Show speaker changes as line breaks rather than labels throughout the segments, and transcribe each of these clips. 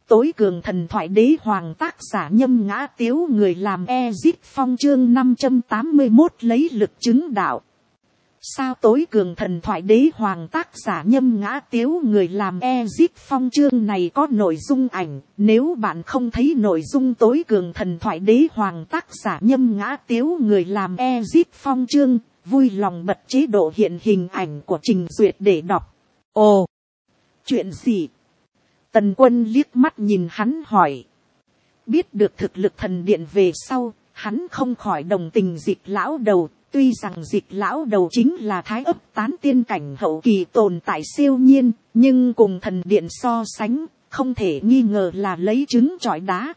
Tối cường thần thoại đế hoàng tác giả Nhâm Ngã Tiếu, người làm Ezip Phong, chương 581 lấy lực chứng đạo. Sao tối cường thần thoại đế hoàng tác giả Nhâm Ngã Tiếu, người làm Ezip Phong, chương này có nội dung ảnh. Nếu bạn không thấy nội dung tối cường thần thoại đế hoàng tác giả Nhâm Ngã Tiếu, người làm Ezip Phong, chương, vui lòng bật chế độ hiện hình ảnh của Trình Duyệt để đọc. Ồ, chuyện gì? Tần Quân liếc mắt nhìn hắn hỏi. Biết được thực lực thần điện về sau, hắn không khỏi đồng tình Dịch lão đầu. Tuy rằng Dịch lão đầu chính là thái ấp tán tiên cảnh hậu kỳ tồn tại siêu nhiên, nhưng cùng thần điện so sánh, không thể nghi ngờ là lấy trứng trọi đá.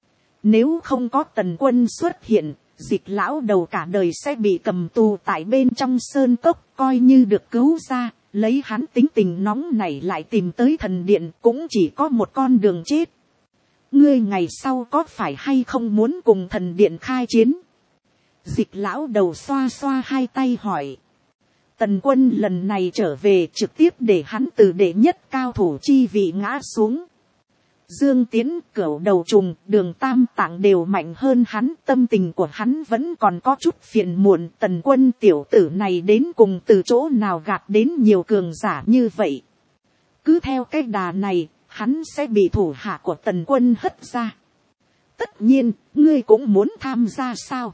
Nếu không có Tần Quân xuất hiện, Dịch lão đầu cả đời sẽ bị cầm tù tại bên trong sơn cốc, coi như được cứu ra. Lấy hắn tính tình nóng này lại tìm tới thần điện cũng chỉ có một con đường chết. Ngươi ngày sau có phải hay không muốn cùng thần điện khai chiến? Dịch lão đầu xoa xoa hai tay hỏi. Tần Quân lần này trở về trực tiếp để hắn từ đệ nhất cao thủ chi vị ngã xuống. Dương Tiến, Cửu Đầu Trùng, Đường Tam Tạng đều mạnh hơn hắn, tâm tình của hắn vẫn còn có chút phiền muộn. Tần Quân tiểu tử này đến cùng từ chỗ nào gạt đến nhiều cường giả như vậy. Cứ theo cái đà này, hắn sẽ bị thủ hạ của Tần Quân hất ra. Tất nhiên, ngươi cũng muốn tham gia sao?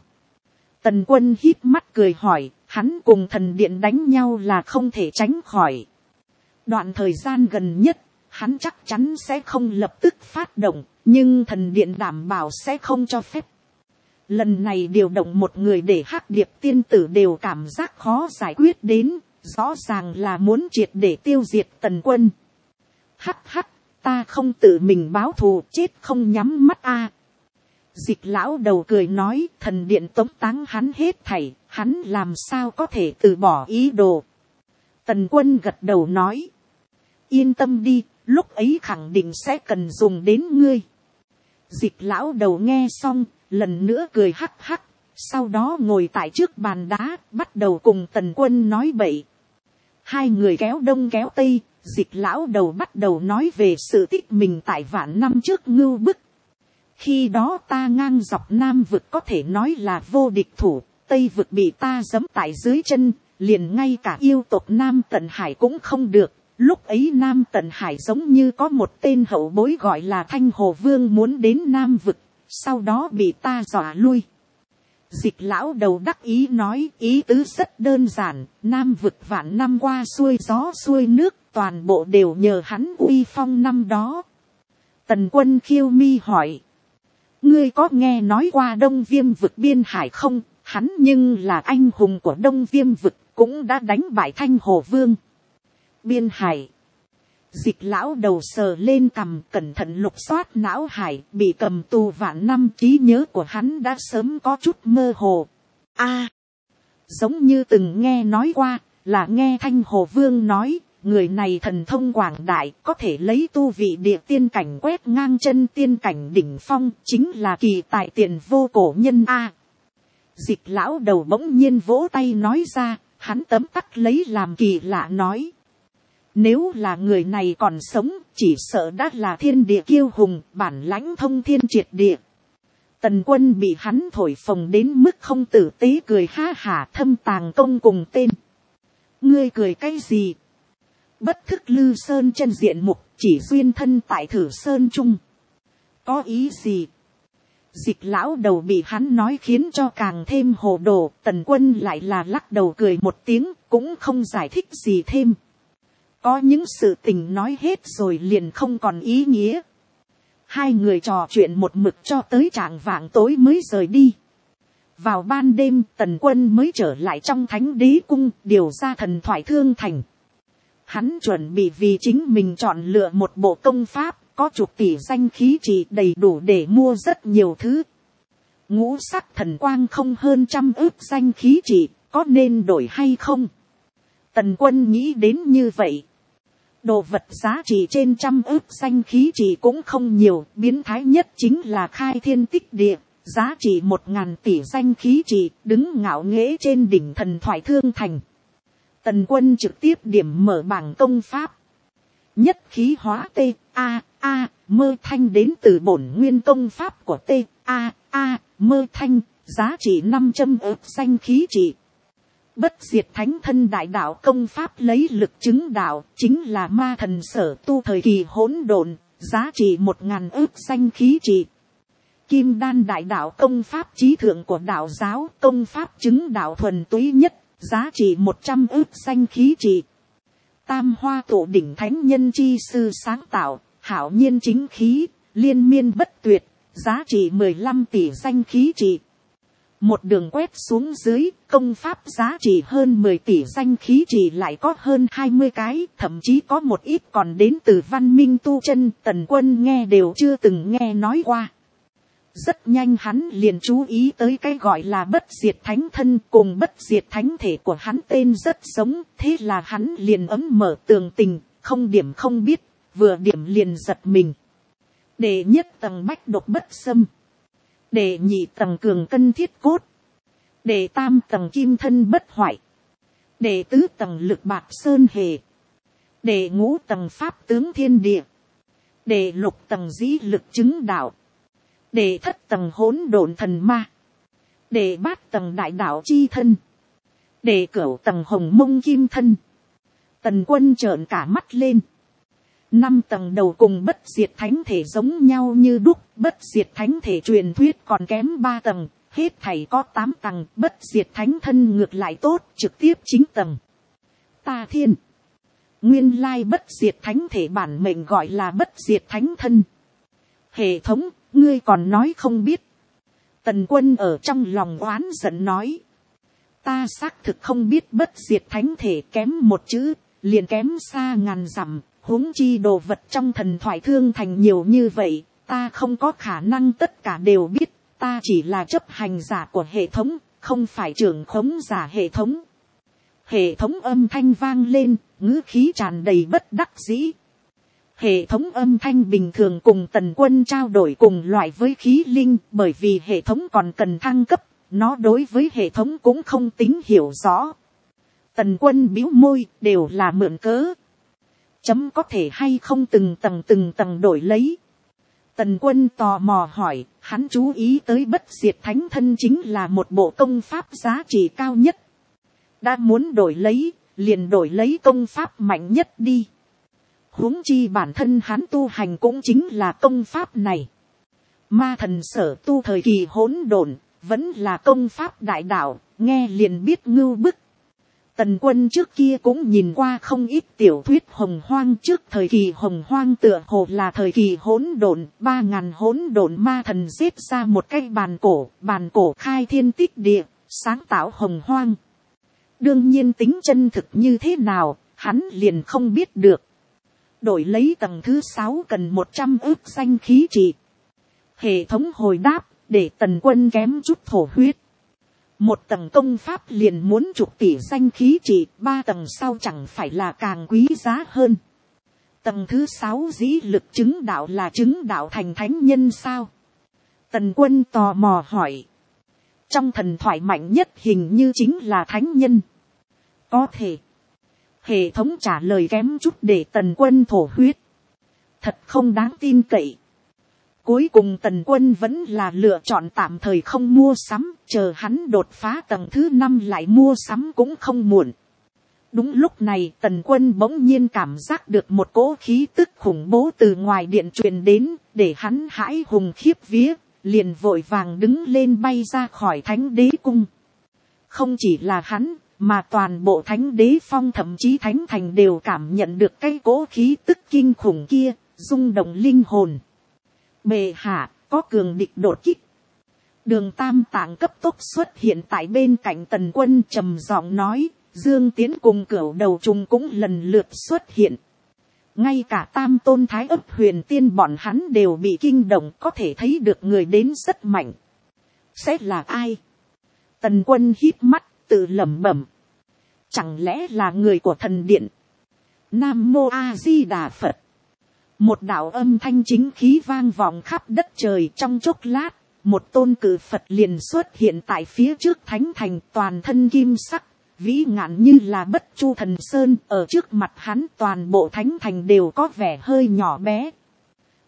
Tần Quân híp mắt cười hỏi, hắn cùng thần điện đánh nhau là không thể tránh khỏi. Đoạn thời gian gần nhất, hắn chắc chắn sẽ không lập tức phát động, nhưng thần điện đảm bảo sẽ không cho phép. Lần này điều động một người để Hắc Điệp tiên tử đều cảm giác khó giải quyết đến, rõ ràng là muốn triệt để tiêu diệt Tần Quân. Hắc hắc, ta không tự mình báo thù, chết không nhắm mắt a. Dịch lão đầu cười nói, thần điện tống táng hắn hết thảy, hắn làm sao có thể từ bỏ ý đồ. Tần Quân gật đầu nói, yên tâm đi, lúc ấy khẳng định sẽ cần dùng đến ngươi. Dịch lão đầu nghe xong, lần nữa cười hắc hắc, sau đó ngồi tại trước bàn đá, bắt đầu cùng Tần Quân nói bậy. Hai người kéo đông kéo tây, Dịch lão đầu bắt đầu nói về sự tích mình tại vạn năm trước ngưu bức. Khi đó ta ngang dọc Nam vực có thể nói là vô địch thủ, Tây vực bị ta giẫm tại dưới chân, liền ngay cả yêu tộc Nam Tận Hải cũng không được. Lúc ấy Nam Tận Hải giống như có một tên hậu bối gọi là Thanh Hồ Vương muốn đến Nam vực, sau đó bị ta dọa lui. Dịch lão đầu đắc ý nói, ý tứ rất đơn giản, Nam vực vạn năm qua xuôi gió xuôi nước, toàn bộ đều nhờ hắn uy phong năm đó. Tần Quân khiêu mi hỏi, ngươi có nghe nói qua Đông Viêm vực biên hải không? Hắn nhưng là anh hùng của Đông Viêm vực, cũng đã đánh bại Thanh Hồ Vương. Biên hải. Dịch lão đầu sờ lên cằm, cẩn thận lục soát não hải, bị cầm tù vạn năm, trí nhớ của hắn đã sớm có chút mơ hồ. Giống như từng nghe nói qua, là nghe Thanh Hồ Vương nói, người này thần thông quảng đại, có thể lấy tu vị địa tiên cảnh quét ngang chân tiên cảnh đỉnh phong, chính là kỳ tài tiền vô cổ nhân a. Dịch lão đầu bỗng nhiên vỗ tay nói ra, hắn tấm tắc lấy làm kỳ lạ nói. Nếu là người này còn sống, chỉ sợ đã là thiên địa kiêu hùng, bản lãnh thông thiên triệt địa. Tần Quân bị hắn thổi phồng đến mức không tử tế, cười ha hả, thâm tàng công cùng tên. Ngươi cười cái gì? Bất thức Lư Sơn chân diện mục, chỉ duyên thân tại Thử Sơn Trung. Có ý gì? Dịch lão đầu bị hắn nói khiến cho càng thêm hồ đồ. Tần Quân lại là lắc đầu cười một tiếng, cũng không giải thích gì thêm. Có những sự tình nói hết rồi liền không còn ý nghĩa. Hai người trò chuyện một mực cho tới trạng vạng tối mới rời đi. Vào ban đêm, Tần Quân mới trở lại trong Thánh Đế Cung, điều ra thần thoại Thương Thành. Hắn chuẩn bị vì chính mình chọn lựa một bộ công pháp, có chục tỷ danh khí trị đầy đủ để mua rất nhiều thứ. Ngũ sắc thần quang không hơn 100 ức danh khí trị, có nên đổi hay không? Tần Quân nghĩ đến như vậy. Đồ vật giá trị trên 100 ức danh khí trị cũng không nhiều, biến thái nhất chính là Khai Thiên Tích Địa, giá trị 1000 tỷ danh khí trị, đứng ngạo nghễ trên đỉnh thần thoại Thương Thành. Tần Quân trực tiếp điểm mở bảng công pháp. Nhất khí hóa Mơ thanh đến từ bổn nguyên công pháp của mơ thanh, giá trị 500 ức danh khí trị. Bất diệt thánh thân đại đạo công pháp lấy lực chứng đạo, chính là ma thần sở tu thời kỳ hỗn độn, giá trị 1000 ức danh khí trị. Kim đan đại đạo công pháp chí thượng của đạo giáo, công pháp chứng đạo thuần túy nhất, giá trị 100 ức danh khí trị. Tam hoa tụ đỉnh thánh nhân chi sư sáng tạo, hảo nhiên chính khí, liên miên bất tuyệt, giá trị 15 tỷ danh khí trị. Một đường quét xuống dưới, công pháp giá trị hơn 10 tỷ danh khí trị lại có hơn 20 cái, thậm chí có một ít còn đến từ văn minh tu chân, Tần Quân nghe đều chưa từng nghe nói qua. Rất nhanh hắn liền chú ý tới cái gọi là bất diệt thánh thân cùng bất diệt thánh thể của hắn tên rất giống, thế là hắn liền ấm mở tường tình, không điểm không biết, vừa điểm liền giật mình. Đệ nhất tầng bách độc bất xâm. Đệ nhị tầng cường cân thiết cốt. Đệ tam tầng kim thân bất hoại. Đệ tứ tầng lực bạc sơn hề. Đệ ngũ tầng pháp tướng thiên địa. Đệ lục tầng dĩ lực chứng đạo. Đệ thất tầng hỗn độn thần ma. Đệ bát tầng đại đạo chi thân. Đệ cửu tầng hồng mông kim thân. Tần Quân trợn cả mắt lên. 5 tầng đầu cùng bất diệt thánh thể giống nhau như đúc, bất diệt thánh thể truyền thuyết còn kém 3 tầng, hết thảy có 8 tầng, bất diệt thánh thân ngược lại tốt, trực tiếp 9 tầng. Ta thiên, nguyên lai bất diệt thánh thể bản mệnh gọi là bất diệt thánh thân. Hệ thống, ngươi còn nói không biết. Tần Quân ở trong lòng oán giận nói. Ta xác thực không biết bất diệt thánh thể, kém một chữ, liền kém xa ngàn dặm. Huống chi đồ vật trong thần thoại thương thành nhiều như vậy, ta không có khả năng tất cả đều biết, ta chỉ là chấp hành giả của hệ thống, không phải trưởng khống giả hệ thống. Hệ thống âm thanh vang lên, ngữ khí tràn đầy bất đắc dĩ. Hệ thống âm thanh bình thường cùng Tần Quân trao đổi cùng loại với khí linh, bởi vì hệ thống còn cần thăng cấp, nó đối với hệ thống cũng không tính hiểu rõ. Tần Quân bĩu môi, đều là mượn cớ. Chấm có thể hay không từng tầng đổi lấy. Tần Quân tò mò hỏi, hắn chú ý tới bất diệt thánh thân chính là một bộ công pháp giá trị cao nhất. Đã muốn đổi lấy, liền đổi lấy công pháp mạnh nhất đi. Huống chi bản thân hắn tu hành cũng chính là công pháp này. Ma thần sở tu thời kỳ hỗn độn, vẫn là công pháp đại đạo, nghe liền biết ngưu bức. Tần Quân trước kia cũng nhìn qua không ít tiểu thuyết hồng hoang, trước thời kỳ hồng hoang tựa hồ là thời kỳ hỗn độn, 3000 hỗn độn ma thần giết ra một cái bàn cổ khai thiên tích địa, sáng tạo hồng hoang. Đương nhiên tính chân thực như thế nào, hắn liền không biết được. Đổi lấy tầng thứ 6 cần 100 ức danh khí trị. Hệ thống hồi đáp, để Tần Quân kém chút thổ huyết. Một tầng công pháp liền muốn chục tỷ danh khí trị, 3 tầng sau chẳng phải là càng quý giá hơn. Tầng thứ 6 dĩ lực chứng đạo là chứng đạo thành thánh nhân sao? Tần Quân tò mò hỏi. Trong thần thoại mạnh nhất hình như chính là thánh nhân. Có thể. Hệ thống trả lời kém chút để Tần Quân thổ huyết. Thật không đáng tin cậy. Cuối cùng Tần Quân vẫn là lựa chọn tạm thời không mua sắm, chờ hắn đột phá tầng thứ 5 lại mua sắm cũng không muộn. Đúng lúc này Tần Quân bỗng nhiên cảm giác được một cỗ khí tức khủng bố từ ngoài điện truyền đến, để hắn hãi hùng khiếp vía, liền vội vàng đứng lên bay ra khỏi Thánh Đế Cung. Không chỉ là hắn, mà toàn bộ Thánh Đế Phong thậm chí Thánh Thành đều cảm nhận được cái cỗ khí tức kinh khủng kia, rung động linh hồn. Bệ hạ, có cường địch đột kích. Đường Tam Tạng cấp tốc xuất hiện tại bên cạnh Tần Quân trầm giọng nói, Dương Tiến cùng Cửu Đầu Trùng cũng lần lượt xuất hiện. Ngay cả Tam Tôn Thái Ấp Huyền Tiên bọn hắn đều bị kinh động, có thể thấy được người đến rất mạnh. Sẽ là ai? Tần Quân híp mắt, tự lẩm bẩm. Chẳng lẽ là người của thần điện? Nam Mô A Di Đà Phật. Một đạo âm thanh chính khí vang vọng khắp đất trời, trong chốc lát, một tôn cử Phật liền xuất hiện tại phía trước Thánh Thành, toàn thân kim sắc, vĩ ngạn như là Bất Chu Thần Sơn, ở trước mặt hắn toàn bộ Thánh Thành đều có vẻ hơi nhỏ bé.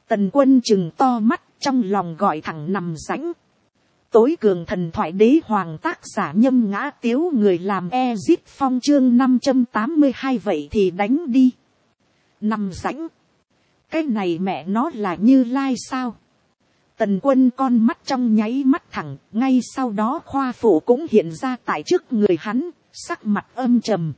Tần Quân chừng to mắt, trong lòng gọi thẳng nằm rãnh. Tối cường thần thoại đế hoàng, tác giả Nhâm Ngã Tiếu, người làm Ezip Phong, chương 582. Vậy thì đánh đi. Nằm rãnh. Cái này mẹ nó là Như Lai sao? Tần Quân con mắt trong nháy mắt thẳng, ngay sau đó khoa phủ cũng hiện ra tại trước người hắn, sắc mặt âm trầm.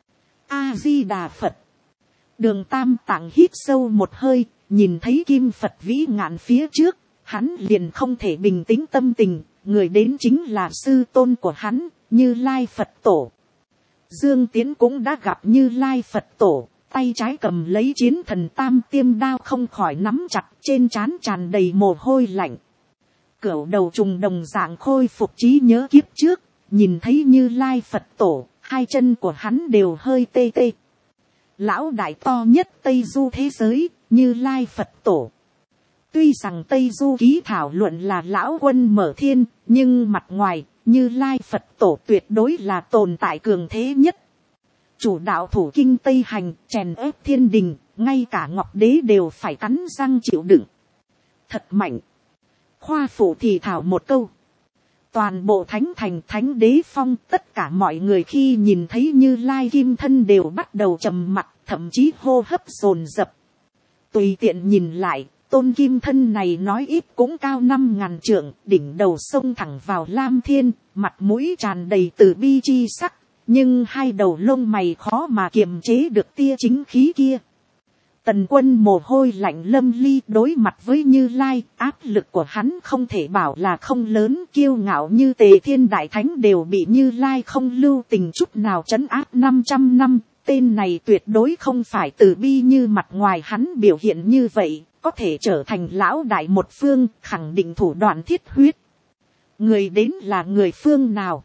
A Di Đà Phật. Đường Tam Tạng hít sâu một hơi, nhìn thấy kim Phật vĩ ngạn phía trước, hắn liền không thể bình tĩnh tâm tình, người đến chính là sư tôn của hắn, Như Lai Phật Tổ. Dương Tiến cũng đã gặp Như Lai Phật Tổ, tay trái cầm lấy chiến thần tam tiêm đao không khỏi nắm chặt, trên trán tràn đầy mồ hôi lạnh. Cửu đầu trùng đồng dạng khôi phục trí nhớ kiếp trước, nhìn thấy Như Lai Phật Tổ, hai chân của hắn đều hơi tê tê. Lão đại to nhất Tây Du thế giới, Như Lai Phật Tổ. Tuy rằng Tây Du ký thảo luận là lão quân mở thiên, nhưng mặt ngoài, Như Lai Phật Tổ tuyệt đối là tồn tại cường thế nhất. Chủ đạo thủ kinh Tây Hành, chèn ép thiên đình, ngay cả Ngọc Đế đều phải cắn răng chịu đựng. Thật mạnh. Khoa phủ thì thảo một câu. Toàn bộ thánh thành thánh đế phong, tất cả mọi người khi nhìn thấy Như Lai kim thân đều bắt đầu trầm mặc, thậm chí hô hấp dồn dập. Tùy tiện nhìn lại, tôn kim thân này nói ít cũng cao 5.000 trượng, đỉnh đầu sông thẳng vào Lam Thiên, mặt mũi tràn đầy từ bi chi sắc, nhưng hai đầu lông mày khó mà kiềm chế được tia chính khí kia. Tần Quân mồ hôi lạnh lâm ly, đối mặt với Như Lai, áp lực của hắn không thể bảo là không lớn, kiêu ngạo như Tề Thiên Đại Thánh đều bị Như Lai không lưu tình chút nào trấn áp 500 năm, tên này tuyệt đối không phải từ bi như mặt ngoài hắn biểu hiện như vậy, có thể trở thành lão đại một phương, khẳng định thủ đoạn thiết huyết. Người đến là người phương nào?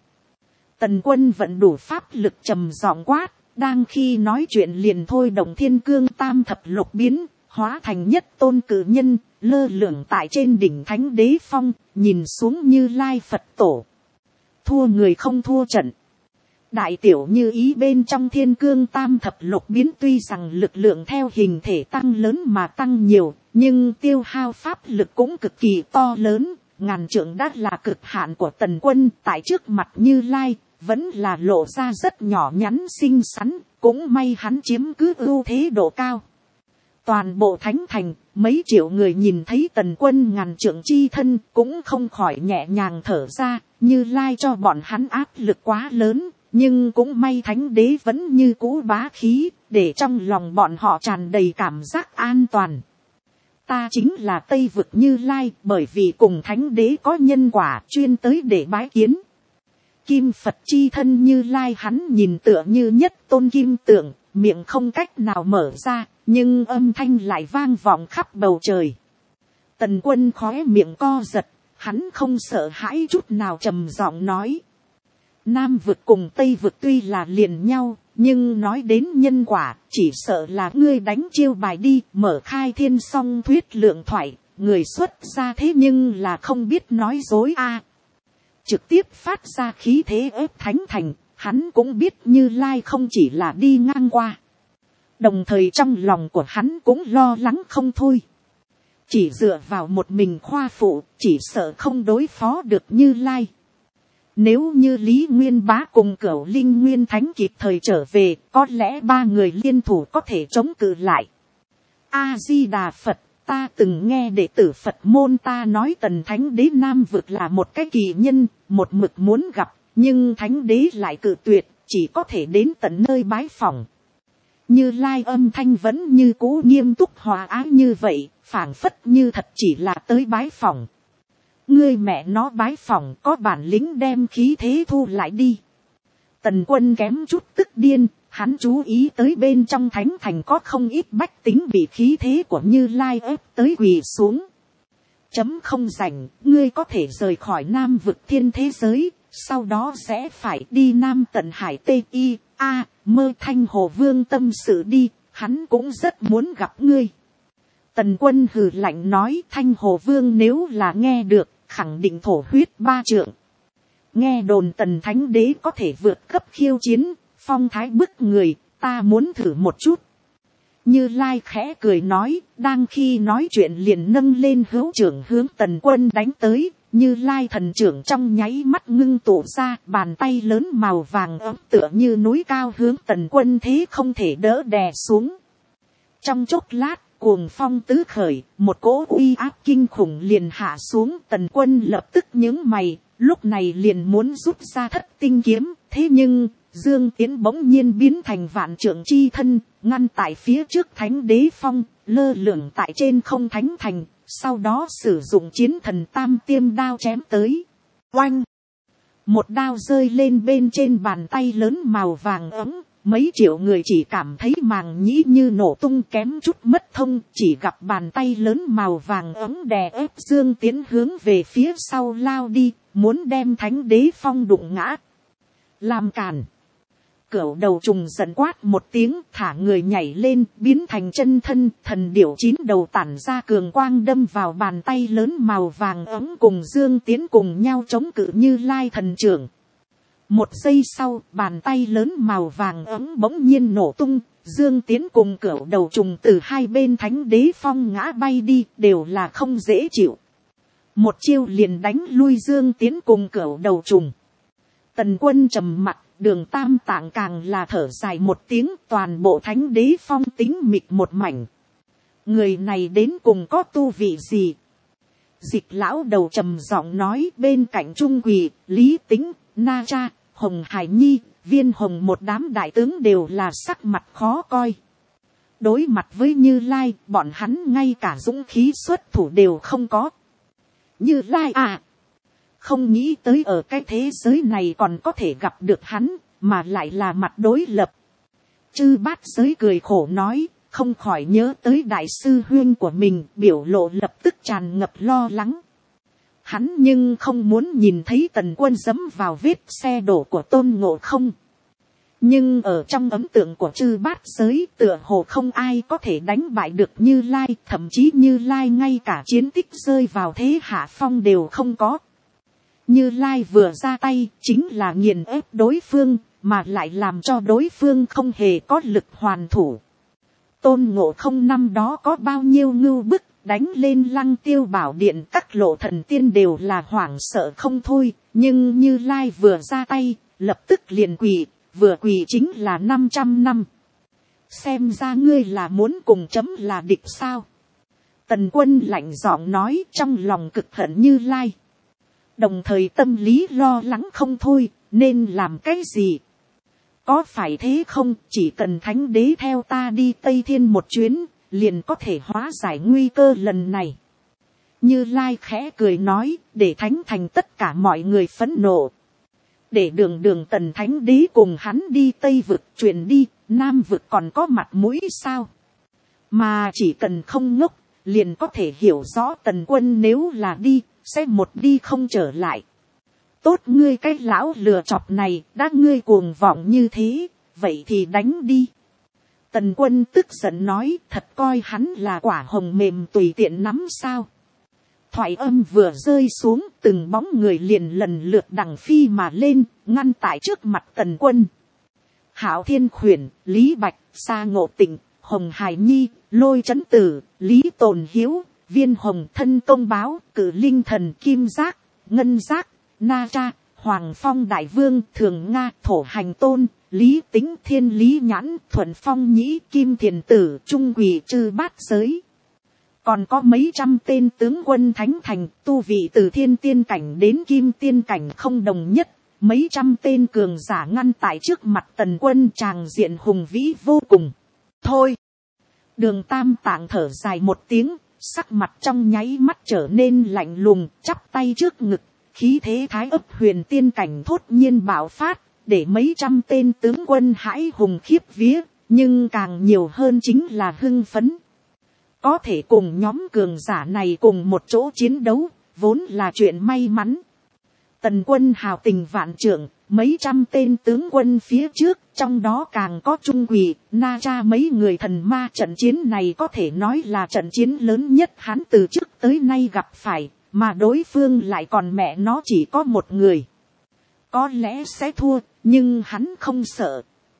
Tần Quân vận đủ pháp lực trầm giọng quát. Đang khi nói chuyện liền thôi động thiên cương tam thập lục biến, hóa thành nhất tôn cử nhân, lơ lửng tại trên đỉnh thánh đế phong, nhìn xuống Như Lai Phật Tổ. Thua người không thua trận. Đại tiểu như ý bên trong thiên cương tam thập lục biến tuy rằng lực lượng theo hình thể tăng lớn mà tăng nhiều, nhưng tiêu hao pháp lực cũng cực kỳ to lớn, ngàn trượng đã là cực hạn của Tần Quân, tại trước mặt Như Lai vẫn là lộ ra rất nhỏ nhắn xinh xắn, cũng may hắn chiếm cứ ưu thế độ cao. Toàn bộ thánh thành, mấy triệu người nhìn thấy Tần Quân ngàn trượng chi thân, cũng không khỏi nhẹ nhàng thở ra, Như Lai cho bọn hắn áp lực quá lớn, nhưng cũng may thánh đế vẫn như cũ bá khí, để trong lòng bọn họ tràn đầy cảm giác an toàn. Ta chính là Tây Vực Như Lai, bởi vì cùng thánh đế có nhân quả, chuyên tới để bái kiến. Kim Phật chi thân Như Lai hắn nhìn tựa như nhất tôn kim tượng, miệng không cách nào mở ra, nhưng âm thanh lại vang vọng khắp bầu trời. Tần Quân khóe miệng co giật, hắn không sợ hãi chút nào, trầm giọng nói. Nam vực cùng Tây vực tuy là liền nhau, nhưng nói đến nhân quả, chỉ sợ là ngươi đánh chiêu bài đi, mở khai thiên song thuyết lượng thoại, người xuất ra thế nhưng là không biết nói dối a. Trực tiếp phát ra khí thế ép thánh thành, hắn cũng biết Như Lai không chỉ là đi ngang qua. Đồng thời trong lòng của hắn cũng lo lắng không thôi. Chỉ dựa vào một mình khoa phụ, chỉ sợ không đối phó được Như Lai. Nếu như Lý Nguyên Bá cùng Cửu Linh Nguyên Thánh kịp thời trở về, có lẽ ba người liên thủ có thể chống cự lại. A-di-đà Phật, ta từng nghe đệ tử Phật môn ta nói Tần Thánh Đế Nam vực là một cái kỳ nhân, một mực muốn gặp, nhưng Thánh Đế lại cự tuyệt, chỉ có thể đến tận nơi bái phỏng. Như Lai âm thanh vẫn như cũ nghiêm túc hòa ái như vậy, phảng phất như thật chỉ là tới bái phỏng. Ngươi mẹ nó bái phỏng, có bản lĩnh đem khí thế thu lại đi. Tần Quân kém chút tức điên, hắn chú ý tới bên trong thánh thành có không ít bách tính bị khí thế của Như Lai ép tới quỳ xuống. Chấm không rảnh, ngươi có thể rời khỏi Nam vực thiên thế giới, sau đó sẽ phải đi Nam tận hải T.I.A. Mơ Thanh Hồ Vương tâm sự đi, hắn cũng rất muốn gặp ngươi. Tần Quân hừ lạnh nói, Thanh Hồ Vương nếu là nghe được, khẳng định thổ huyết 3 trượng. Nghe đồn Tần Thánh Đế có thể vượt cấp khiêu chiến, phong thái bức người, ta muốn thử một chút. Như Lai khẽ cười nói, đang khi nói chuyện liền nâng lên hữu trưởng hướng Tần Quân đánh tới. Như Lai thần trưởng trong nháy mắt ngưng tụ ra, bàn tay lớn màu vàng ấm tựa như núi cao hướng Tần Quân thế không thể đỡ đè xuống. Trong chốc lát, cuồng phong tứ khởi, một cỗ uy áp kinh khủng liền hạ xuống. Tần Quân lập tức nhướng mày, lúc này liền muốn rút ra Thất Tinh kiếm, thế nhưng Dương Tiến bỗng nhiên biến thành vạn trượng chi thân, ngăn tại phía trước Thánh Đế Phong, lơ lửng tại trên không thánh thành, sau đó sử dụng chiến thần tam tiêm đao chém tới. Oanh! Một đao rơi lên bên trên bàn tay lớn màu vàng ấm, mấy triệu người chỉ cảm thấy màng nhĩ như nổ tung kém chút mất thông, chỉ gặp bàn tay lớn màu vàng ấm đè ép Dương Tiến hướng về phía sau lao đi, muốn đem Thánh Đế Phong đụng ngã. Làm cản! Cửu đầu trùng giận quát một tiếng, thả người nhảy lên, biến thành chân thân, thần điểu 9 đầu tản ra cường quang đâm vào bàn tay lớn màu vàng ấm cùng Dương Tiến cùng nhau chống cự Như Lai thần trưởng. Một giây sau, bàn tay lớn màu vàng ấm bỗng nhiên nổ tung, Dương Tiến cùng cửu đầu trùng từ hai bên Thánh Đế Phong ngã bay đi, đều là không dễ chịu. Một chiêu liền đánh lui Dương Tiến cùng cửu đầu trùng. Tần Quân trầm mặc, Đường Tam Tạng càng là thở dài một tiếng, toàn bộ Thánh Đế Phong tính mịt một mảnh. Người này đến cùng có tu vị gì? Dịch lão đầu trầm giọng nói, bên cạnh Trung Quỳ, Lý Tính, Na Cha, Hồng Hải Nhi, Viên Hồng một đám đại tướng đều là sắc mặt khó coi. Đối mặt với Như Lai, bọn hắn ngay cả dũng khí xuất thủ đều không có. Như Lai à! Không nghĩ tới ở cái thế giới này còn có thể gặp được hắn, mà lại là mặt đối lập. Chư Bát Giới cười khổ nói, không khỏi nhớ tới đại sư huynh của mình, biểu lộ lập tức tràn ngập lo lắng. Hắn nhưng không muốn nhìn thấy Tần Quân dẫm vào vết xe đổ của Tôn Ngộ Không. Nhưng ở trong ấn tượng của Chư Bát Giới, tựa hồ không ai có thể đánh bại được Như Lai, thậm chí Như Lai ngay cả chiến tích rơi vào thế hạ phong đều không có. Như Lai vừa ra tay, chính là nghiền ép đối phương, mà lại làm cho đối phương không hề có lực hoàn thủ. Tôn Ngộ Không năm đó có bao nhiêu ngưu bức, đánh lên Lăng Tiêu Bảo Điện, các lộ thần tiên đều là hoảng sợ không thôi, nhưng Như Lai vừa ra tay, lập tức liền quỳ, vừa quỳ chính là 500 năm. Xem ra ngươi là muốn cùng chấm là địch sao? Tần Quân lạnh giọng nói, trong lòng cực hận Như Lai. Đồng thời tâm lý lo lắng không thôi, nên làm cái gì? Có phải thế không, chỉ cần Thánh Đế theo ta đi Tây Thiên một chuyến, liền có thể hóa giải nguy cơ lần này. Như Lai khẽ cười nói, để Thánh Thành tất cả mọi người phẫn nộ. Để đường Tần Thánh Đế cùng hắn đi Tây Vực, chuyển đi, Nam Vực còn có mặt mũi sao? Mà chỉ cần không ngốc, liền có thể hiểu rõ Tần Quân nếu là đi, sẽ một đi không trở lại. Tốt ngươi cái lão lừa chọc này, đã ngươi cuồng vọng như thế, vậy thì đánh đi. Tần Quân tức giận nói, thật coi hắn là quả hồng mềm tùy tiện nắm sao. Thoại âm vừa rơi xuống, từng bóng người liền lần lượt đằng phi mà lên, ngăn tại trước mặt Tần Quân. Hạo Thiên Khuyển, Lý Bạch, Sa Ngộ Tịnh, Hồng Hải Nhi, Lôi Chấn Tử, Lý Tồn Hiếu, Viên Hồng Thân Công Báo, Cử Linh Thần Kim Giác, Ngân Giác, Na Cha, Hoàng Phong Đại Vương, Thường Nga, Thổ Hành Tôn, Lý Tính Thiên Lý Nhãn, Thuận Phong Nhĩ, Kim Thiền Tử, Trung Quỳ, Chư Bát Giới. Còn có mấy trăm tên tướng quân Thánh Thành, tu vị từ thiên tiên cảnh đến kim tiên cảnh không đồng nhất. Mấy trăm tên cường giả ngăn tại trước mặt Tần Quân, tràng diện hùng vĩ vô cùng. Thôi! Đường Tam Tạng thở dài một tiếng, sắc mặt trong nháy mắt trở nên lạnh lùng, chắp tay trước ngực, khí thế thái ấp huyền tiên cảnh thốt nhiên bạo phát, để mấy trăm tên tướng quân hãi hùng khiếp vía, nhưng càng nhiều hơn chính là hưng phấn. Có thể cùng nhóm cường giả này cùng một chỗ chiến đấu, vốn là chuyện may mắn. Tần Quân hào tình vạn trượng, mấy trăm tên tướng quân phía trước, trong đó càng có Trung Quỳ, Na Cha mấy người thần ma. Trận chiến này có thể nói là trận chiến lớn nhất hắn từ trước tới nay gặp phải, mà đối phương lại còn mẹ nó chỉ có một người. Có lẽ sẽ thua, nhưng hắn không sợ.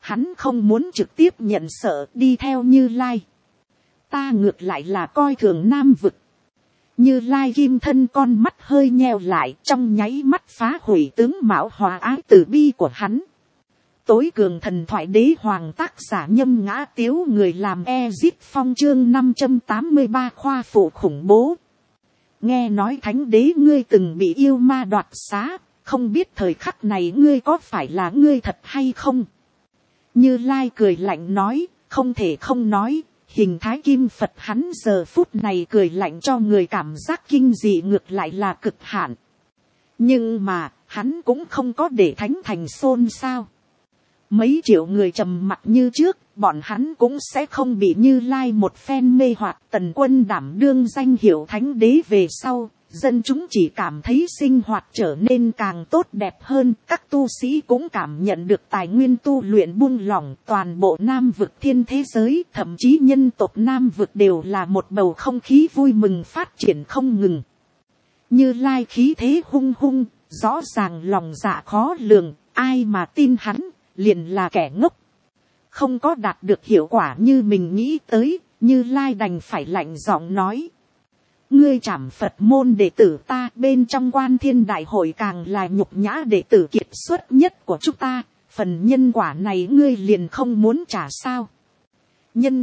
Hắn không muốn trực tiếp nhận sợ đi theo Như Lai. Ta ngược lại là coi thường Nam vực. Như Lai kim thân con mắt hơi nheo lại, trong nháy mắt phá hủy tướng mạo hòa ái từ bi của hắn. Tối cường thần thoại đế hoàng tác giả Nhâm Ngã Tiếu, người làm Ezip Phong chương 583 khoa phụ khủng bố. Nghe nói thánh đế ngươi từng bị yêu ma đoạt xá, không biết thời khắc này ngươi có phải là ngươi thật hay không? Như Lai cười lạnh nói, không thể không nói, hình thái kim Phật hắn giờ phút này cười lạnh cho người cảm giác kinh dị ngược lại là cực hạn. Nhưng mà, hắn cũng không có để thánh thành xôn xao. Mấy triệu người trầm mặc như trước, bọn hắn cũng sẽ không bị Như Lai một phen mê hoặc. Tần Quân đảm đương danh hiệu thánh đế về sau, dân chúng chỉ cảm thấy sinh hoạt trở nên càng tốt đẹp hơn. Các tu sĩ cũng cảm nhận được tài nguyên tu luyện buông lỏng. Toàn bộ Nam vực thiên thế giới, thậm chí nhân tộc Nam vực đều là một bầu không khí vui mừng phát triển không ngừng. Như Lai khí thế hung hung, rõ ràng lòng dạ khó lường, ai mà tin hắn liền là kẻ ngốc. Không có đạt được hiệu quả như mình nghĩ tới, Như Lai đành phải lạnh giọng nói. Ngươi trảm Phật môn đệ tử ta, bên trong Quan Thiên Đại Hội càng là nhục nhã đệ tử kiệt xuất nhất của chúng ta. Phần nhân quả này ngươi liền không muốn trả sao? Nhân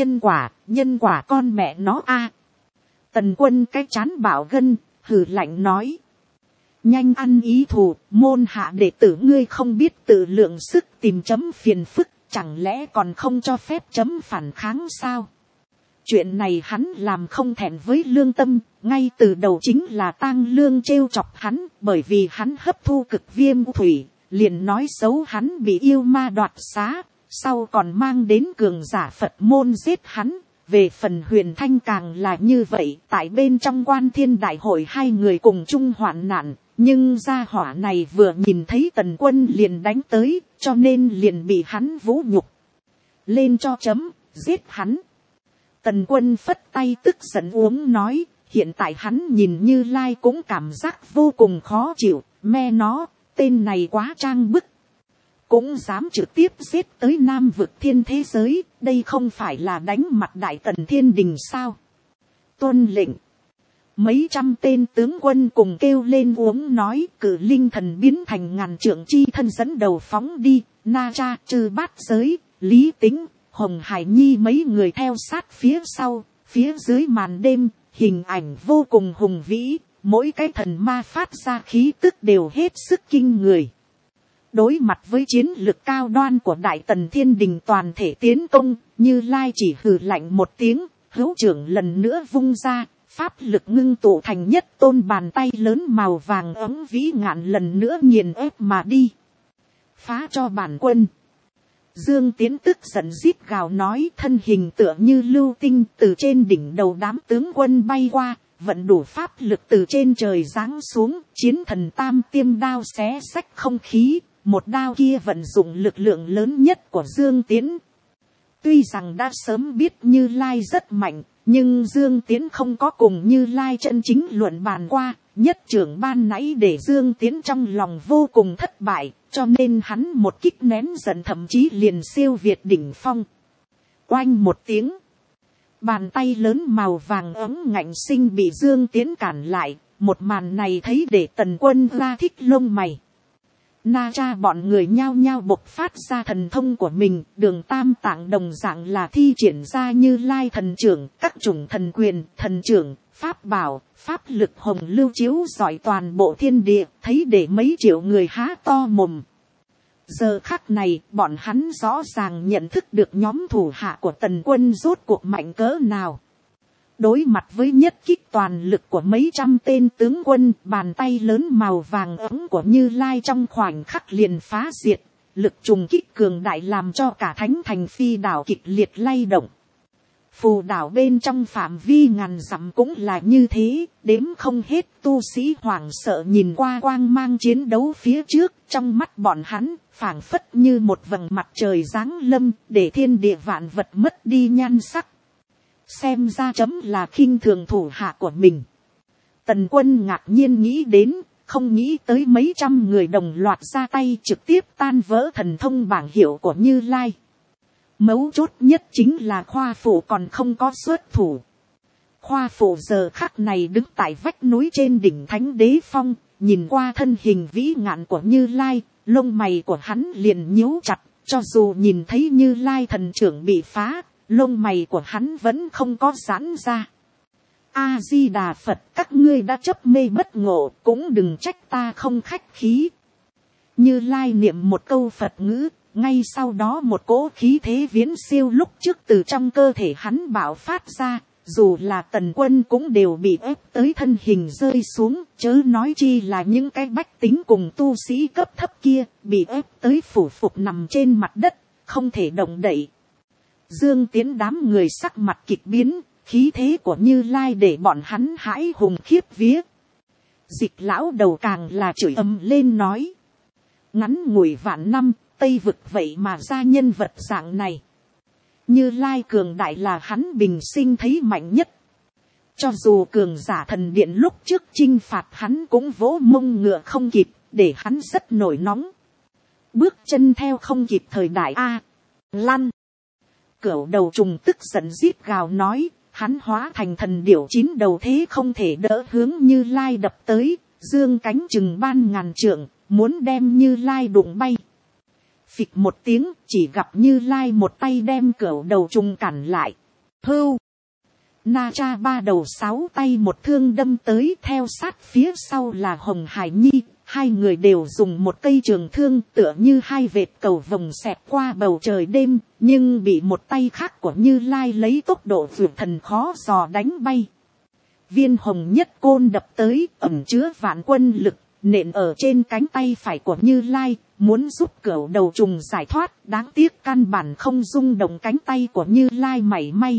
quả con mẹ nó a. Tần Quân cái chán bảo gân, hừ lạnh nói. Nhanh ăn ý thù, môn hạ đệ tử ngươi không biết tự lượng sức tìm chấm phiền phức, chẳng lẽ còn không cho phép chấm phản kháng sao? Chuyện này hắn làm không thẹn với lương tâm, ngay từ đầu chính là Tang Lương trêu chọc hắn, bởi vì hắn hấp thu cực viêm thủy, liền nói xấu hắn bị yêu ma đoạt xá, sau còn mang đến cường giả Phật môn giết hắn. Về phần Huyền Thanh càng là như vậy, tại bên trong Quan Thiên Đại Hội hai người cùng chung hoạn nạn, nhưng gia hỏa này vừa nhìn thấy Tần Quân liền đánh tới, cho nên liền bị hắn vũ nhục. Lên cho chấm, giết hắn. Tần Quân phất tay tức giận uống nói, hiện tại hắn nhìn Như Lai cũng cảm giác vô cùng khó chịu, me nó, tên này quá trang bức. Cũng dám trực tiếp giết tới Nam vực thiên thế giới, đây không phải là đánh mặt Đại Tần Thiên Đình sao? Tuân lệnh. Mấy trăm tên tướng quân cùng kêu lên uống nói, cử linh thần biến thành ngàn trượng chi thân dẫn đầu phóng đi. Na Cha, Chư Bát Giới, Lý Tính, Hồng Hải Nhi mấy người theo sát phía sau. Phía dưới màn đêm, hình ảnh vô cùng hùng vĩ, mỗi cái thần ma phát ra khí tức đều hết sức kinh người. Đối mặt với chiến lực cao đoan của Đại Tần Thiên Đình toàn thể tiến công, Như Lai chỉ hừ lạnh một tiếng, hữu trưởng lần nữa vung ra, pháp lực ngưng tụ thành nhất tôn bàn tay lớn màu vàng ấm vĩ ngạn lần nữa nghiền ép mà đi. Phá cho bản quân. Dương Tiến tức giận rít gào nói, thân hình tựa như lưu tinh từ trên đỉnh đầu đám tướng quân bay qua, vận đủ pháp lực từ trên trời giáng xuống, chiến thần tam tiêm đao xé xách không khí. Một đao kia vận dụng lực lượng lớn nhất của Dương Tiến. Tuy rằng đã sớm biết Như Lai rất mạnh, nhưng Dương Tiến không có cùng Như Lai chân chính luận bàn qua. Nhất trưởng ban nãy để Dương Tiến trong lòng vô cùng thất bại, cho nên hắn một kích nén giận thậm chí liền siêu việt đỉnh phong. Oanh một tiếng. Bàn tay lớn màu vàng ấm ngạnh sinh bị Dương Tiến cản lại. Một màn này thấy để Tần Quân ra thích lông mày. Na Cha bọn người nhao nhao bộc phát ra thần thông của mình, Đường Tam Tạng đồng dạng là thi triển ra Như Lai thần trưởng, các chủng thần quyền, thần trưởng, pháp bảo, pháp lực hồng lưu chiếu rọi toàn bộ thiên địa, thấy để mấy triệu người há to mồm. Giờ khắc này, bọn hắn rõ ràng nhận thức được nhóm thủ hạ của Tần Quân rốt cuộc mạnh cỡ nào. Đối mặt với nhất kích toàn lực của mấy trăm tên tướng quân, bàn tay lớn màu vàng ấm của Như Lai trong khoảnh khắc liền phá diệt, lực trùng kích cường đại làm cho cả thánh thành Phi đảo kịch liệt lay động. Phù đảo bên trong phạm vi ngàn dặm cũng là như thế, đếm không hết tu sĩ hoảng sợ nhìn qua quang mang chiến đấu phía trước, trong mắt bọn hắn, phảng phất như một vầng mặt trời giáng lâm, để thiên địa vạn vật mất đi nhan sắc. Xem ra chấm là khinh thường thủ hạ của mình. Tần Quân ngạc nhiên nghĩ đến, không nghĩ tới mấy trăm người đồng loạt ra tay trực tiếp tan vỡ thần thông bảng hiệu của Như Lai. Mấu chốt nhất chính là Khoa Phụ còn không có xuất thủ. Khoa Phụ giờ khắc này đứng tại vách núi trên đỉnh Thánh Đế Phong, nhìn qua thân hình vĩ ngạn của Như Lai, lông mày của hắn liền nhíu chặt, cho dù nhìn thấy Như Lai thần trưởng bị phá, lông mày của hắn vẫn không có giãn ra. A Di Đà Phật, các ngươi đã chấp mê bất ngộ, cũng đừng trách ta không khách khí. Như Lai niệm một câu Phật ngữ, ngay sau đó một cỗ khí thế viễn siêu lúc trước từ trong cơ thể hắn bạo phát ra, dù là Tần Quân cũng đều bị ép tới thân hình rơi xuống, chớ nói chi là những cái bách tính cùng tu sĩ cấp thấp kia, bị ép tới phủ phục nằm trên mặt đất, không thể động đậy. Dương Tiến đám người sắc mặt kịch biến, khí thế của Như Lai để bọn hắn hãi hùng khiếp vía. Dịch lão đầu càng là chửi ầm lên nói. Ngắn ngủi vạn năm, Tây vực vậy mà ra nhân vật dạng này. Như Lai cường đại là hắn bình sinh thấy mạnh nhất. Cho dù cường giả thần điện lúc trước chinh phạt hắn cũng vỗ mông ngựa không kịp, để hắn rất nổi nóng. Bước chân theo không kịp thời đại A. Lăn. Cửu đầu trùng tức giận rít gào nói, hắn hóa thành thần điểu 9 đầu thế không thể đỡ hướng Như Lai đập tới, dương cánh chừng ban ngàn trượng, muốn đem Như Lai đụng bay. Phịch một tiếng, chỉ gặp Như Lai một tay đem cửu đầu trùng cản lại. Hưu. Na Cha 3 đầu 6 tay một thương đâm tới, theo sát phía sau là Hồng Hải Nhi. Hai người đều dùng một cây trường thương tựa như hai vệt cầu vồng xẹt qua bầu trời đêm, nhưng bị một tay khác của Như Lai lấy tốc độ vượt thần khó dò đánh bay. Viên hồng nhất côn đập tới, ẩn chứa vạn quân lực, nện ở trên cánh tay phải của Như Lai, muốn giúp cửu đầu trùng giải thoát, đáng tiếc căn bản không rung động cánh tay của Như Lai mảy may.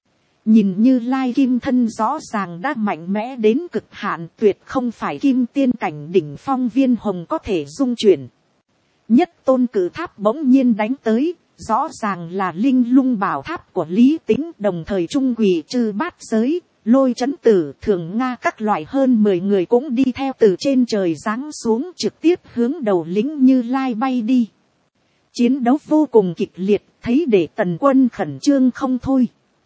Nhìn Như Lai kim thân rõ ràng đã mạnh mẽ đến cực hạn, tuyệt không phải kim tiên cảnh đỉnh phong viên hồng có thể dung chuyển. Nhất tôn cử tháp bỗng nhiên đánh tới, rõ ràng là linh lung bảo tháp của Lý Tính, đồng thời trung quỷ trừ bát giới, Lôi Chấn Tử, Thường Nga các loại hơn 10 người cũng đi theo từ trên trời giáng xuống trực tiếp hướng đầu lính Như Lai bay đi. Chiến đấu vô cùng kịch liệt, thấy để Tần Quân khẩn trương không thôi.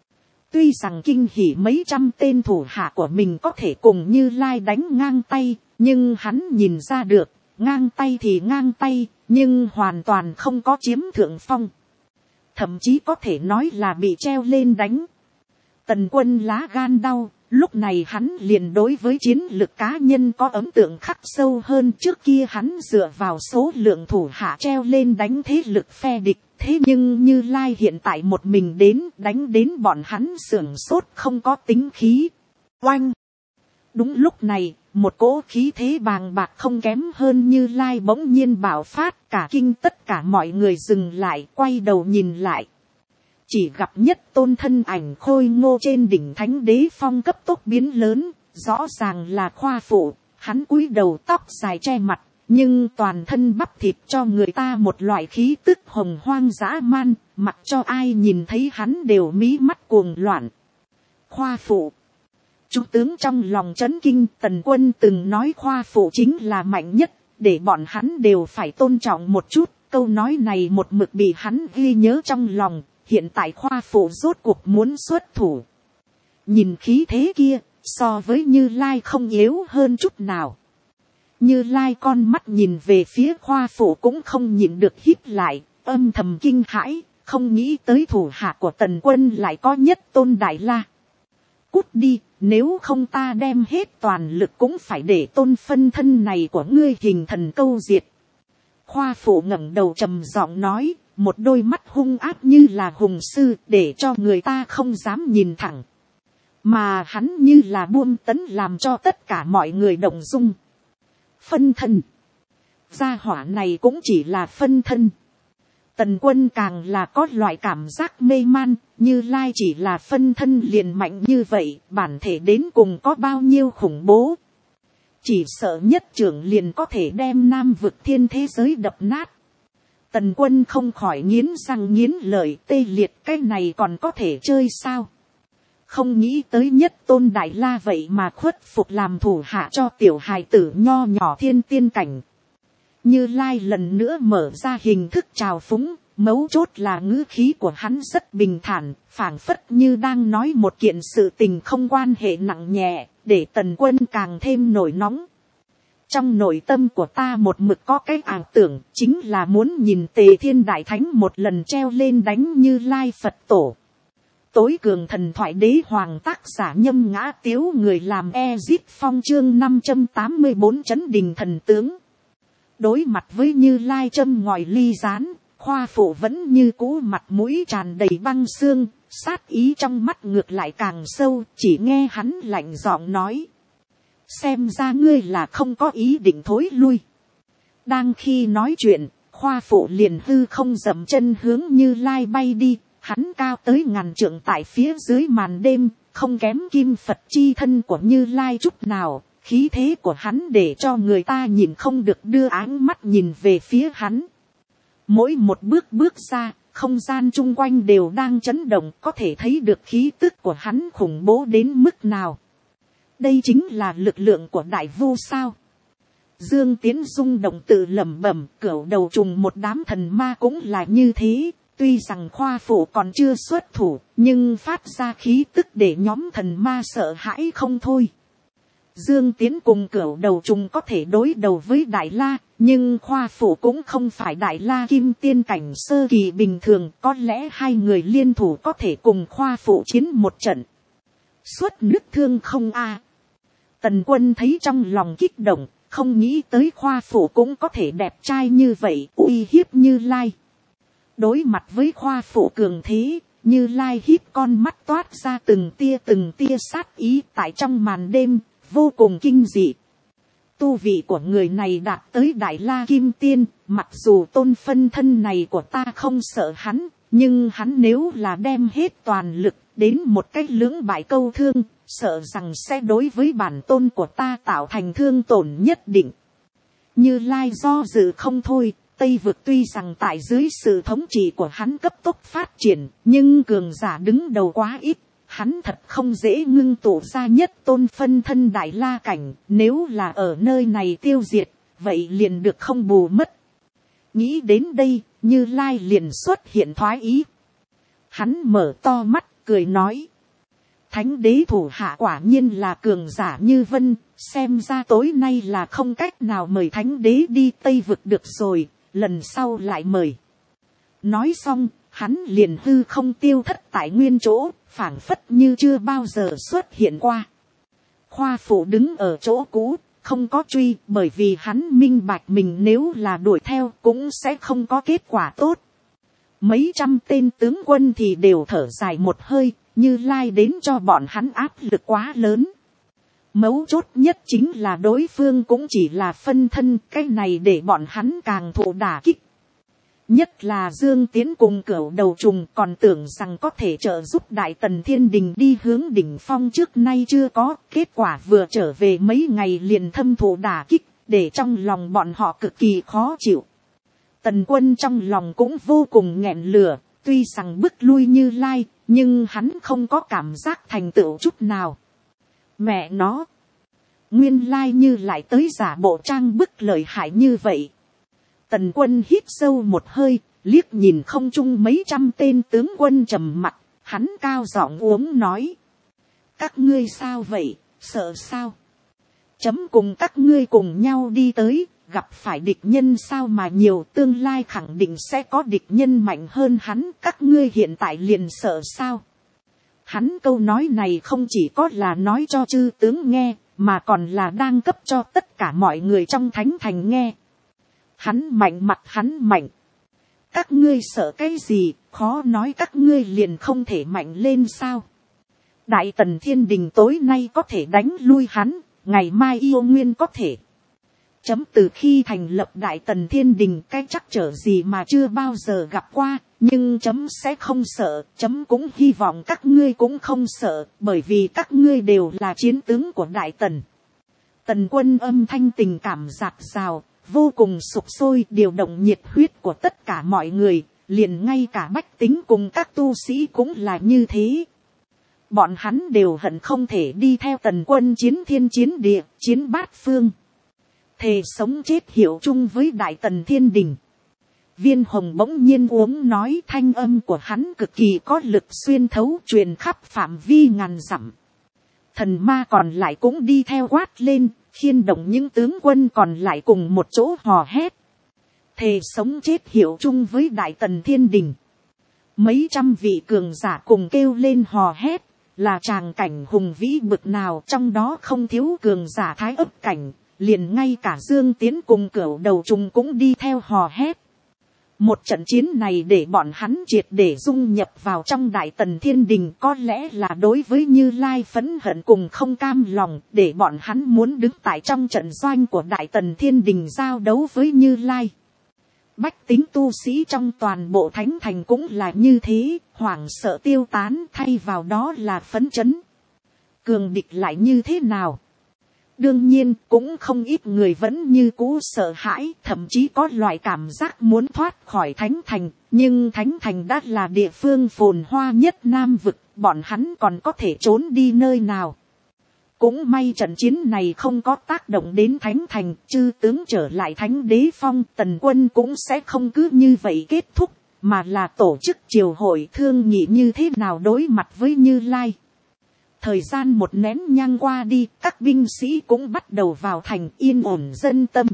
Tuy rằng kinh hỉ mấy trăm tên thủ hạ của mình có thể cùng Như Lai đánh ngang tay, nhưng hắn nhìn ra được, ngang tay thì ngang tay, nhưng hoàn toàn không có chiếm thượng phong. Thậm chí có thể nói là bị treo lên đánh. Tần Quân lá gan đau, lúc này hắn liền đối với chiến lực cá nhân có ấn tượng khắc sâu hơn, trước kia hắn dựa vào số lượng thủ hạ treo lên đánh thế lực phe địch. Thế nhưng Như Lai hiện tại một mình đến đánh đến bọn hắn sưởng sốt không có tính khí. Oanh! Đúng lúc này, một cỗ khí thế bàng bạc không kém hơn Như Lai bỗng nhiên bạo phát, cả kinh tất cả mọi người dừng lại, quay đầu nhìn lại. Chỉ gặp nhất tôn thân ảnh khôi ngô trên đỉnh Thánh Đế Phong cấp tốc biến lớn, rõ ràng là Khoa Phụ, hắn cúi đầu tóc dài che mặt. Nhưng toàn thân bắp thịt cho người ta một loại khí tức hồng hoang dã man, mặc cho ai nhìn thấy hắn đều mí mắt cuồng loạn. Khoa Phụ. Trung tướng trong lòng chấn kinh, Tần Quân từng nói Khoa Phụ chính là mạnh nhất, để bọn hắn đều phải tôn trọng một chút. Câu nói này một mực bị hắn ghi nhớ trong lòng, hiện tại Khoa Phụ rốt cuộc muốn xuất thủ. Nhìn khí thế kia, so với Như Lai không yếu hơn chút nào. Như Lai con mắt nhìn về phía Khoa Phụ cũng không nhịn được hít lại, âm thầm kinh hãi, không nghĩ tới thủ hạ của Tần Quân lại có nhất tôn đại la. Cút đi, nếu không ta đem hết toàn lực cũng phải để tôn phân thân này của ngươi hình thần câu diệt. Khoa Phụ ngẩng đầu trầm giọng nói, một đôi mắt hung ác như là hùng sư, để cho người ta không dám nhìn thẳng. Mà hắn như là buông tấn làm cho tất cả mọi người động dung. Phân thân. Gia hỏa này cũng chỉ là phân thân. Tần Quân càng là có loại cảm giác mê man, Như Lai chỉ là phân thân liền mạnh như vậy, bản thể đến cùng có bao nhiêu khủng bố. Chỉ sợ nhất trưởng liền có thể đem Nam vực thiên thế giới đập nát. Tần Quân không khỏi nghiến răng nghiến lợi, tê liệt, cái này còn có thể chơi sao? Không nghĩ tới nhất tôn đại la vậy mà khuất phục làm thủ hạ cho tiểu hài tử nho nhỏ thiên tiên cảnh. Như Lai lần nữa mở ra hình thức trào phúng, mấu chốt là ngữ khí của hắn rất bình thản, phảng phất như đang nói một kiện sự tình không quan hệ nặng nhẹ, để Tần Quân càng thêm nổi nóng. Trong nội tâm của ta một mực có cái ảo tưởng, chính là muốn nhìn Tề Thiên Đại Thánh một lần treo lên đánh Như Lai Phật Tổ. Tối cường thần thoại đế hoàng, tác giả Nhâm Ngã Tiếu, người làm Ezip Phong, chương 584 Chấn Đình Thần Tướng. Đối mặt với Như Lai châm ngòi ly gián, Khoa Phụ vẫn như cũ mặt mũi tràn đầy băng xương, sát ý trong mắt ngược lại càng sâu, chỉ nghe hắn lạnh giọng nói. Xem ra ngươi là không có ý định thối lui. Đang khi nói chuyện, Khoa Phụ liền hư không dậm chân hướng Như Lai bay đi, hắn cao tới ngàn trượng tại phía dưới màn đêm, không kém kim Phật chi thân của Như Lai chút nào. Khí thế của hắn để cho người ta nhìn không được đưa áng mắt nhìn về phía hắn. Mỗi một bước bước ra, không gian chung quanh đều đang chấn động, có thể thấy được khí tức của hắn khủng bố đến mức nào. Đây chính là lực lượng của đại vu sao. Dương Tiến rung động tự lẩm bẩm, cửu đầu trùng một đám thần ma cũng là như thế. Tuy rằng Khoa Phụ còn chưa xuất thủ, nhưng phát ra khí tức để nhóm thần ma sợ hãi không thôi. Dương Tiến cùng cửu đầu trùng có thể đối đầu với Đại La, nhưng Khoa Phụ cũng không phải Đại La Kim Tiên cảnh sơ kỳ bình thường, có lẽ hai người liên thủ có thể cùng Khoa Phụ chiến một trận. Xuất nước thương không a? Tần Quân thấy trong lòng kích động, không nghĩ tới Khoa Phụ cũng có thể đẹp trai như vậy, uy hiếp Như Lai. Đối mặt với Khoa Phụ cường thế, Như Lai híp con mắt toát ra từng tia sát ý tại trong màn đêm, vô cùng kinh dị. Tu vị của người này đạt tới Đại La Kim Tiên, mặc dù tôn phân thân này của ta không sợ hắn, nhưng hắn nếu là đem hết toàn lực đến một cách lưỡng bại câu thương, sợ rằng sẽ đối với bản tôn của ta tạo thành thương tổn nhất định. Như Lai do dự không thôi. Tây vực tuy rằng tại dưới sự thống trị của hắn cấp tốc phát triển, nhưng cường giả đứng đầu quá ít. Hắn thật không dễ ngưng tụ ra nhất tôn phân thân Đại La cảnh, nếu là ở nơi này tiêu diệt, vậy liền được không bù mất. Nghĩ đến đây, Như Lai liền xuất hiện thoái ý. Hắn mở to mắt, cười nói. Thánh đế thủ hạ quả nhiên là cường giả như vân, xem ra tối nay là không cách nào mời thánh đế đi Tây vực được rồi, lần sau lại mời. Nói xong, hắn liền hư không tiêu thất tại nguyên chỗ, phảng phất như chưa bao giờ xuất hiện qua. Khoa Phụ đứng ở chỗ cũ, không có truy, bởi vì hắn minh bạch mình nếu là đuổi theo cũng sẽ không có kết quả tốt. Mấy trăm tên tướng quân thì đều thở dài một hơi, Như Lai đến cho bọn hắn áp lực quá lớn. Mấu chốt nhất chính là đối phương cũng chỉ là phân thân, cái này để bọn hắn càng thụ đả kích. Nhất là Dương Tiến cùng cửu đầu trùng còn tưởng rằng có thể trợ giúp Đại Tần Thiên Đình đi hướng đỉnh phong trước nay chưa có, kết quả vừa trở về mấy ngày liền thâm thụ đả kích, để trong lòng bọn họ cực kỳ khó chịu. Tần Quân trong lòng cũng vô cùng nghẹn lửa, tuy rằng bức lui Như Lai, nhưng hắn không có cảm giác thành tựu chút nào. Mẹ nó, nguyên lai như lại tới giả bộ trang bức lợi hại như vậy. Tần Quân hít sâu một hơi, liếc nhìn không trung mấy trăm tên tướng quân trầm mặc, hắn cao giọng uống nói. Các ngươi sao vậy, sợ sao? Chấm cùng các ngươi cùng nhau đi tới, gặp phải địch nhân sao mà nhiều, tương lai khẳng định sẽ có địch nhân mạnh hơn hắn, các ngươi hiện tại liền sợ sao? Hắn câu nói này không chỉ có là nói cho chư tướng nghe, mà còn là đang cấp cho tất cả mọi người trong thánh thành nghe. Hắn mạnh mặt hắn mạnh. Các ngươi sợ cái gì, khó nói các ngươi liền không thể mạnh lên sao? Đại Tần Thiên Đình tối nay có thể đánh lui hắn, ngày mai yêu nguyên có thể. Chấm từ khi thành lập Đại Tần Thiên Đình cái chắc trở gì mà chưa bao giờ gặp qua, nhưng chấm sẽ không sợ, chấm cũng hy vọng các ngươi cũng không sợ, bởi vì các ngươi đều là chiến tướng của Đại Tần. Tần Quân âm thanh tình cảm dạt dào, vô cùng sục sôi, điều động nhiệt huyết của tất cả mọi người, liền ngay cả bách tính cùng các tu sĩ cũng là như thế. Bọn hắn đều hận không thể đi theo Tần quân chiến thiên chiến địa, chiến bát phương. Thề sống chết hiệu chung với Đại Tần Thiên Đình. Viên Hồng bỗng nhiên uống nói, thanh âm của hắn cực kỳ có lực xuyên thấu, truyền khắp phạm vi ngàn dặm. Thần ma còn lại cũng đi theo quát lên, khiên động những tướng quân còn lại cùng một chỗ hò hét. Thề sống chết hiệu chung với Đại Tần Thiên Đình. Mấy trăm vị cường giả cùng kêu lên hò hét, là tràng cảnh hùng vĩ bực nào, trong đó không thiếu cường giả thái ấp cảnh, liền ngay cả Dương Tiến cùng Cửu Đầu Trùng cũng đi theo hò hét. Một trận chiến này để bọn hắn triệt để dung nhập vào trong Đại Tần Thiên Đình, có lẽ là đối với Như Lai phẫn hận cùng không cam lòng, để bọn hắn muốn đứng tại trong trận doanh của Đại Tần Thiên Đình giao đấu với Như Lai. Bách tính tu sĩ trong toàn bộ thánh thành cũng là như thế, hoảng sợ tiêu tán, thay vào đó là phấn chấn. Cường địch lại như thế nào? Đương nhiên cũng không ít người vẫn như cũ sợ hãi, thậm chí có loại cảm giác muốn thoát khỏi thánh thành, nhưng thánh thành đã là địa phương phồn hoa nhất Nam vực, bọn hắn còn có thể trốn đi nơi nào. Cũng may trận chiến này không có tác động đến thánh thành, chư tướng trở lại thánh đế phong, Tần quân cũng sẽ không cứ như vậy kết thúc, mà là tổ chức triều hội thương nghị như thế nào đối mặt với Như Lai. Thời gian một nén nhang qua đi, các binh sĩ cũng bắt đầu vào thành, yên ổn dân tâm.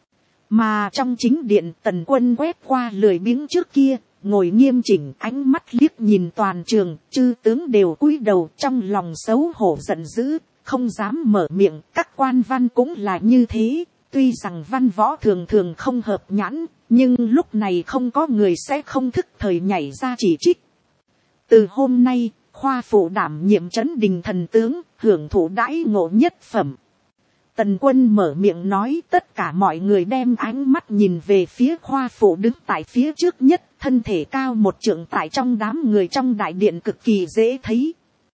Mà trong chính điện, Tần quân quét qua lười biếng trước kia, ngồi nghiêm chỉnh, ánh mắt liếc nhìn toàn trường, chư tướng đều cúi đầu, trong lòng xấu hổ giận dữ, không dám mở miệng. Các quan văn cũng là như thế, tuy rằng văn võ thường thường không hợp nhãn, nhưng lúc này không có người sẽ không thức thời nhảy ra chỉ trích. Từ hôm nay, Khoa phụ đảm nhiệm trấn đình thần tướng, hưởng thụ đãi ngộ nhất phẩm. Tần quân mở miệng nói, tất cả mọi người đem ánh mắt nhìn về phía Khoa phụ đứng tại phía trước nhất, thân thể cao một trượng tại trong đám người trong đại điện cực kỳ dễ thấy.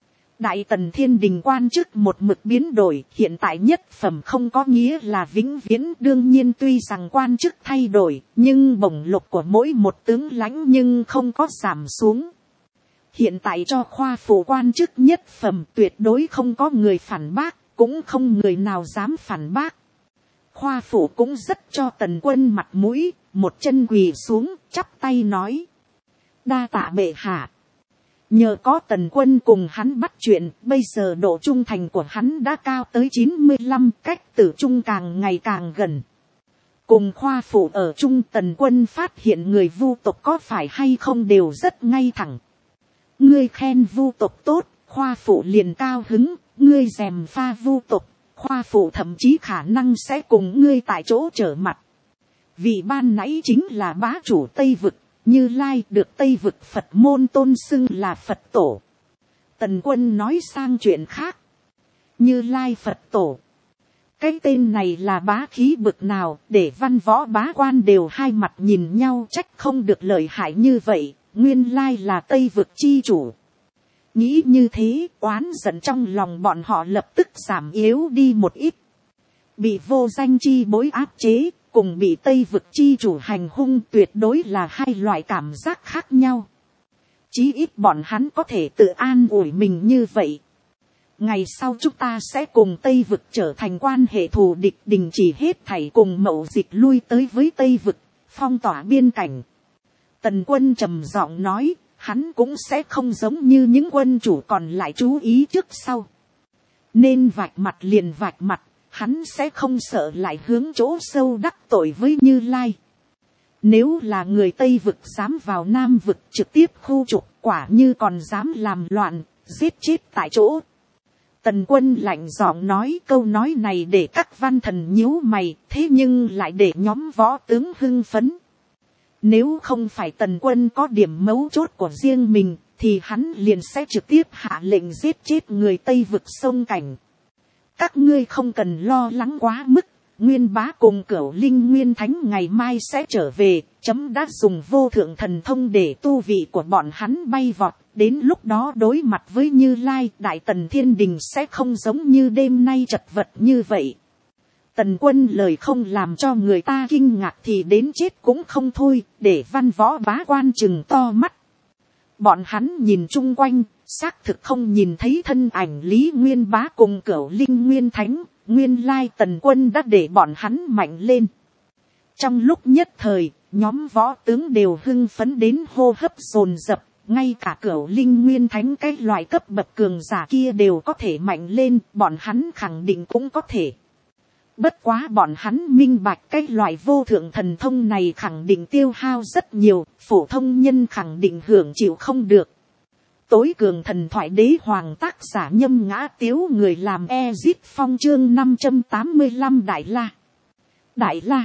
Đại Tần Thiên Đình quan chức một mực biến đổi, hiện tại nhất phẩm không có nghĩa là vĩnh viễn, đương nhiên tuy rằng quan chức thay đổi, nhưng bổng lộc của mỗi một tướng lãnh nhưng không có giảm xuống. Hiện tại cho khoa phụ quan chức nhất phẩm tuyệt đối không có người phản bác, cũng không người nào dám phản bác. Khoa phụ cũng rất cho Tần quân mặt mũi, một chân quỳ xuống, chắp tay nói. Đa tạ bệ hạ. Nhờ có Tần quân cùng hắn bắt chuyện, bây giờ độ trung thành của hắn đã cao tới 95, cách tử trung càng ngày càng gần. Cùng khoa phụ ở chung, Tần quân phát hiện người Vu tộc có phải hay không đều rất ngay thẳng. Ngươi khen Vu tộc tốt, khoa phụ liền cao hứng, ngươi gièm pha Vu tộc, khoa phụ thậm chí khả năng sẽ cùng ngươi tại chỗ trở mặt. Vị ban nãy chính là bá chủ Tây Vực, Như Lai được Tây Vực Phật môn tôn xưng là Phật tổ. Tần quân nói sang chuyện khác. Như Lai Phật tổ. Cái tên này là bá khí bực nào, để văn võ bá quan đều hai mặt nhìn nhau, trách không được lợi hại như vậy. Nguyên lai là Tây Vực chi chủ. Nghĩ như thế, oán giận trong lòng bọn họ lập tức giảm yếu đi một ít. Bị vô danh chi bối áp chế, cùng bị Tây Vực chi chủ hành hung tuyệt đối là hai loại cảm giác khác nhau. Chí ít bọn hắn có thể tự an ủi mình như vậy. Ngày sau chúng ta sẽ cùng Tây Vực trở thành quan hệ thù địch, đình chỉ hết thảy cùng mậu dịch lui tới với Tây Vực, phong tỏa biên cảnh. Tần quân trầm giọng nói, hắn cũng sẽ không giống như những quân chủ còn lại chú ý trước sau. Nên vạch mặt liền vạch mặt, hắn sẽ không sợ lại hướng chỗ sâu đắc tội với Như Lai. Nếu là người Tây Vực dám vào Nam Vực trực tiếp khu trục, quả như còn dám làm loạn, giết chết tại chỗ. Tần quân lạnh giọng nói, câu nói này để các văn thần nhíu mày, thế nhưng lại để nhóm võ tướng hưng phấn. Nếu không phải Tần quân có điểm mấu chốt của riêng mình, thì hắn liền sẽ trực tiếp hạ lệnh giết chết người Tây Vực sông cảnh. Các ngươi không cần lo lắng quá mức, Nguyên Bá cùng Cửu Linh Nguyên Thánh ngày mai sẽ trở về, chấm đã dùng vô thượng thần thông để tu vị của bọn hắn bay vọt, đến lúc đó đối mặt với Như Lai, Đại Tần Thiên Đình sẽ không giống như đêm nay chật vật như vậy. Tần quân lời không làm cho người ta kinh ngạc thì đến chết cũng không thôi, để văn võ bá quan chừng to mắt. Bọn hắn nhìn chung quanh, xác thực không nhìn thấy thân ảnh Lý Nguyên Bá cùng Cửu Linh Nguyên Thánh, nguyên lai Tần Quân đã để bọn hắn mạnh lên. Trong lúc nhất thời, nhóm võ tướng đều hưng phấn đến hô hấp dồn dập, ngay cả Cửu Linh Nguyên Thánh cái loại cấp bậc cường giả kia đều có thể mạnh lên, bọn hắn khẳng định cũng có thể. Bất quá bọn hắn minh bạch cái loại vô thượng thần thông này khẳng định tiêu hao rất nhiều, phổ thông nhân khẳng định hưởng chịu không được. Tối cường thần thoại đế hoàng tác giả Nhâm Ngã Tiếu, người làm Ezit Phong, chương 585 Đại La. Đại La.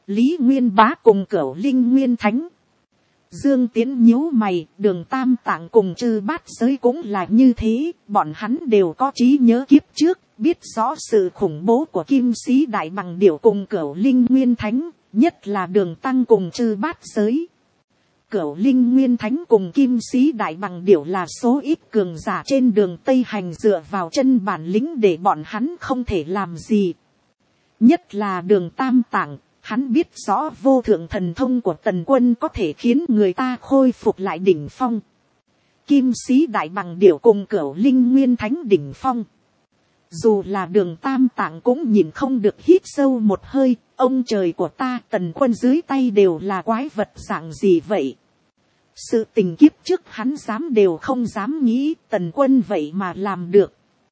Lý Nguyên Bá cùng Cửu Linh Nguyên Thánh. Dương Tiến nhíu mày, Đường Tam Tạng cùng Chư Bát Giới cũng là như thế, bọn hắn đều có trí nhớ kiếp trước, biết rõ sự khủng bố của Kim Sĩ Đại Bằng Điểu cùng Cửu Linh Nguyên Thánh, nhất là Đường Tăng cùng Chư Bát Giới. Cửu Linh Nguyên Thánh cùng Kim Sĩ Đại Bằng Điểu là số ít cường giả trên đường Tây Hành, dựa vào chân bản lĩnh để bọn hắn không thể làm gì. Nhất là Đường Tam Tạng, hắn biết rõ vô thượng thần thông của Tần Quân có thể khiến người ta khôi phục lại đỉnh phong. Kim Sĩ Đại Bằng Điểu cùng Cửu Linh Nguyên Thánh đỉnh phong. Dù là Đường Tam Tạng cũng nhìn không được, hít sâu một hơi, ông trời của ta, Tần Quân dưới tay đều là quái vật dạng gì vậy? Sự tình kiếp trước hắn dám đều không dám nghĩ, Tần Quân vậy mà làm được.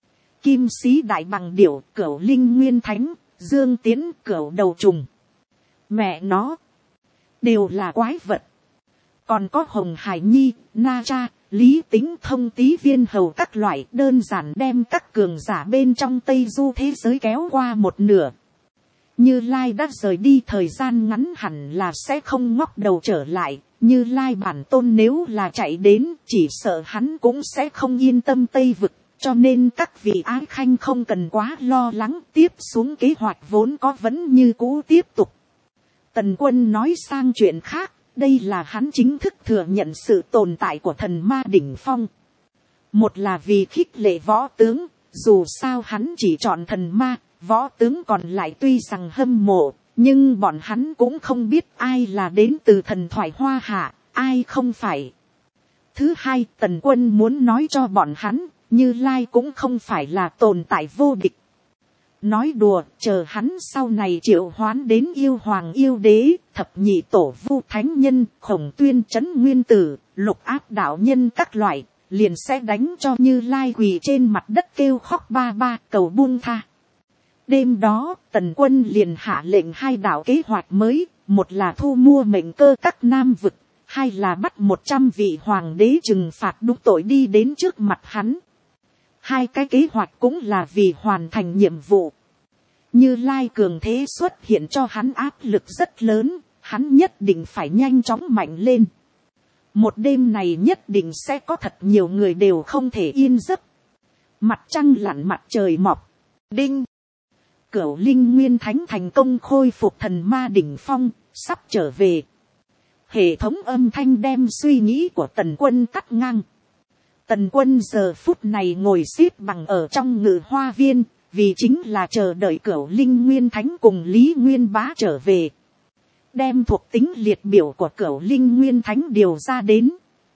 Kim Sĩ Đại Bằng Điểu, Cửu Linh Nguyên Thánh, Dương Tiến, Cửu Đầu Trùng. Mẹ nó, đều là quái vật. Còn có Hồng Hải Nhi, Na Cha, Lý Tính, Thông Tý Viên Hầu các loại, đơn giản đem các cường giả bên trong Tây Du thế giới kéo qua một nửa. Như Lai đã rời đi thời gian ngắn hẳn là sẽ không ngóc đầu trở lại. Như Lai bản tôn nếu là chạy đến, chỉ sợ hắn cũng sẽ không yên tâm Tây vực. Cho nên các vị ái khanh không cần quá lo lắng, tiếp xuống kế hoạch vốn có vẫn như cũ tiếp tục. Tần Quân nói sang chuyện khác, đây là hắn chính thức thừa nhận sự tồn tại của thần ma đỉnh phong. Một là vì khích lệ võ tướng, dù sao hắn chỉ chọn thần ma, võ tướng còn lại tuy rằng hâm mộ, nhưng bọn hắn cũng không biết ai là đến từ thần thoại Hoa Hạ, ai không phải. Thứ hai, Tần Quân muốn nói cho bọn hắn, Như Lai cũng không phải là tồn tại vô địch. Nói đùa, chờ hắn sau này triệu hoán đến yêu hoàng yêu đế, thập nhị tổ vu thánh nhân, Khổng Tuyên Trấn Nguyên Tử, Lục Áp đạo nhân các loại, liền sẽ đánh cho Như Lai quỳ trên mặt đất kêu khóc ba ba cầu buông tha. Đêm đó, Tần Quân liền hạ lệnh hai đạo kế hoạch mới, một là thu mua mệnh cơ các nam vực, hai là bắt 100 vị hoàng đế trừng phạt đúng tội đi đến trước mặt hắn. Hai cái kế hoạch cũng là vì hoàn thành nhiệm vụ. Như Lai cường thế xuất hiện cho hắn áp lực rất lớn, hắn nhất định phải nhanh chóng mạnh lên. Một đêm này nhất định sẽ có thật nhiều người đều không thể yên giấc. Mặt trăng lặn mặt trời mọc. Đinh. Cửu Linh Nguyên Thánh thành công khôi phục thần ma đỉnh phong, sắp trở về. Hệ thống âm thanh đem suy nghĩ của Tần Quân cắt ngang. Tần Quân giờ phút này ngồi xếp bằng ở trong Ngự Hoa Viên, vì chính là chờ đợi Cửu Linh Nguyên Thánh cùng Lý Nguyên Bá trở về. Đem thuộc tính liệt biểu của Cửu Linh Nguyên Thánh điều ra đến.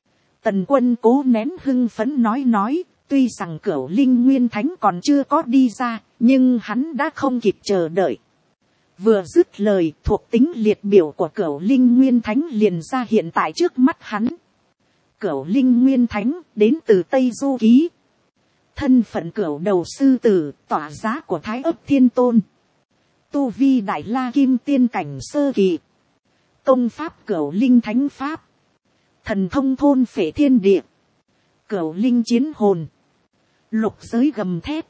Tần Quân cố nén hưng phấn nói, tuy rằng Cửu Linh Nguyên Thánh còn chưa có đi ra, nhưng hắn đã không kịp chờ đợi. Vừa dứt lời, thuộc tính liệt biểu của Cửu Linh Nguyên Thánh liền ra hiện tại trước mắt hắn. Cửu Linh Nguyên Thánh đến từ Tây Du Ký. Thân phận Cửu Đầu Sư Tử, tỏa giá của Thái Ấp Thiên Tôn. Tu vi Đại La Kim Tiên cảnh sơ kỳ. Công pháp Cửu Linh Thánh Pháp. Thần thông thôn phệ thiên địa. Cửu Linh Chiến Hồn. Lục giới gầm thép.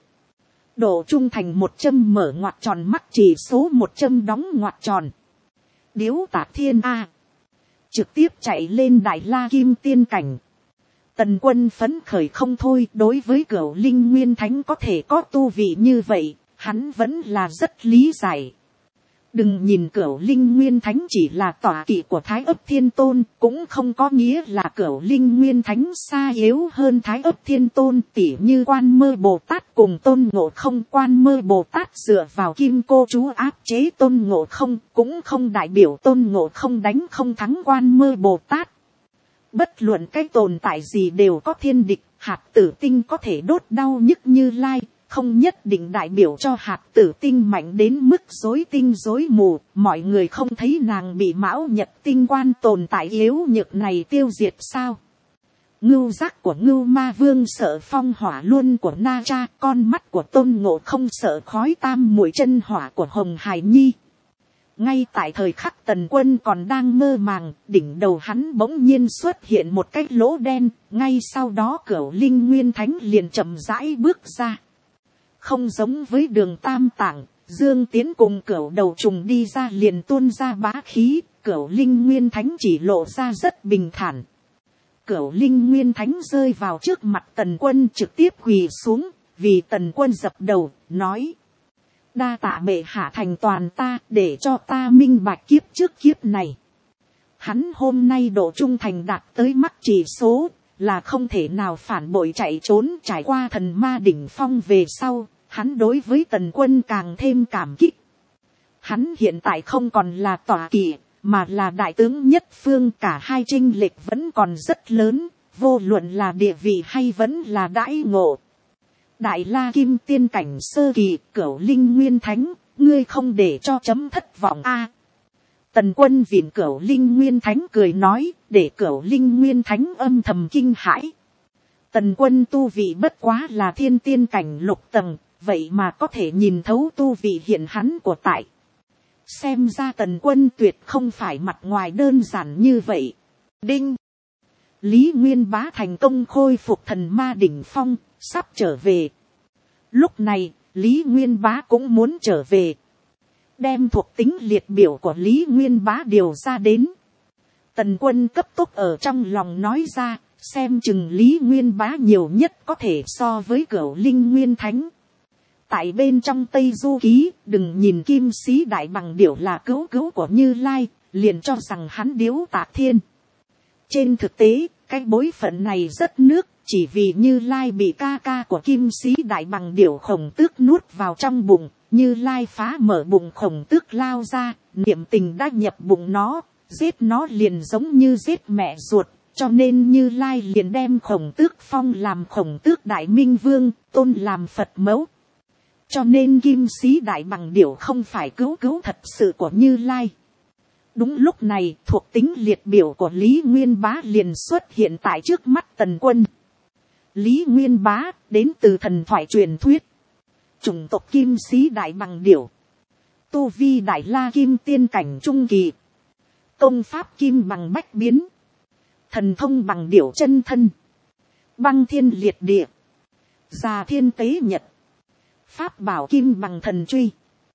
Độ trung thành 100 mở ngoặc tròn, mắt chỉ số 100 đóng ngoặc tròn. Điếu tạc thiên A. Trực tiếp chạy lên Đại La Kim Tiên cảnh. Tần Quân phấn khởi không thôi, đối với Cửu Linh Nguyên Thánh có thể có tu vị như vậy, hắn vẫn là rất lý giải. Đừng nhìn Cửu Linh Nguyên Thánh chỉ là tọa kỵ của Thái Ấp Thiên Tôn, cũng không có nghĩa là Cửu Linh Nguyên Thánh xa yếu hơn Thái Ấp Thiên Tôn, tỉ như Quan Mơ Bồ Tát cùng Tôn Ngộ Không. Quan Mơ Bồ Tát dựa vào kim cô chú áp chế Tôn Ngộ Không, cũng không đại biểu Tôn Ngộ Không đánh không thắng Quan Mơ Bồ Tát. Bất luận cái tồn tại gì đều có thiên địch, hạt tử tinh có thể đốt đau nhức Như Lai, không nhất định đại biểu cho hạt tử tinh mạnh đến mức rối tinh rối mù. Mọi người không thấy nàng bị Mão Nhật Tinh Quan tồn tại yếu nhược này tiêu diệt sao? Ngưu giác của Ngưu Ma Vương sợ phong hỏa luân của Na Cha, con mắt của Tôn Ngộ Không sợ khói tam muội chân hỏa của Hồng Hải Nhi. Ngay tại thời khắc Tần Quân còn đang mơ màng, đỉnh đầu hắn bỗng nhiên xuất hiện một cái lỗ đen, ngay sau đó Cửu Linh Nguyên Thánh liền chậm rãi bước ra. Không giống với Đường Tam Tạng, Dương Tiến cùng Cửu Đầu Trùng đi ra liền tuôn ra bá khí, Cửu Linh Nguyên Thánh chỉ lộ ra rất bình thản. Cửu Linh Nguyên Thánh rơi vào trước mặt Tần Quân trực tiếp quỳ xuống, vì Tần Quân dập đầu, nói. Đa tạ bệ hạ thành toàn ta, để cho ta minh bạch kiếp trước kiếp này. Hắn hôm nay độ trung thành đạt tới mắc chỉ số, là không thể nào phản bội chạy trốn. Trải qua thần ma đỉnh phong về sau, hắn đối với Tần Quân càng thêm cảm kích. Hắn hiện tại không còn là tọa kỵ, mà là đại tướng nhất phương, cả hai chênh lệch vẫn còn rất lớn, vô luận là địa vị hay vẫn là đãi ngộ. Đại La Kim tiên cảnh sơ kỳ, Cửu Linh Nguyên Thánh, ngươi không để cho chấm thất vọng a. Tần Quân vịn Cửu Linh Nguyên Thánh cười nói, để Cửu Linh Nguyên Thánh âm thầm kinh hãi. Tần Quân tu vị bất quá là thiên tiên cảnh lục tầng, vậy mà có thể nhìn thấu tu vị hiện hắn của tại. Xem ra Tần Quân tuyệt không phải mặt ngoài đơn giản như vậy. Đinh! Lý Nguyên Bá thành công khôi phục thần ma đỉnh phong, sắp trở về. Lúc này, Lý Nguyên Bá cũng muốn trở về. Đem thuộc tính liệt biểu của Lý Nguyên Bá điều ra đến. Tần Quân cấp tốc ở trong lòng nói ra, xem chừng Lý Nguyên Bá nhiều nhất có thể so với Cửu Linh Nguyên Thánh. Tại bên trong Tây Du Ký, đừng nhìn Kim Sĩ Đại Bằng Điểu là cứu cứu của Như Lai, liền cho rằng hắn Điếu Tạc Thiên. Trên thực tế, cái bối phận này rất nước, chỉ vì Như Lai bị ca ca của Kim Sĩ Đại Bằng Điểu Khổng Tước nuốt vào trong bụng, Như Lai phá mở bụng Khổng Tước lao ra, niệm tình đã nhập bụng nó, giết nó liền giống như giết mẹ ruột, cho nên Như Lai liền đem Khổng Tước phong làm Khổng Tước Đại Minh Vương, tôn làm Phật mẫu. Cho nên Kim Sĩ Đại Bằng Điểu không phải cứu cứu thật sự của Như Lai. Đúng lúc này, thuộc tính liệt biểu của Lý Nguyên Bá liền xuất hiện tại trước mắt Tần Quân. Lý Nguyên Bá, đến từ thần thoại truyền thuyết. Chủng tộc Kim Sĩ Đại Bằng Điểu. Tu vi Đại La Kim tiên cảnh trung kỳ. Công pháp kim bằng bách biến. Thần thông bằng điểu chân thân. Băng thiên liệt địa. Già thiên tế nhật. Pháp bảo kim bằng thần truy.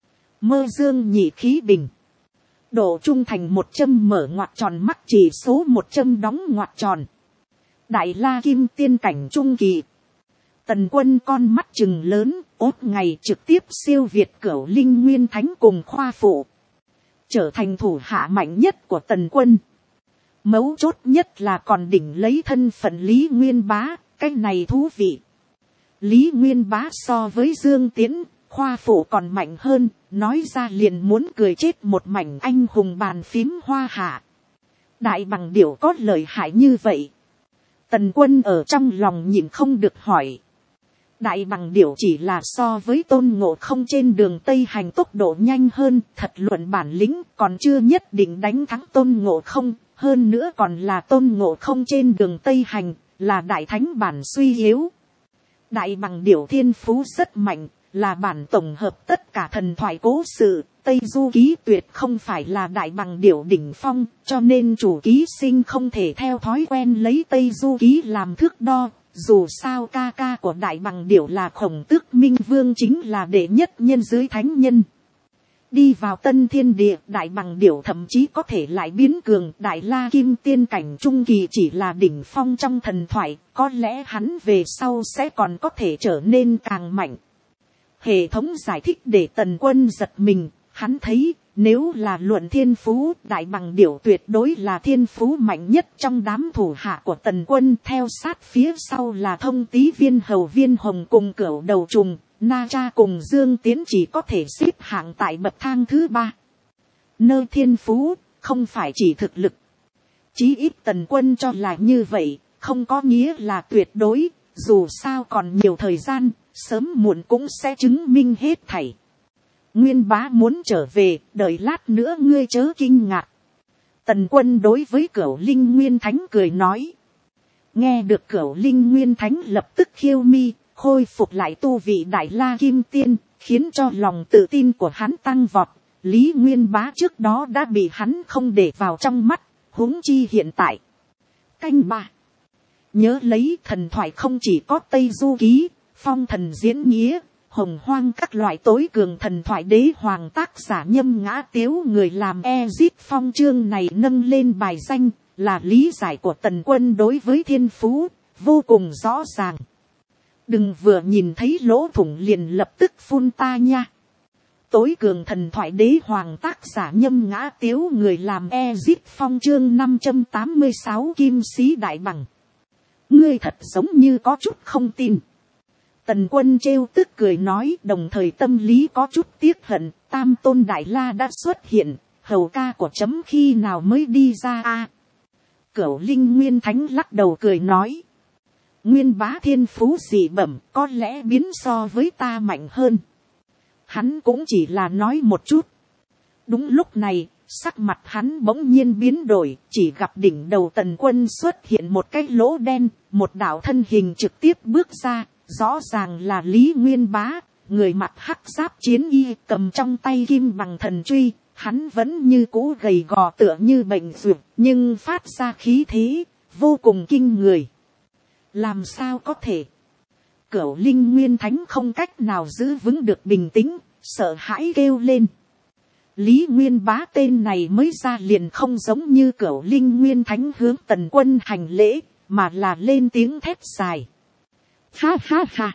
Mơ dương nhị khí bình. Độ trung thành 100 mở ngoặc tròn, mắc chỉ số 100 đóng ngoặc tròn. Đại La Kim tiên cảnh trung kỳ. Tần Quân con mắt trừng lớn, ốt ngày trực tiếp siêu việt Cửu Linh Nguyên Thánh cùng khoa phụ. Trở thành thủ hạ mạnh nhất của Tần Quân. Mấu chốt nhất là còn đỉnh lấy thân phận Lý Nguyên Bá, cái này thú vị. Lý Nguyên Bá so với Dương Tiến, khoa phụ còn mạnh hơn, nói ra liền muốn cười chết một mảnh anh hùng bàn phím hoa hạ. Đại Bằng Điểu có lợi hại như vậy. Tần Quân ở trong lòng nhìn không được hỏi. Đại Bằng Điểu chỉ là so với Tôn Ngộ Không trên đường Tây hành tốc độ nhanh hơn, thật luận bản lĩnh còn chưa nhất định đánh thắng Tôn Ngộ Không, hơn nữa còn là Tôn Ngộ Không trên đường Tây hành, là đại thánh bản suy yếu. Đại Bằng Điểu thiên phú rất mạnh, là bản tổng hợp tất cả thần thoại cố sự, Tây Du Ký tuyệt không phải là Đại Bằng Điểu đỉnh phong, cho nên chủ ký sinh không thể theo thói quen lấy Tây Du Ký làm thước đo. Dù sao ca ca của Đại Bằng Điểu là Khổng Tước Minh Vương, chính là đệ nhất nhân dưới thánh nhân. Đi vào Tân Thiên Địa, Đại Bằng Điểu thậm chí có thể lại biến cường. Đại La Kim tiên cảnh trung kỳ chỉ là đỉnh phong trong thần thoại, có lẽ hắn về sau sẽ còn có thể trở nên càng mạnh. Hệ thống giải thích để Tần Quân giật mình, hắn thấy nếu là luận thiên phú, Đại Bằng Điểu tuyệt đối là thiên phú mạnh nhất trong đám thủ hạ của Tần Quân. Theo sát phía sau là Thông Tý Viên Hầu Viên Hồng cùng Cửu Đầu Trùng, Na Cha cùng Dương Tiến chỉ có thể xếp hạng tại bậc thang thứ 3. Nơi thiên phú, không phải chỉ thực lực. Chí ít Tần Quân cho là như vậy, không có nghĩa là tuyệt đối, dù sao còn nhiều thời gian, sớm muộn cũng sẽ chứng minh hết thảy. Nguyên Bá muốn trở về, đợi lát nữa ngươi chớ kinh ngạc. Tần Quân đối với Cửu Linh Nguyên Thánh cười nói. Nghe được Cửu Linh Nguyên Thánh lập tức khiêu mi, khôi phục lại tu vị Đại La Kim Tiên, khiến cho lòng tự tin của hắn tăng vọt. Lý Nguyên Bá trước đó đã bị hắn không để vào trong mắt, huống chi hiện tại. Canh 3. Nhớ lấy thần thoại không chỉ có Tây Du Ký, Phong Thần Diễn Nghĩa, hồng hoang các loại tối cường thần thoại đế hoàng tác giả Nhâm Ngã Tiếu người làm Ezip Phong chương này nâng lên bài danh là lý giải của Tần Quân đối với thiên phú vô cùng rõ ràng. Đừng vừa nhìn thấy lỗ thủng liền lập tức phun ta nha. Tối cường thần thoại đế hoàng tác giả Nhâm Ngã Tiếu người làm Ezip Phong chương 586 kim sĩ đại bằng. Ngươi thật giống như có chút không tin. Tần Quân trêu tức cười nói, đồng thời tâm lý có chút tiếc hận, Tam Tôn Đại La đã xuất hiện, hầu ca của chấm khi nào mới đi ra a? Cửu Linh Nguyên Thánh lắc đầu cười nói, Nguyên Bá thiên phú dị bẩm, có lẽ biến so với ta mạnh hơn. Hắn cũng chỉ là nói một chút. Đúng lúc này, sắc mặt hắn bỗng nhiên biến đổi, chỉ gặp đỉnh đầu Tần Quân xuất hiện một cái lỗ đen, một đạo thân hình trực tiếp bước ra, rõ ràng là Lý Nguyên Bá, người mặc hắc giáp chiến y, cầm trong tay kim bằng thần truy, hắn vẫn như cũ gầy gò tựa như bệnh ruột, nhưng phát ra khí thế, vô cùng kinh người. Làm sao có thể? Cửu Linh Nguyên Thánh không cách nào giữ vững được bình tĩnh, sợ hãi kêu lên. Lý Nguyên Bá tên này mới ra liền không giống như Cửu Linh Nguyên Thánh hướng Tần Quân hành lễ, mà là lên tiếng thét dài. Ha ha ha!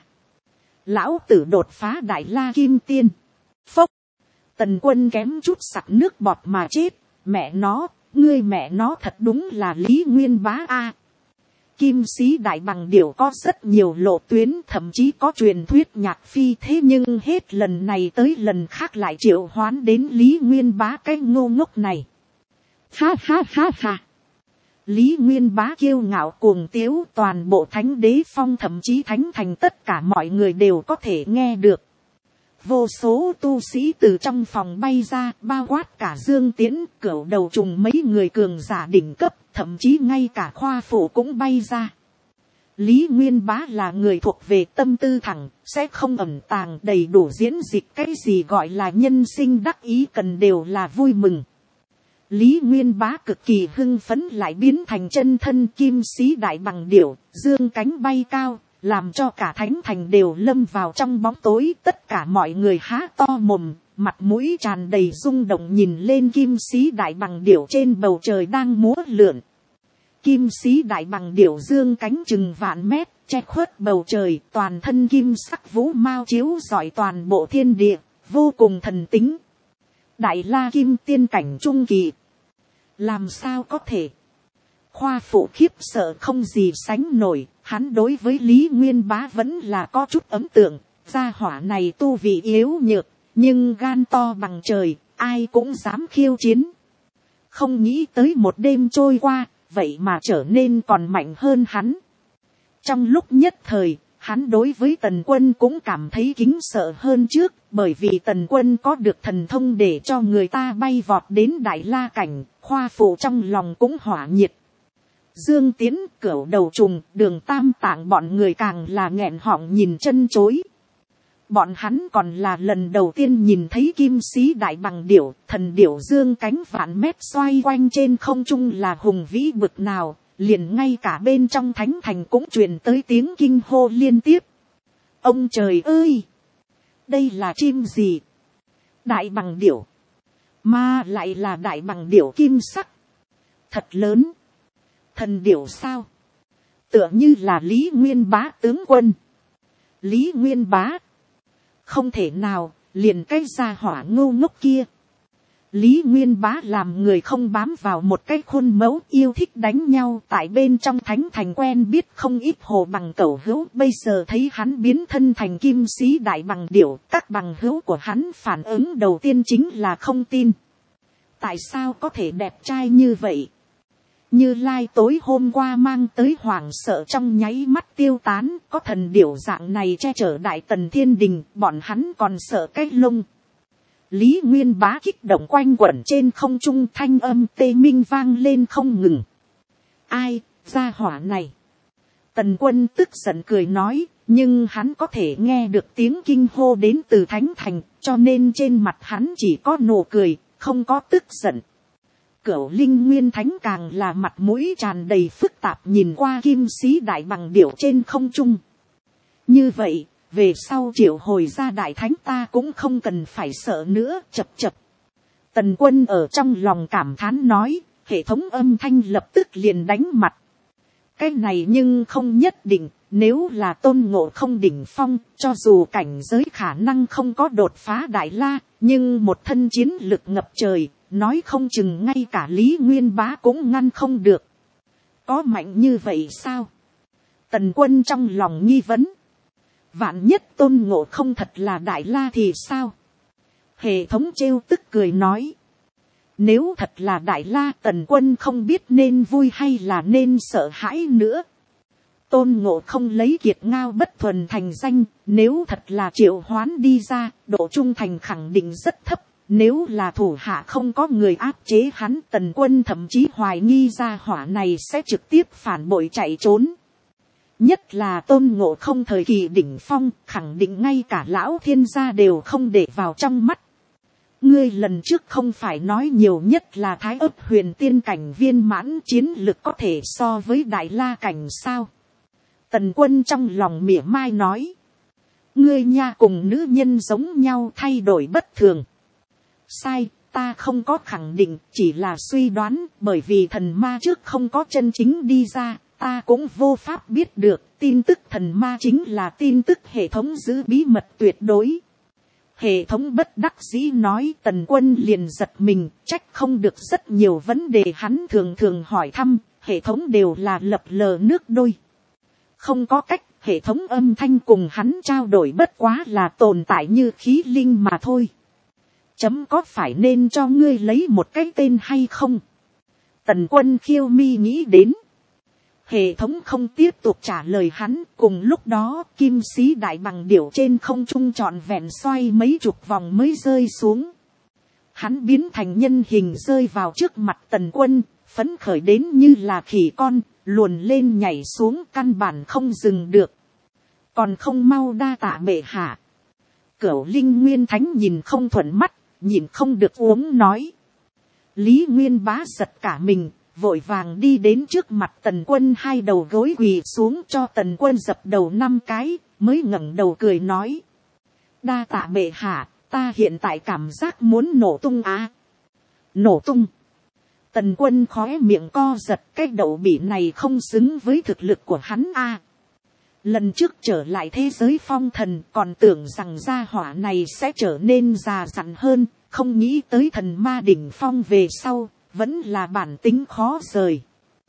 Lão tử đột phá Đại La Kim Tiên. Phốc! Tần Quân kém chút sặc nước bọt mà chết. Mẹ nó, ngươi mẹ nó thật đúng là Lý Nguyên Bá a. Kim sĩ đại bằng điểu có rất nhiều lộ tuyến, thậm chí có truyền thuyết nhạc phi, thế nhưng hết lần này tới lần khác lại triệu hoán đến Lý Nguyên Bá cái ngô ngốc này. Ha ha ha ha! Lý Nguyên Bá kiêu ngạo cuồng tiếu, toàn bộ Thánh Đế Phong thậm chí Thánh Thành tất cả mọi người đều có thể nghe được. Vô số tu sĩ từ trong phòng bay ra, bao quát cả Dương Tiễn, Cửu Đầu Trùng mấy người cường giả đỉnh cấp, thậm chí ngay cả khoa phụ cũng bay ra. Lý Nguyên Bá là người thuộc về tâm tư thẳng, sẽ không ẩn tàng, đầy đủ diễn dịch, cái gì gọi là nhân sinh đắc ý cần đều là vui mừng. Lý Nguyên Bá cực kỳ hưng phấn lại biến thành chân thân kim sĩ đại bằng điểu, dương cánh bay cao, làm cho cả Thánh Thành đều lâm vào trong bóng tối. Tất cả mọi người há to mồm, mặt mũi tràn đầy rung động nhìn lên kim sĩ đại bằng điểu trên bầu trời đang múa lượn. Kim sĩ đại bằng điểu dương cánh chừng vạn mét, che khuất bầu trời, toàn thân kim sắc vũ mao chiếu rọi toàn bộ thiên địa, vô cùng thần tính. Đại La Kim Tiên cảnh trung kỳ. Làm sao có thể? Khoa phụ khiếp sợ không gì sánh nổi, hắn đối với Lý Nguyên Bá vẫn là có chút ấn tượng, gia hỏa này tu vị yếu nhược, nhưng gan to bằng trời, ai cũng dám khiêu chiến. Không nghĩ tới một đêm trôi qua, vậy mà trở nên còn mạnh hơn hắn. Trong lúc nhất thời, hắn đối với Tần Quân cũng cảm thấy kính sợ hơn trước, bởi vì Tần Quân có được thần thông để cho người ta bay vọt đến Đại La cảnh, khoa phụ trong lòng cũng hỏa nhiệt. Dương Tiễn, Cửu Đầu Trùng, Đường Tam Tạng bọn người càng là nghẹn họng nhìn chân chối. Bọn hắn còn là lần đầu tiên nhìn thấy kim sĩ đại bằng điểu, thần điểu dương cánh vạn mét xoay quanh trên không trung là hùng vĩ bực nào, liền ngay cả bên trong Thánh Thành cũng truyền tới tiếng kinh hô liên tiếp. Ông trời ơi! Đây là chim gì? Đại bằng điểu. Mà lại là đại bằng điểu kim sắc. Thật lớn. Thần điểu sao? Tựa như là Lý Nguyên Bá tướng quân. Lý Nguyên Bá. Không thể nào, liền cái gia hỏa ngu ngốc kia. Lý Nguyên Bá làm người không bám vào một cái khuôn mẫu, yêu thích đánh nhau, tại bên trong Thánh Thành quen biết không ít hồ bằng cẩu hữu, bây giờ thấy hắn biến thân thành kim sĩ đại bằng điểu, các bằng hữu của hắn phản ứng đầu tiên chính là không tin. Tại sao có thể đẹp trai như vậy? Như Lai tối hôm qua mang tới hoảng sợ trong nháy mắt tiêu tán, có thần điểu dạng này che chở Đại Tần Thiên Đình, bọn hắn còn sợ cái lông. Lý Nguyên Bá kích động quanh quẩn trên không trung, thanh âm tê minh vang lên không ngừng. Ai, gia hỏa này? Tần Quân tức giận cười nói, nhưng hắn có thể nghe được tiếng kinh hô đến từ Thánh Thành, cho nên trên mặt hắn chỉ có nụ cười, không có tức giận. Cửu Linh Nguyên Thánh càng là mặt mũi tràn đầy phức tạp nhìn qua kim sĩ đại bằng điểu trên không trung. Như vậy, về sau triệu hồi ra đại thánh ta cũng không cần phải sợ nữa, chập chập. Tần Quân ở trong lòng cảm thán nói, hệ thống âm thanh lập tức liền đánh mặt. Cái này nhưng không nhất định, nếu là Tôn Ngộ Không đỉnh phong, cho dù cảnh giới khả năng không có đột phá Đại La, nhưng một thân chiến lực ngập trời, nói không chừng ngay cả Lý Nguyên Bá cũng ngăn không được. Có mạnh như vậy sao? Tần Quân trong lòng nghi vấn. Vạn nhất Tôn Ngộ Không thật là Đại La thì sao? Hệ thống trêu tức cười nói. Nếu thật là Đại La, Tần Quân không biết nên vui hay là nên sợ hãi nữa. Tôn Ngộ Không lấy kiệt ngao bất thuần thành danh, nếu thật là triệu hoán đi ra, độ trung thành khẳng định rất thấp. Nếu là thủ hạ không có người áp chế hắn, Tần Quân thậm chí hoài nghi ra hỏa này sẽ trực tiếp phản bội chạy trốn. Nhất là Tôn Ngộ Không thời kỳ đỉnh phong, khẳng định ngay cả lão thiên gia đều không để vào trong mắt. Ngươi lần trước không phải nói nhiều nhất là Thái Ức Huyền Tiên cảnh viên mãn chiến lực có thể so với Đại La cảnh sao? Tần Quân trong lòng mỉa mai nói. Ngươi nha cùng nữ nhân giống nhau thay đổi bất thường. Sai, ta không có khẳng định, chỉ là suy đoán, bởi vì thần ma trước không có chân chính đi ra, ta cũng vô pháp biết được, tin tức thần ma chính là tin tức hệ thống giữ bí mật tuyệt đối. Hệ thống bất đắc dĩ nói. Tần Quân liền giật mình, trách không được rất nhiều vấn đề hắn thường thường hỏi thăm, hệ thống đều là lập lờ nước đôi. Không có cách, hệ thống âm thanh cùng hắn trao đổi bất quá là tồn tại như khí linh mà thôi. Chấm có phải nên cho ngươi lấy một cái tên hay không? Tần Quân khiêu mi nghĩ đến. Hệ thống không tiếp tục trả lời hắn, cùng lúc đó kim sĩ đại bằng điểu trên không trung trọn vẹn xoay mấy chục vòng mới rơi xuống. Hắn biến thành nhân hình rơi vào trước mặt Tần Quân, phấn khởi đến như là khỉ con, luồn lên nhảy xuống căn bản không dừng được. Còn không mau đa tạ bệ hạ. Cửu Linh Nguyên Thánh nhìn không thuận mắt, nhìn không được uống nói. Lý Nguyên Bá giật cả mình, vội vàng đi đến trước mặt Tần Quân, hai đầu gối quỳ xuống cho Tần Quân dập đầu 5 cái, mới ngẩng đầu cười nói. Đa tạ bệ hạ, ta hiện tại cảm giác muốn nổ tung á. Nổ tung. Tần Quân khóe miệng co giật, cái đậu bỉ này không xứng với thực lực của hắn a. Lần trước trở lại thế giới phong thần còn tưởng rằng gia hỏa này sẽ trở nên già dặn hơn, không nghĩ tới thần ma đỉnh phong về sau, vẫn là bản tính khó rời.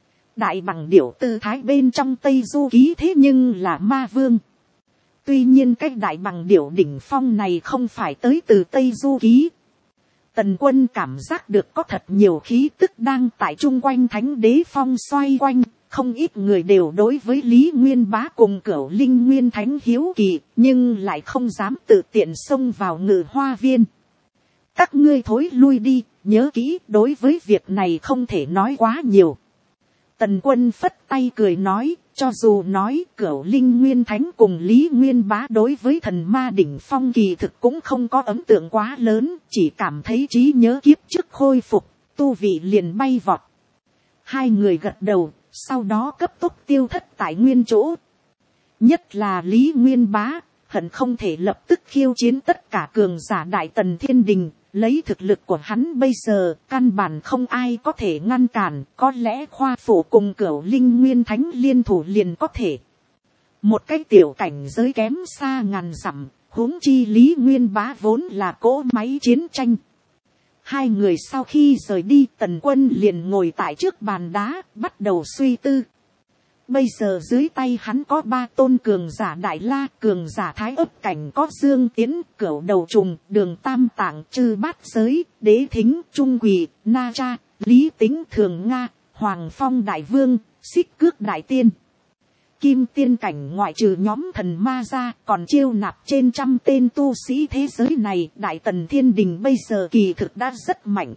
Đại bằng điểu tư thái bên trong Tây Du Ký thế nhưng là ma vương. Tuy nhiên cái đại bằng điểu đỉnh phong này không phải tới từ Tây Du Ký. Tần Quân cảm giác được có thật nhiều khí tức đang tại chung quanh Thánh Đế Phong xoay quanh. Không ít người đều đối với Lý Nguyên Bá cùng Cửu Linh Nguyên Thánh hiếu kỳ, nhưng lại không dám tự tiện xông vào Ngự Hoa Viên. Các ngươi thối lui đi, nhớ kỹ, đối với việc này không thể nói quá nhiều. Tần Quân phất tay cười nói, cho dù nói Cửu Linh Nguyên Thánh cùng Lý Nguyên Bá đối với thần ma đỉnh phong kỳ thực cũng không có ấn tượng quá lớn, chỉ cảm thấy trí nhớ kiếp trước khôi phục, tu vị liền bay vọt. Hai người gật đầu, sau đó cấp tốc tiêu thất tại nguyên chỗ. Nhất là Lý Nguyên Bá, hận không thể lập tức khiêu chiến tất cả cường giả Đại Tần Thiên Đình. Lấy thực lực của hắn bây giờ, căn bản không ai có thể ngăn cản, có lẽ Khoa Phủ cùng Cửu Linh Nguyên Thánh liên thủ liền có thể. Một cái tiểu cảnh giới kém xa ngàn dặm, huống chi Lý Nguyên Bá vốn là cỗ máy chiến tranh. Hai người sau khi rời đi, Tần Quân liền ngồi tại trước bàn đá, bắt đầu suy tư. Bây giờ dưới tay hắn có 3 tôn cường giả Đại La, cường giả Thái Ức cảnh có Dương Tiến, Cửu Đầu Trùng, Đường Tam Tạng, Chư Bát Giới, Đế Thính, Trung Quỷ, Na Cha, Lý Tính, Thường Nga, Hoàng Phong Đại Vương, Xích Cước Đại Tiên. Kim tiên cảnh ngoại trừ nhóm thần ma ra, còn chiêu nạp trên 100 tên tu sĩ thế giới này. Đại Tần Thiên Đình bây giờ kỳ thực đã rất mạnh.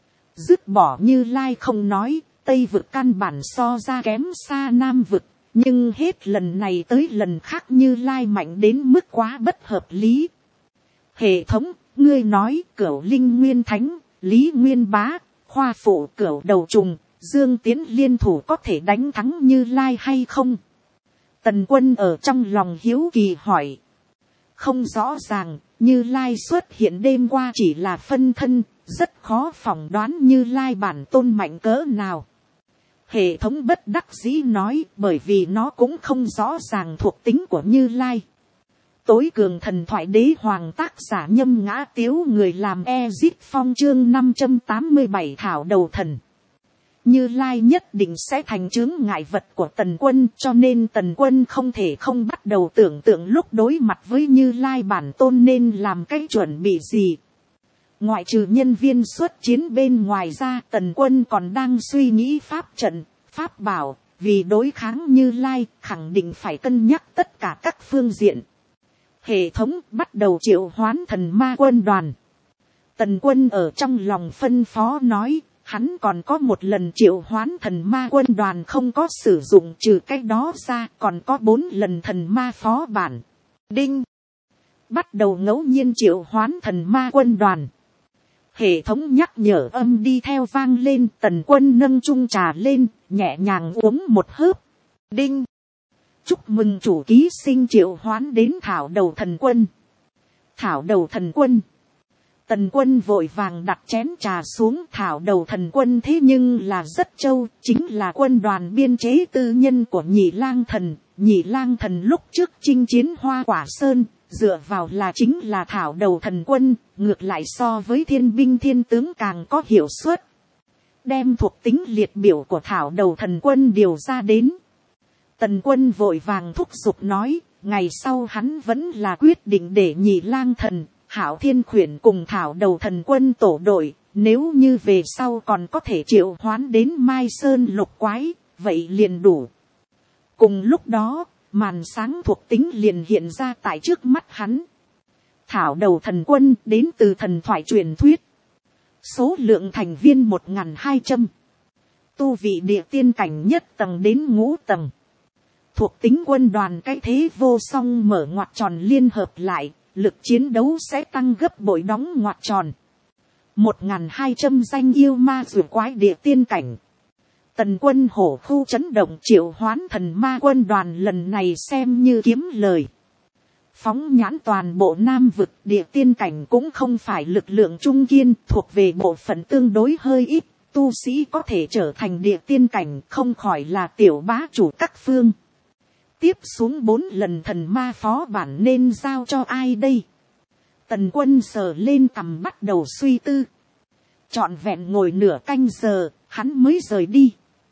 Dứt bỏ Như Lai không nói, Tây vực căn bản so ra kém xa Nam vực, nhưng hết lần này tới lần khác Như Lai mạnh đến mức quá bất hợp lý. Hệ thống, ngươi nói Cửu Linh Nguyên Thánh, Lý Nguyên Bá, Khoa Phụ, Cửu Đầu Trùng, Dương Tiến liên thủ có thể đánh thắng Như Lai hay không? Tần Quân ở trong lòng hiếu kỳ hỏi. không rõ ràng, Như Lai xuất hiện đêm qua chỉ là phân thân, rất khó phỏng đoán Như Lai bản tôn mạnh cỡ nào. Hệ thống bất đắc dĩ nói, bởi vì nó cũng không rõ ràng thuộc tính của Như Lai. Tối cường thần thoại đế hoàng tác giả Nhâm Ngã Tiếu, người làm Ezip Phong, chương 587 thảo đầu thần. Như Lai nhất định sẽ thành chướng ngại vật của Tần Quân, cho nên Tần Quân không thể không bắt đầu tưởng tượng lúc đối mặt với Như Lai bản tôn nên làm cái chuẩn bị gì. Ngoại trừ nhân viên xuất chiến bên ngoài ra, Tần Quân còn đang suy nghĩ pháp trận, pháp bảo, vì đối kháng Như Lai khẳng định phải cân nhắc tất cả các phương diện. Hệ thống bắt đầu triệu hoán thần ma quân đoàn. Tần Quân ở trong lòng phân phó nói, hắn còn có một lần triệu hoán thần ma quân đoàn không có sử dụng, trừ cái đó ra còn có 4 lần thần ma phó bản. Đinh. Bắt đầu ngẫu nhiên triệu hoán thần ma quân đoàn. Hệ thống nhắc nhở âm đi theo vang lên, Tần Quân nâng chung trà lên, nhẹ nhàng uống một hớp. Đinh. Chúc mừng chủ ký sinh triệu hoán đến thảo đầu thần quân. Thảo đầu thần quân. Tần Quân vội vàng đặt chén trà xuống. Thảo đầu thần quân thế nhưng là rất trâu, chính là quân đoàn biên chế tư nhân của Nhị Lang Thần. Nhị Lang Thần lúc trước chinh chiến Hoa Quả Sơn, dựa vào là chính là thảo đầu thần quân, ngược lại so với thiên binh thiên tướng càng có hiệu suất. Đem thuộc tính liệt biểu của thảo đầu thần quân điều ra đến. Tần Quân vội vàng thúc giục nói, ngày sau hắn vẫn là quyết định để Nhị Lang Thần, Hạo Thiên Khuyển cùng thảo đầu thần quân tổ đội, nếu như về sau còn có thể triệu hoán đến Mai Sơn lục quái, vậy liền đủ. Cùng lúc đó, màn sáng thuộc tính liền hiện ra tại trước mắt hắn. Thảo đầu thần quân đến từ thần thoại truyền thuyết. Số lượng thành viên 1200. Tu vị địa tiên cảnh nhất tầng đến ngũ tầng. Thuộc tính quân đoàn cái thế vô song mở ngoặc tròn liên hợp lại, lực chiến đấu sẽ tăng gấp bội đóng ngoặc tròn. 1200 danh yêu ma rùa quái địa tiên cảnh. Tần Quân hổ khu chấn động, triệu hoán thần ma quân đoàn lần này xem như kiếm lời. Phóng nhãn toàn bộ Nam vực, địa tiên cảnh cũng không phải lực lượng trung kiên, thuộc về bộ phận tương đối hơi ít. Tu sĩ có thể trở thành địa tiên cảnh không khỏi là tiểu bá chủ các phương. Tiếp xuống 4 lần thần ma phó bản nên giao cho ai đây? Tần Quân sờ lên cằm bắt đầu suy tư. Trọn vẹn ngồi nửa canh giờ, hắn mới rời đi.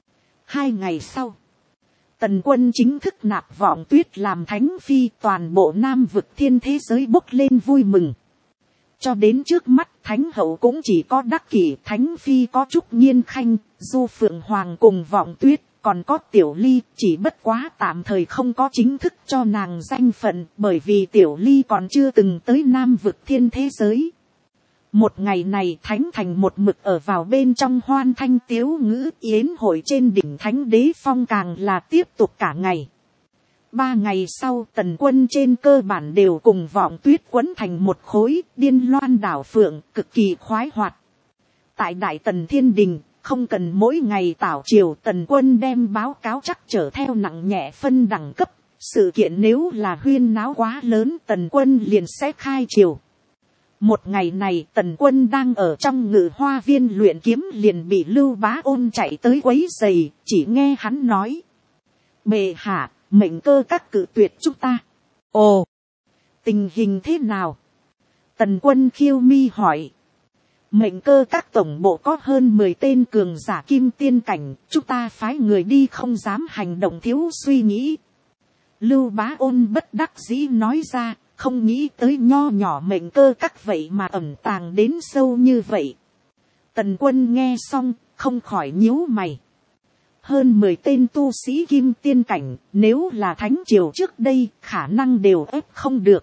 2 ngày sau, Tần Quân chính thức nạp Vọng Tuyết làm thánh phi, toàn bộ Nam vực thiên thế giới bốc lên vui mừng. Cho đến trước mắt thánh hậu cũng chỉ có Đắc Kỷ, thánh phi có Trúc Nghiên Khanh, Du Phượng Hoàng cùng Vọng Tuyết, còn có Tiểu Ly, chỉ bất quá tạm thời không có chính thức cho nàng danh phận, bởi vì Tiểu Ly còn chưa từng tới Nam vực thiên thế giới. Một ngày này thánh thành một mực ở vào bên trong hoan thanh tiếu ngữ, yến hội trên đỉnh Thánh Đế Phong càng là tiếp tục cả ngày. 3 ngày sau, Tần Quân trên cơ bản đều cùng Vọng Tuyết quấn thành một khối, điên loan đảo phượng, cực kỳ khoái hoạt. Tại Đại Tần Thiên Đình, không cần mỗi ngày tảo triều, Tần Quân đem báo cáo chắc trở theo nặng nhẹ phân đẳng cấp. Sự kiện nếu là huyên náo quá lớn, Tần Quân liền sẽ khai triều. Một ngày này Tần Quân đang ở trong Ngự Hoa Viên luyện kiếm, liền bị Lưu Bá Ôn chạy tới quấy rầy, chỉ nghe hắn nói. Bệ hạ, mệnh cơ các cự tuyệt chúng ta. Ồ, tình hình thế nào? Tần Quân khiêu mi hỏi. Mệnh cơ các tổng bộ có hơn 10 tên cường giả kim tiên cảnh, chúng ta phái người đi không dám hành động thiếu suy nghĩ. Lưu Bá Ôn bất đắc dĩ nói ra, không nghĩ tới nho nhỏ mệnh cơ các vậy mà ẩn tàng đến sâu như vậy. Tần Quân nghe xong, không khỏi nhíu mày. Hơn 10 tên tu sĩ kim tiên cảnh, nếu là thánh triều trước đây, khả năng đều ép không được.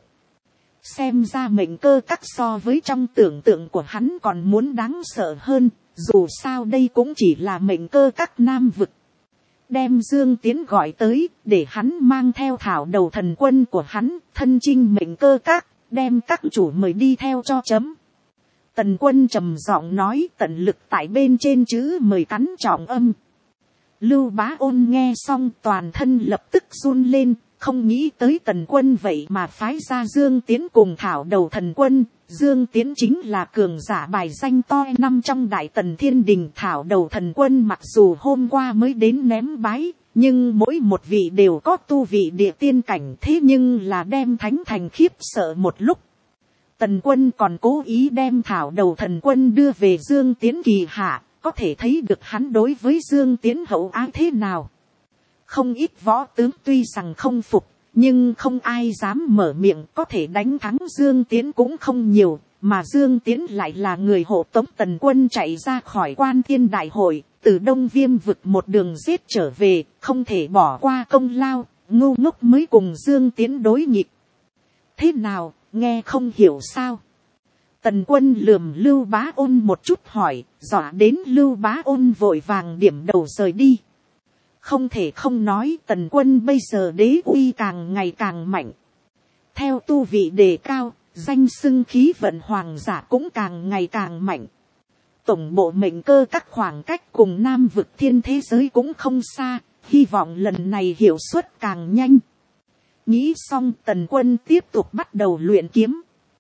Xem ra mệnh cơ các so với trong tưởng tượng của hắn còn muốn đáng sợ hơn, dù sao đây cũng chỉ là mệnh cơ các Nam vực. Đem Dương Tiến gọi tới, để hắn mang theo thảo đầu thần quân của hắn, thân chinh mệnh cơ các, đem các chủ mời đi theo cho chấm. Tần Quân trầm giọng nói, tận lực tại bên trên chữ mời cắn trọng âm. Lưu Bá Ôn nghe xong toàn thân lập tức run lên, Không nghĩ tới Tần Quân vậy mà phái ra Dương Tiến cùng thảo đầu thần quân. Dương Tiến chính là cường giả bài danh to năm trong Đại Tần Thiên Đình. Thảo đầu thần quân mặc dù hôm qua mới đến ném bái, nhưng mỗi một vị đều có tu vị địa tiên cảnh, thế nhưng là đem thánh thành khiếp sợ một lúc. Tần Quân còn cố ý đem thảo đầu thần quân đưa về Dương Tiến kỳ hạ, có thể thấy được hắn đối với Dương Tiến hậu ái thế nào. Không ít võ tướng tuy rằng không phục, nhưng không ai dám mở miệng, có thể đánh thắng Dương Tiến cũng không nhiều, mà Dương Tiến lại là người hộ tống Tần Quân chạy ra khỏi Quan Thiên Đại Hội, từ Đông Viêm vực một đường giết trở về, không thể bỏ qua công lao, ngu ngốc mới cùng Dương Tiến đối nghịch. Thế nào, nghe không hiểu sao? Tần Quân lườm Lưu Bá Ôn một chút hỏi, dọa đến Lưu Bá Ôn vội vàng điểm đầu rời đi. Không thể không nói, Tần Quân bây giờ đế uy càng ngày càng mạnh. Theo tu vị đề cao, danh xưng khí vận hoàng giả cũng càng ngày càng mạnh. Tổng bộ mệnh cơ các khoảng cách cùng Nam vực thiên thế giới cũng không xa, hy vọng lần này hiệu suất càng nhanh. Nghĩ xong, Tần Quân tiếp tục bắt đầu luyện kiếm.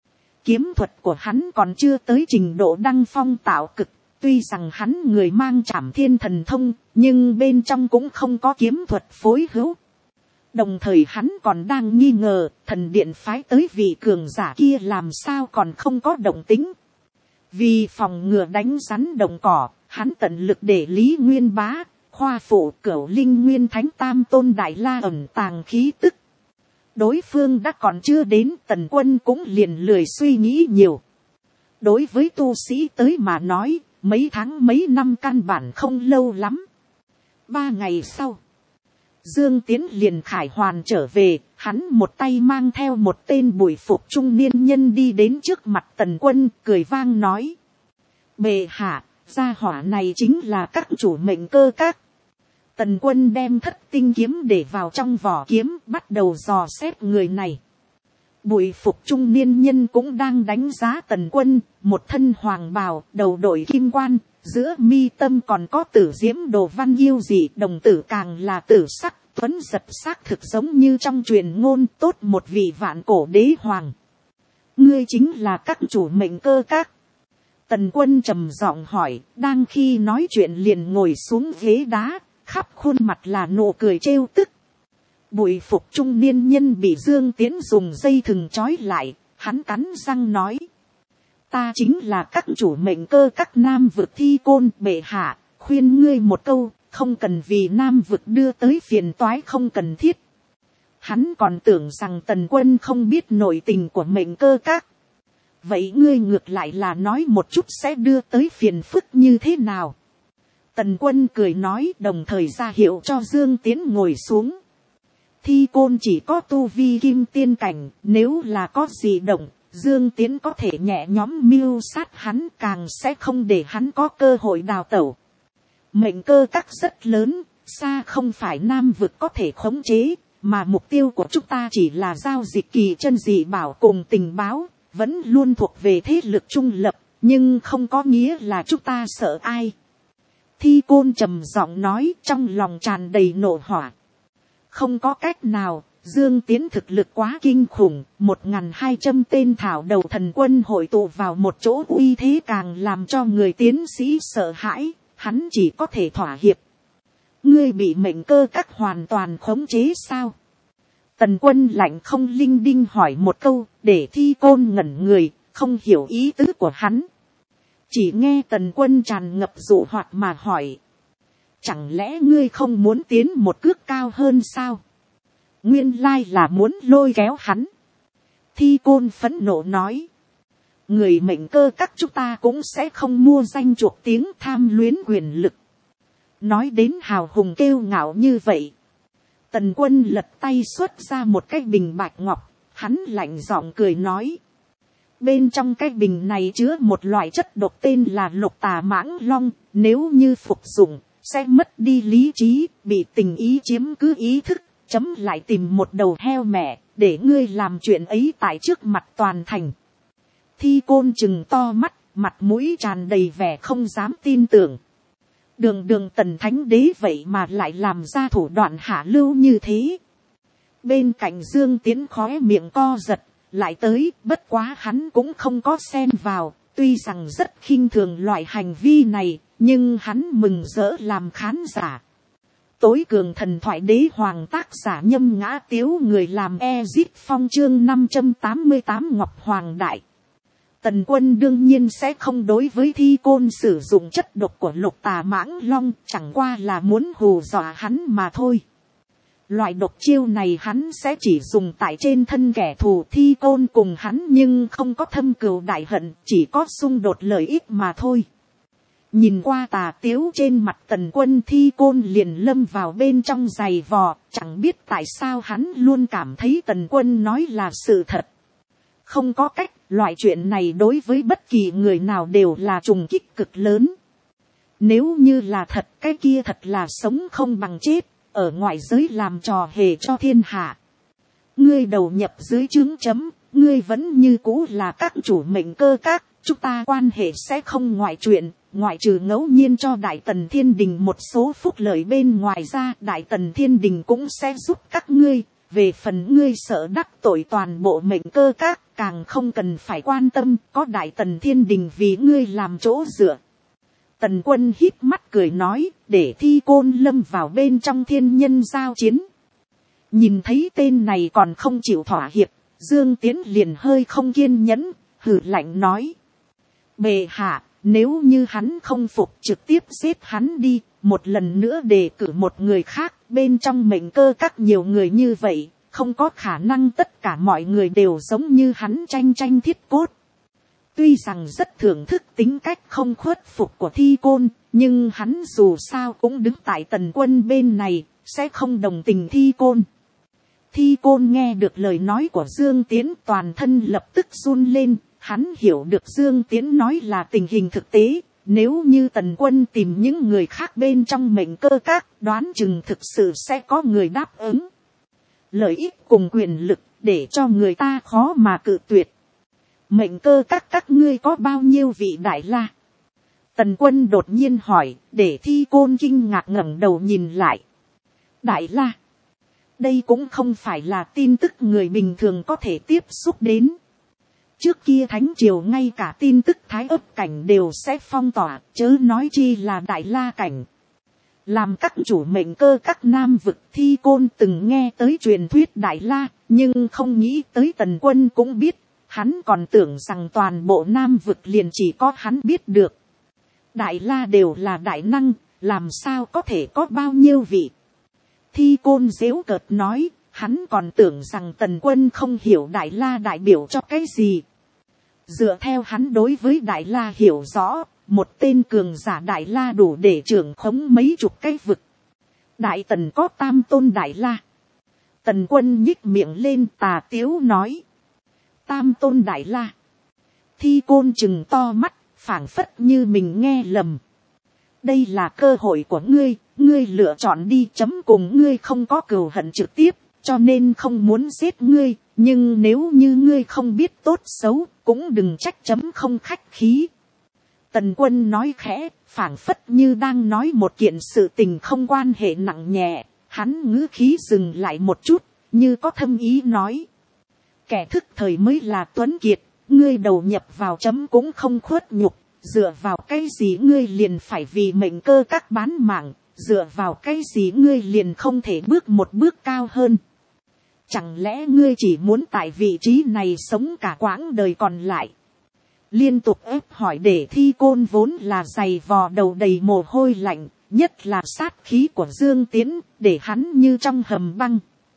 Kiếm thuật của hắn còn chưa tới trình độ đăng phong tạo cực. Tuy rằng hắn người mang Trảm Thiên thần thông, nhưng bên trong cũng không có kiếm thuật phối hữu. Đồng thời hắn còn đang nghi ngờ, thần điện phái tới vị cường giả kia làm sao còn không có động tính. Vì phòng ngừa đánh rắn động cỏ, hắn tận lực để Lý Nguyên Bá, Khoa Phụ, Cửu Linh Nguyên Thánh Tam Tôn Đại La ẩn tàng khí tức. Đối phương đã còn chưa đến, Tần Quân cũng liền lười suy nghĩ nhiều. Đối với tu sĩ tới mà nói, mấy tháng mấy năm căn bản không lâu lắm. 3 ngày sau, Dương Tiến liền khải hoàn trở về, hắn một tay mang theo một tên bùi phục trung niên nhân đi đến trước mặt Tần Quân, cười vang nói: Bệ hạ, gia hỏa này chính là các chủ mệnh cơ các. Tần Quân đem Thất Tinh kiếm để vào trong vỏ kiếm, bắt đầu dò xét người này. Bùi phục trung niên nhân cũng đang đánh giá Tần Quân, một thân hoàng bào, đầu đội kim quan, giữa mi tâm còn có tử diễm đồ văn yêu dị, đồng tử càng là tử sắc, tuấn giật xác thực giống như trong truyền ngôn, tốt một vị vạn cổ đế hoàng. Ngươi chính là các chủ mệnh cơ các. Tần Quân trầm giọng hỏi, đang khi nói chuyện liền ngồi xuống ghế đá, khắp khuôn mặt là nụ cười trêu tức. Bùi phục trung niên nhân bị Dương Tiến dùng dây thừng trói lại, hắn cắn răng nói: Ta chính là các chủ mệnh cơ các Nam vực Thi Côn. Bệ hạ, khuyên ngươi một câu, không cần vì Nam vực đưa tới phiền toái không cần thiết. Hắn còn tưởng rằng Tần Quân không biết nội tình của mệnh cơ các. Vậy ngươi ngược lại là nói một chút sẽ đưa tới phiền phức như thế nào? Tần Quân cười nói, đồng thời ra hiệu cho Dương Tiến ngồi xuống. Thi Côn chỉ có tu vi kim tiên cảnh, nếu là có gì động, Dương Tiến có thể nhẹ nhõm mưu sát hắn, càng sẽ không để hắn có cơ hội đào tẩu. Mệnh cơ các rất lớn, xa không phải Nam vực có thể khống chế, mà mục tiêu của chúng ta chỉ là giao dịch kỳ chân dị bảo cùng tình báo, vẫn luôn thuộc về thế lực trung lập, nhưng không có nghĩa là chúng ta sợ ai. Thi Côn trầm giọng nói, trong lòng tràn đầy nộ hỏa. Không có cách nào, Dương Tiến thực lực quá kinh khủng, 1.200 tên thảo đầu thần quân hội tụ vào một chỗ, uy thế càng làm cho người tiến sĩ sợ hãi, hắn chỉ có thể thỏa hiệp. Ngươi bị mệnh cơ các hoàn toàn khống chế sao? Tần Quân lạnh không linh đinh hỏi một câu, để Thi Côn ngẩn người, không hiểu ý tứ của hắn. Chỉ nghe Tần Quân tràn ngập dụ hoạt mà hỏi: Chẳng lẽ ngươi không muốn tiến một cước cao hơn sao? Nguyên lai là muốn lôi kéo hắn. Thi Côn phẫn nộ nói: Người mệnh cơ các chúng ta cũng sẽ không mua danh chuộc tiếng tham luyến quyền lực. Nói đến hào hùng kêu ngạo như vậy. Tần Quân lật tay xuất ra một cái bình bạch ngọc, hắn lạnh giọng cười nói: Bên trong cái bình này chứa một loại chất độc tên là Lục Tà Mãng Long, nếu như phục dụng, sẽ mất đi lý trí, bị tình ý chiếm cứ ý thức, chấm lại tìm một đầu heo mẹ, để ngươi làm chuyện ấy tại trước mặt toàn thành. Thi Côn chừng to mắt, mặt mũi tràn đầy vẻ không dám tin tưởng. Đường Tần Thánh Đế vậy mà lại làm ra thủ đoạn hạ lưu như thế. Bên cạnh Dương Tiến khóe miệng co giật, lại tới, bất quá hắn cũng không có xen vào, tuy rằng rất khinh thường loại hành vi này, nhưng hắn mừng rỡ làm khán giả. Tối cường thần thoại đế hoàng tác giả Nhâm Ngã Tiếu, người làm Ezip Phong, chương 588 Ngọc Hoàng Đại. Tần Quân đương nhiên sẽ không đối với Thi Côn sử dụng chất độc của Lục Tà Mãng Long, chẳng qua là muốn hù dọa hắn mà thôi. Loại độc chiêu này hắn sẽ chỉ dùng tại trên thân kẻ thù. Thi Côn cùng hắn nhưng không có thâm cừu đại hận, chỉ có xung đột lợi ích mà thôi. Nhìn qua tà tiếu trên mặt Tần Quân, Thi Côn liền lâm vào bên trong giày vò, chẳng biết tại sao hắn luôn cảm thấy Tần Quân nói là sự thật. Không có cách, loại chuyện này đối với bất kỳ người nào đều là trùng kích cực lớn. Nếu như là thật, cái kia thật là sống không bằng chết, ở ngoại giới làm trò hề cho thiên hạ. Ngươi đầu nhập dưới trướng chấm, ngươi vẫn như cũ là các chủ mệnh cơ các, chúng ta quan hệ sẽ không ngoại chuyện, ngoại trừ ngẫu nhiên cho Đại Tần Thiên Đình một số phúc lợi bên ngoài ra, Đại Tần Thiên Đình cũng sẽ giúp các ngươi. Về phần ngươi sợ đắc tội toàn bộ mệnh cơ các, càng không cần phải quan tâm, có Đại Tần Thiên Đình vì ngươi làm chỗ dựa. Tần Quân híp mắt cười nói, để Thi Côn lâm vào bên trong thiên nhân giao chiến. Nhìn thấy tên này còn không chịu thỏa hiệp, Dương Tiến liền hơi không kiên nhẫn, hừ lạnh nói. Bệ hạ, nếu như hắn không phục, trực tiếp giết hắn đi, một lần nữa đề cử một người khác. Bên trong mệnh cơ các nhiều người như vậy, không có khả năng tất cả mọi người đều giống như hắn tranh tranh thiết cốt. Tuy rằng rất thưởng thức tính cách không khuất phục của Thi Côn, nhưng hắn dù sao cũng đứng tại Tần Quân bên này, sẽ không đồng tình Thi Côn. Thi Côn nghe được lời nói của Dương Tiến, toàn thân lập tức run lên, hắn hiểu được Dương Tiến nói là tình hình thực tế. Nếu như Tần Quân tìm những người khác bên trong mệnh cơ các, đoán chừng thực sự sẽ có người đáp ứng. Lợi ích cùng quyền lực, để cho người ta khó mà cự tuyệt. Mệnh cơ các ngươi có bao nhiêu vị Đại La? Tần Quân đột nhiên hỏi, để Thi Côn kinh ngạc ngẩng đầu nhìn lại. Đại La? Đây cũng không phải là tin tức người bình thường có thể tiếp xúc đến. Trước kia Thánh Triều ngay cả tin tức Thái Ấp cảnh đều sẽ phong tỏa, chớ nói chi là Đại La cảnh. Làm các chủ mệnh cơ các Nam vực, Thi Côn từng nghe tới truyền thuyết Đại La, nhưng không nghĩ tới Tần Quân cũng biết. Hắn còn tưởng rằng toàn bộ Nam vực liền chỉ có hắn biết được. Đại La đều là đại năng, làm sao có thể có bao nhiêu vị. Thi Côn giễu cợt nói, hắn còn tưởng rằng Tần Quân không hiểu Đại La đại biểu cho cái gì. Dựa theo hắn đối với Đại La hiểu rõ, một tên cường giả Đại La đủ để trưởng khống mấy chục cái vực. Đại Tần có tam tôn Đại La. Tần Quân nhích miệng lên tà tiếu nói. Tam tôn Đại La. Thi Côn chừng to mắt, phảng phất như mình nghe lầm. Đây là cơ hội của ngươi, ngươi lựa chọn đi, chấm cùng ngươi không có cừu hận trực tiếp, cho nên không muốn giết ngươi, nhưng nếu như ngươi không biết tốt xấu, cũng đừng trách chấm không khách khí. Tần Quân nói khẽ, phảng phất như đang nói một kiện sự tình không quan hệ nặng nhẹ, hắn ngữ khí dừng lại một chút, như có thâm ý nói. Kẻ thức thời mới là tuấn kiệt, ngươi đầu nhập vào chấm cũng không khuất nhục, dựa vào cái gì ngươi liền phải vì mệnh cơ các bán mạng, dựa vào cái gì ngươi liền không thể bước một bước cao hơn. Chẳng lẽ ngươi chỉ muốn tại vị trí này sống cả quãng đời còn lại? Liên tục ép hỏi để Thi Côn vốn là giày vò đầu đầy mồ hôi lạnh, nhất là sát khí của Dương Tiến, để hắn như trong hầm băng.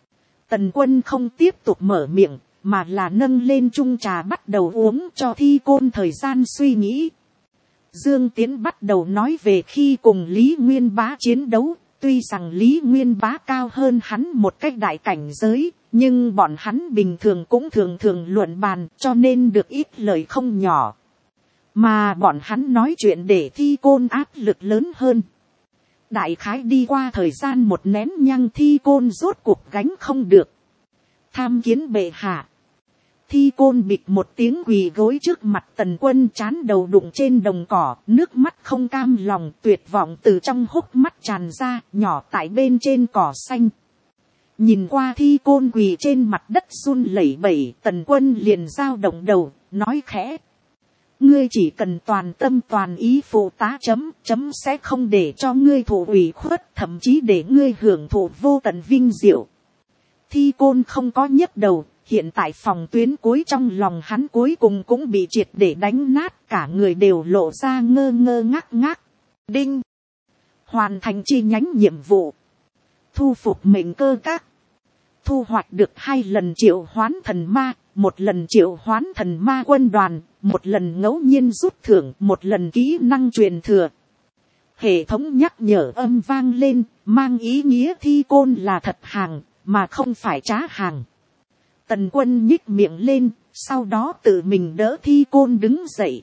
Tần Quân không tiếp tục mở miệng, mà là nâng lên chung trà bắt đầu uống cho Thi Côn thời gian suy nghĩ. Dương Tiến bắt đầu nói về khi cùng Lý Nguyên Bá chiến đấu, tuy rằng Lý Nguyên Bá cao hơn hắn một cách đại cảnh giới, nhưng bọn hắn bình thường cũng thường thường luận bàn, cho nên được ít lời không nhỏ. Mà bọn hắn nói chuyện để Thi Côn áp lực lớn hơn. Đại khái đi qua thời gian một nén nhang, Thi Côn rốt cuộc gánh không được. Tham kiến bệ hạ. Thi Côn bịch một tiếng quỳ gối trước mặt Tần Quân, trán đầu đụng trên đồng cỏ, nước mắt không cam lòng tuyệt vọng từ trong hốc mắt tràn ra, nhỏ tại bên trên cỏ xanh. Nhìn qua Thi Côn quỳ trên mặt đất run lẩy bẩy, Tần Quân liền dao động đầu, nói khẽ. Ngươi chỉ cần toàn tâm toàn ý phụ tá chấm sẽ không để cho ngươi thụ ủy khuất, thậm chí để ngươi hưởng thụ vô tận vinh diệu. Thi Côn không có nhấc đầu, hiện tại phòng tuyến cuối trong lòng hắn cuối cùng cũng bị triệt để đánh nát, cả người đều lộ ra ngơ ngơ ngác ngác. Đinh. Hoàn thành chi nhánh nhiệm vụ. Thu phục mệnh cơ các. Thu hoạch được 2 lần triệu hoán thần ma, 1 lần triệu hoán thần ma quân đoàn, 1 lần ngẫu nhiên rút thưởng, 1 lần kỹ năng truyền thừa. Hệ thống nhắc nhở âm vang lên, mang ý nghĩa Thi Côn là thật hàng, mà không phải trá hàng. Tần Quân nhích miệng lên, sau đó tự mình đỡ Thi Côn đứng dậy.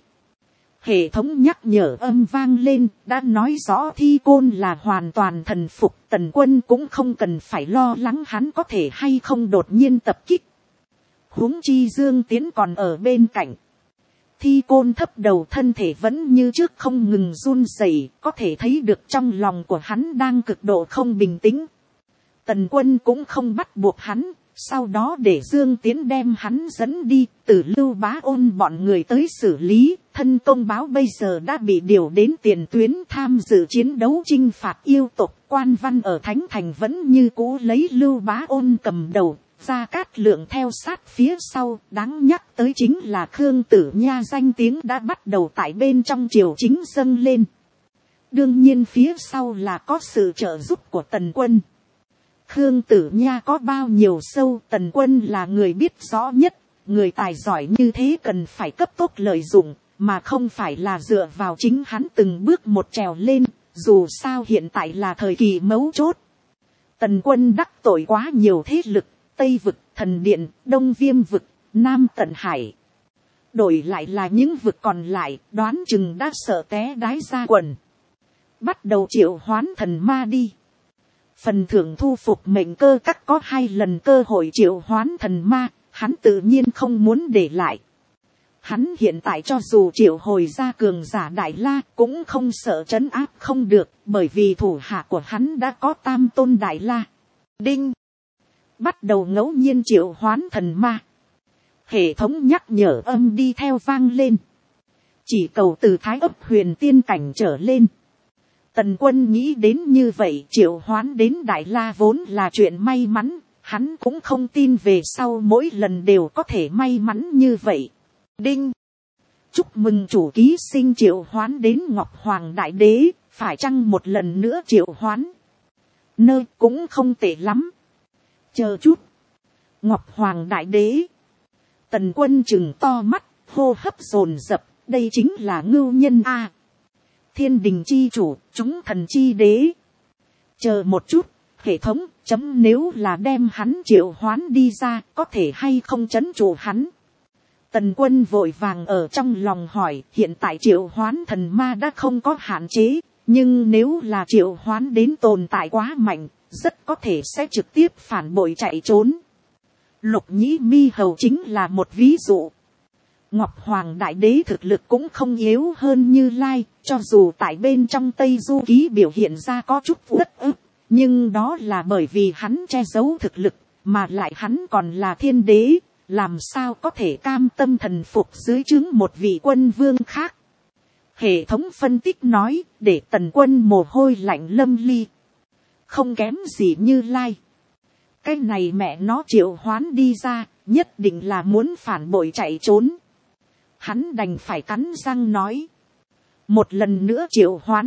Hệ thống nhắc nhở âm vang lên, đã nói rõ Thi Côn là hoàn toàn thần phục. Tần Quân cũng không cần phải lo lắng hắn có thể hay không đột nhiên tập kích. Huống chi Dương Tiến còn ở bên cạnh. Thi Côn thấp đầu, thân thể vẫn như trước không ngừng run rẩy, có thể thấy được trong lòng của hắn đang cực độ không bình tĩnh. Tần Quân cũng không bắt buộc hắn, sau đó để Dương Tiến đem hắn dẫn đi, từ Lưu Bá Ôn bọn người tới xử lý. Thân công báo bây giờ đã bị điều đến tiền tuyến tham dự chiến đấu chinh phạt yêu tộc. Quan Văn ở Thánh Thành vẫn như cũ lấy Lưu Bá Ôn cầm đầu, Gia Cát Lượng theo sát phía sau. Đáng nhắc tới chính là Khương Tử Nha danh tiếng đã bắt đầu tại bên trong triều chính dâng lên. Đương nhiên phía sau là có sự trợ giúp của Tần Quân. Khương Tử Nha có bao nhiêu sâu, Tần Quân là người biết rõ nhất. Người tài giỏi như thế cần phải cấp tốc lợi dụng, mà không phải là dựa vào chính hắn từng bước một trèo lên. Dù sao hiện tại là thời kỳ mấu chốt. Tần Quân đắc tội quá nhiều thế lực, Tây Vực, Thần Điện, Đông Viêm Vực, Nam Tận Hải. Đổi lại là những vực còn lại, đoán chừng đã sợ té đái ra quần. Bắt đầu triệu hoán thần ma đi. Phần thưởng thu phục mệnh cơ các có 2 lần cơ hội triệu hoán thần ma, hắn tự nhiên không muốn để lại. Hắn hiện tại cho dù triệu hồi ra cường giả Đại La cũng không sợ trấn áp không được, bởi vì thủ hạ của hắn đã có Tam Tôn Đại La. Đinh. Bắt đầu ngẫu nhiên triệu hoán thần ma. Hệ thống nhắc nhở âm đi theo vang lên. Chỉ cầu từ Thái Ấp Huyền Tiên cảnh trở lên. Tần Quân nghĩ đến như vậy, triệu hoán đến Đại La vốn là chuyện may mắn, hắn cũng không tin về sau mỗi lần đều có thể may mắn như vậy. Đinh. Chúc mừng chủ ký sinh triệu hoán đến Ngọc Hoàng Đại Đế, phải chăng một lần nữa triệu hoán? Nơi cũng không tệ lắm. Chờ chút. Ngọc Hoàng Đại Đế. Tần Quân chừng to mắt, hô hấp dồn dập, đây chính là ngưu nhân a. Thiên đình chi chủ, chúng thần chi đế. Chờ một chút, hệ thống, nếu là đem hắn triệu hoán đi ra, có thể hay không trấn trụ hắn? Tần Quân vội vàng ở trong lòng hỏi, hiện tại triệu hoán thần ma đã không có hạn chế, nhưng nếu là triệu hoán đến tồn tại quá mạnh, rất có thể sẽ trực tiếp phản bội chạy trốn. Lục Nhĩ Mi Hầu chính là một ví dụ. Ngọc Hoàng Đại Đế thực lực cũng không yếu hơn Như Lai, cho dù tại bên trong Tây Du Ký biểu hiện ra có chút uất ức, nhưng đó là bởi vì hắn che giấu thực lực, mà lại hắn còn là thiên đế, làm sao có thể cam tâm thần phục dưới trướng một vị quân vương khác. Hệ thống phân tích nói, để Tần Quân mồ hôi lạnh lâm ly. Không kém gì Như Lai. Cái này mẹ nó triệu hoán đi ra, nhất định là muốn phản bội chạy trốn. Hắn đành phải cắn răng nói. Một lần nữa triệu hoán.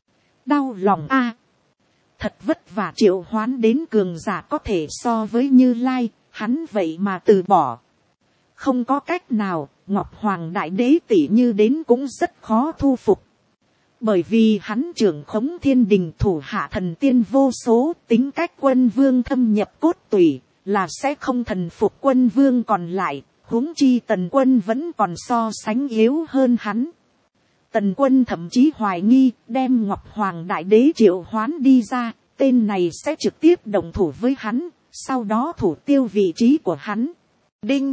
Đau lòng a. Thật vất vả triệu hoán đến cường giả có thể so với Như Lai, hắn vậy mà từ bỏ. Không có cách nào, Ngọc Hoàng Đại Đế tỷ như đến cũng rất khó thu phục. Bởi vì hắn trưởng khống thiên đình, thủ hạ thần tiên vô số, tính cách quân vương thâm nhập cốt tủy, là sẽ không thần phục quân vương còn lại, huống chi Tần Quân vẫn còn so sánh yếu hơn hắn. Tần Quân thậm chí hoài nghi, đem Ngọc Hoàng Đại Đế triệu hoán đi ra, tên này sẽ trực tiếp động thủ với hắn, sau đó thủ tiêu vị trí của hắn. Đinh.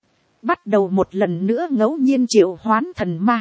Bắt đầu một lần nữa ngẫu nhiên triệu hoán thần ma.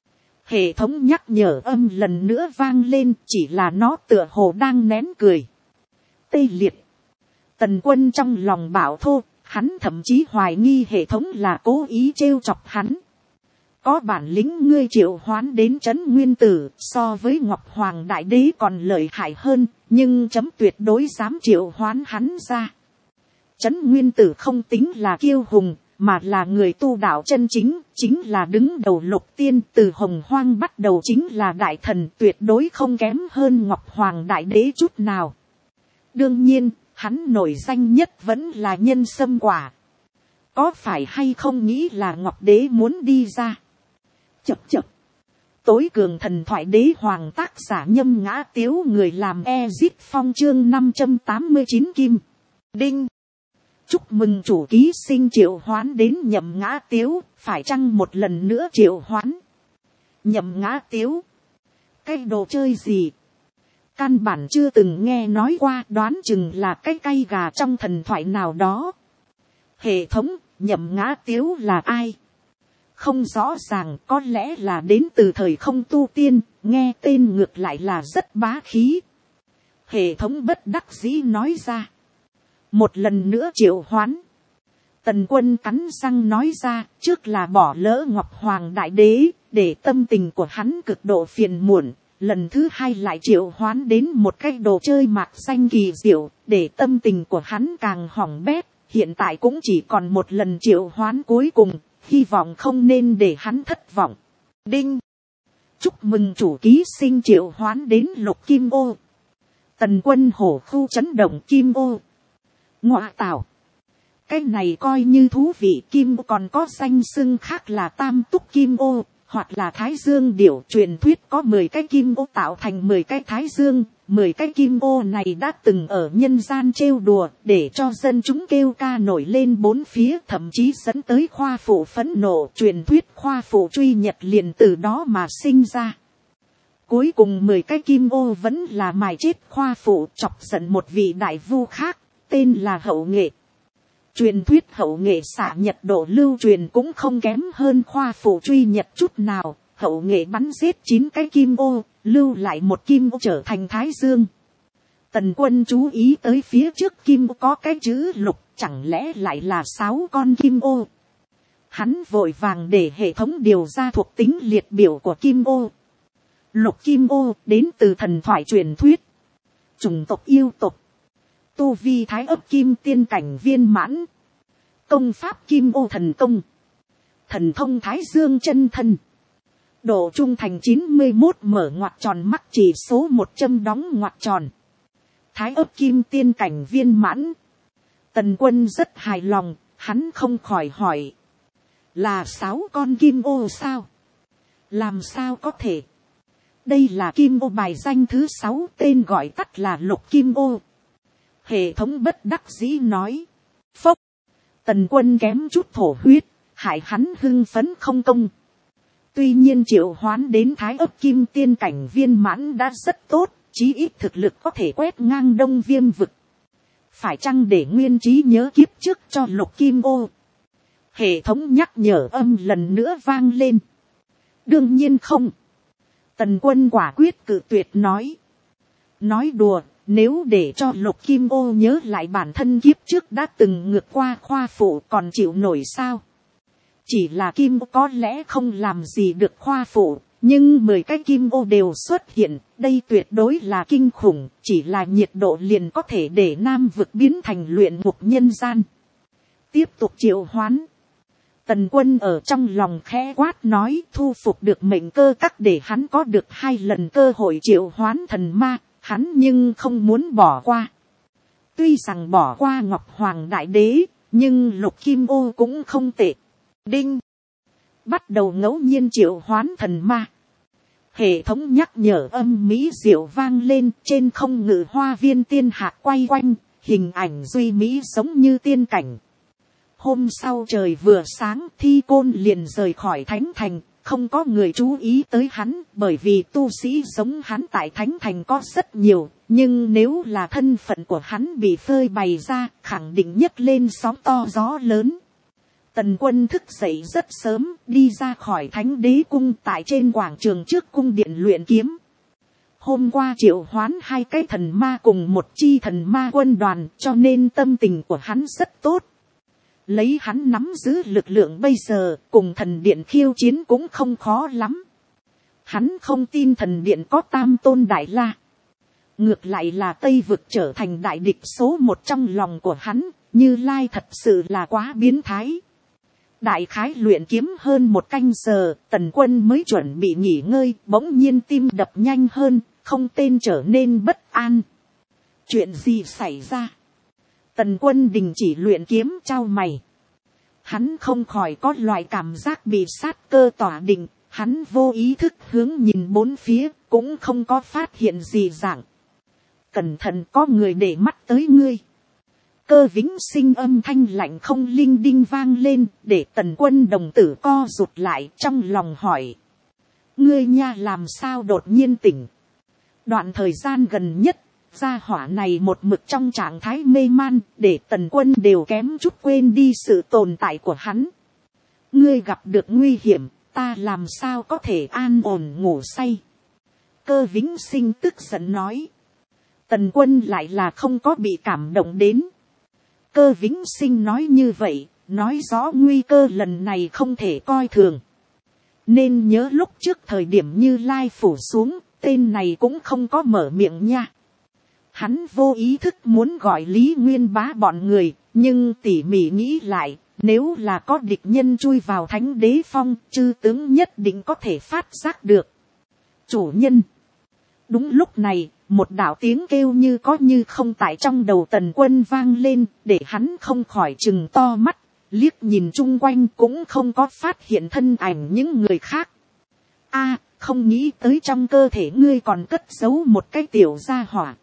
Hệ thống nhắc nhở âm lần nữa vang lên, chỉ là nó tựa hồ đang nén cười. Tê liệt. Tần Quân trong lòng bảo thô, hắn thậm chí hoài nghi hệ thống là cố ý trêu chọc hắn. Có bản lĩnh ngươi triệu hoán đến trấn nguyên tử, so với Ngọc Hoàng Đại Đế còn lợi hại hơn, nhưng chấm tuyệt đối dám triệu hoán hắn ra. Trấn nguyên tử không tính là kiêu hùng, mà là người tu đạo chân chính, chính là đứng đầu lục tiên, từ hồng hoang bắt đầu chính là đại thần, tuyệt đối không kém hơn Ngọc Hoàng Đại Đế chút nào. Đương nhiên, hắn nổi danh nhất vẫn là nhân sâm quả. Có phải hay không nghĩ là Ngọc Đế muốn đi ra? Chập chập. Tối cường thần thoại đế hoàng tác giả Nhâm Ngã Tiếu, người làm Ezip Phong, chương 589 Kim Đinh. Chúc mừng chủ ký sinh triệu hoán đến Nhậm Ngã Tiếu, phải chăng một lần nữa triệu hoán? Nhậm Ngã Tiếu. Cái đồ chơi gì? Căn bản chưa từng nghe nói qua, đoán chừng là cái cây gà trong thần thoại nào đó. Hệ thống, Nhậm Ngã Tiếu là ai? Không rõ ràng, có lẽ là đến từ thời không tu tiên, nghe tên ngược lại là rất bá khí. Hệ thống bất đắc dĩ nói ra. Một lần nữa triệu hoán. Tần Quân cắn răng nói ra, trước là bỏ lỡ Ngọc Hoàng Đại Đế, để tâm tình của hắn cực độ phiền muộn. Lần thứ hai lại triệu hoán đến một cái đồ chơi mạc xanh kỳ diệu, để tâm tình của hắn càng hỏng bét. Hiện tại cũng chỉ còn một lần triệu hoán cuối cùng, hy vọng không nên để hắn thất vọng. Đinh. Chúc mừng chủ ký sinh triệu hoán đến Lục Kim Ô. Tần Quân hổ khu chấn động Kim Ô. Ngoạ tảo. Cái này coi như thú vị. Kim Ô còn có danh xưng khác là Tam Túc Kim Ô, hoặc là Thái Dương Điểu. Truyền thuyết có 10 cái Kim Ô tạo thành 10 cái Thái Dương. 10 cái Kim Ô này đã từng ở nhân gian trêu đùa, để cho dân chúng kêu ca nổi lên bốn phía, thậm chí dẫn tới Khoa Phụ phẫn nộ. Truyền thuyết Khoa Phụ truy nhật liền từ đó mà sinh ra. Cuối cùng 10 cái Kim Ô vẫn là mài chết Khoa Phụ, chọc giận một vị đại vu khác, tên là Hậu Nghệ. Truyền thuyết Hậu Nghệ xả nhật độ lưu truyền cũng không kém hơn Khoa Phụ truy nhật chút nào. Hậu Nghệ bắn giết 9 cái Kim Ô, lưu lại một Kim Ô trở thành Thái Dương. Tần Quân chú ý tới phía trước Kim Ô có cái chữ Lục, chẳng lẽ lại là 6 con Kim Ô. Hắn vội vàng để hệ thống điều ra thuộc tính liệt biểu của Kim Ô. Lục Kim Ô đến từ thần thoại truyền thuyết. Chủng tộc yêu tộc. Tu vi Thái Ấp Kim Tiên cảnh viên mãn. Công pháp Kim Ô thần công. Thần thông Thái Dương chân thân. Độ trung thành 91, mở ngoặc tròn mắc chỉ số 100 đóng ngoặc tròn. Thái Ấp Kim Tiên cảnh viên mãn. Tần Quân rất hài lòng, hắn không khỏi hỏi. Là 6 con Kim Ô sao? Làm sao có thể? Đây là Kim Ô bài danh thứ 6, tên gọi tắt là Lục Kim Ô. Hệ thống bất đắc dĩ nói. Phốc. Tần Quân kém chút thổ huyết, hại hắn hưng phấn không công. Tuy nhiên triệu hoán đến Thái Ấp Kim Tiên cảnh viên mãn đã rất tốt, chí ít thực lực có thể quét ngang Đông Viêm vực. Phải chăng để nguyên trí nhớ kiếp trước cho Lục Kim Ô? Hệ thống nhắc nhở âm lần nữa vang lên. Đương nhiên không. Tần Quân quả quyết cự tuyệt nói. Nói đùa, nếu để cho Lục Kim Ô nhớ lại bản thân kiếp trước đã từng ngược qua Khoa Phụ còn chịu nổi sao? Chỉ là Kim Ô có lẽ không làm gì được Khoa Phụ, nhưng 10 cái Kim Ô đều xuất hiện, đây tuyệt đối là kinh khủng, chỉ là nhiệt độ liền có thể để Nam vực biến thành luyện ngục nhân gian. Tiếp tục triệu hoán. Tần Quân ở trong lòng khẽ quát nói, thu phục được mệnh cơ các để hắn có được 2 lần cơ hội triệu hoán thần ma, hắn nhưng không muốn bỏ qua. Tuy rằng bỏ qua Ngọc Hoàng Đại Đế, nhưng Lục Kim Ô cũng không tệ. Đinh. Bắt đầu ngẫu nhiên triệu hoán thần ma. Hệ thống nhắc nhở âm mỹ diệu vang lên, trên không ngự hoa viên tiên hạc quay quanh, hình ảnh duy mỹ giống như tiên cảnh. Hôm sau trời vừa sáng, Thi Côn liền rời khỏi Thánh Thành, không có người chú ý tới hắn, bởi vì tu sĩ giống hắn tại Thánh Thành có rất nhiều, nhưng nếu là thân phận của hắn bị phơi bày ra, khẳng định nhấc lên sóng to gió lớn. Tần Quân thức dậy rất sớm, đi ra khỏi Thánh Đế cung tại trên quảng trường trước cung điện luyện kiếm. Hôm qua triệu hoán 2 cái thần ma cùng một chi thần ma quân đoàn, cho nên tâm tình của hắn rất tốt. Lấy hắn nắm giữ lực lượng bây giờ, cùng thần điện khiêu chiến cũng không khó lắm. Hắn không tin thần điện có tam tôn đại la. Ngược lại là Tây vực trở thành đại địch số 1 trong lòng của hắn, Như Lai thật sự là quá biến thái. Đại khái luyện kiếm hơn 1 canh giờ, Tần Quân mới chuẩn bị nghỉ ngơi, bỗng nhiên tim đập nhanh hơn, không tên trở nên bất an. Chuyện gì xảy ra? Tần Quân đình chỉ luyện kiếm, chau mày. Hắn không khỏi có loại cảm giác bị sát cơ tỏa định, hắn vô ý thức hướng nhìn bốn phía, cũng không có phát hiện gì dạng. Cẩn thận, có người để mắt tới ngươi. Cơ Vĩnh Sinh âm thanh lạnh không linh đinh vang lên, để Tần Quân đồng tử co rụt lại, trong lòng hỏi. Ngươi nha làm sao đột nhiên tỉnh? Đoạn thời gian gần nhất, gia hỏa này một mực trong trạng thái mê man, để Tần Quân đều kém chút quên đi sự tồn tại của hắn. Ngươi gặp được nguy hiểm, ta làm sao có thể an ổn ngủ say? Cơ Vĩnh Sinh tức giận nói. Tần Quân lại là không có bị cảm động đến. Cơ Vĩnh Sinh nói như vậy, nói rõ nguy cơ lần này không thể coi thường. Nên nhớ lúc trước thời điểm Như Lai phủ xuống, tên này cũng không có mở miệng nha. Hắn vô ý thức muốn gọi Lý Nguyên Bá bọn người, nhưng tỉ mỉ nghĩ lại, nếu là có địch nhân chui vào Thánh Đế Phong, chư tướng nhất định có thể phát giác được. Chủ nhân. Đúng lúc này, một đạo tiếng kêu như có như không tại trong đầu Tần Quân vang lên, để hắn không khỏi trừng to mắt, liếc nhìn chung quanh cũng không có phát hiện thân ảnh những người khác. A, không nghĩ tới trong cơ thể ngươi còn cất giấu một cái tiểu gia hỏa.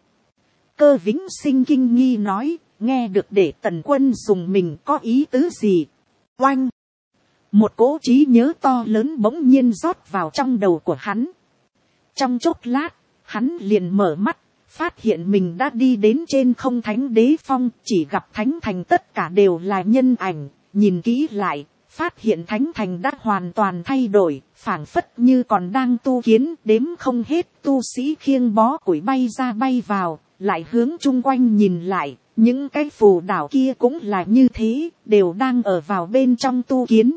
Cơ Vĩnh Sinh kinh nghi nói, nghe được để Tần Quân dùng mình có ý tứ gì. Oanh! Một cỗ trí nhớ to lớn bỗng nhiên rót vào trong đầu của hắn. Trong chốc lát, hắn liền mở mắt, phát hiện mình đã đi đến trên không Thánh Đế Phong, chỉ gặp Thánh Thành tất cả đều là nhân ảnh, nhìn kỹ lại, phát hiện Thánh Thành đã hoàn toàn thay đổi, phảng phất như còn đang tu kiến, đếm không hết tu sĩ khiêng bó củi bay ra bay vào, lại hướng chung quanh nhìn lại, những cái phù đảo kia cũng là như thế, đều đang ở vào bên trong tu kiến.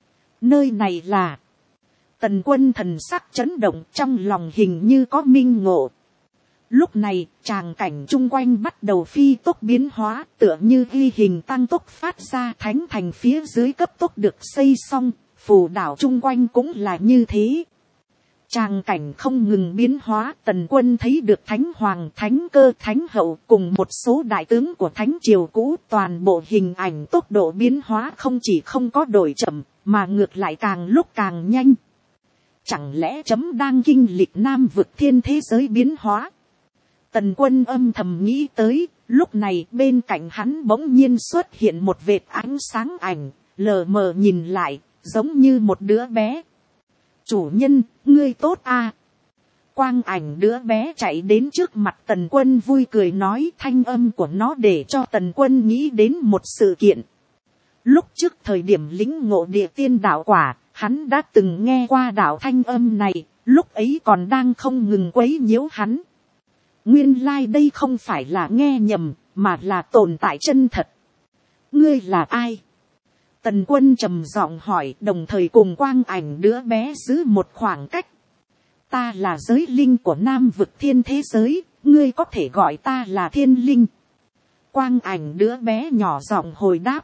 Nơi này là... Tần Quân thần sắc chấn động, trong lòng hình như có minh ngộ. Lúc này, tràng cảnh chung quanh bắt đầu phi tốc biến hóa, tựa như ghi hình tăng tốc phát ra. Thánh Thành phía dưới cấp tốc được xây xong, phù đảo chung quanh cũng là như thế. Tràng cảnh không ngừng biến hóa, Tần Quân thấy được Thánh Hoàng, Thánh Cơ, Thánh Hậu cùng một số đại tướng của Thánh Triều cũ, toàn bộ hình ảnh tốc độ biến hóa không chỉ không có đổi chậm, mà ngược lại càng lúc càng nhanh. Chẳng lẽ chấm đang kinh lịch Nam vực thiên thế giới biến hóa? Tần Quân âm thầm nghĩ tới, lúc này bên cạnh hắn bỗng nhiên xuất hiện một vệt ánh sáng ảnh, lờ mờ nhìn lại, giống như một đứa bé. Chủ nhân, ngươi tốt à? Quang ảnh đứa bé chạy đến trước mặt Tần Quân vui cười nói, thanh âm của nó để cho Tần Quân nghĩ đến một sự kiện. Lúc trước thời điểm lĩnh ngộ địa tiên đạo quả, hắn đã từng nghe qua đạo thanh âm này, lúc ấy còn đang không ngừng quấy nhiễu hắn. Nguyên lai đây không phải là nghe nhầm, mà là tồn tại chân thật. Ngươi là ai? Tần Quân trầm giọng hỏi, đồng thời cùng quang ảnh đứa bé giữ một khoảng cách. Ta là giới linh của Nam vực thiên thế giới, ngươi có thể gọi ta là thiên linh. Quang ảnh đứa bé nhỏ giọng hồi đáp.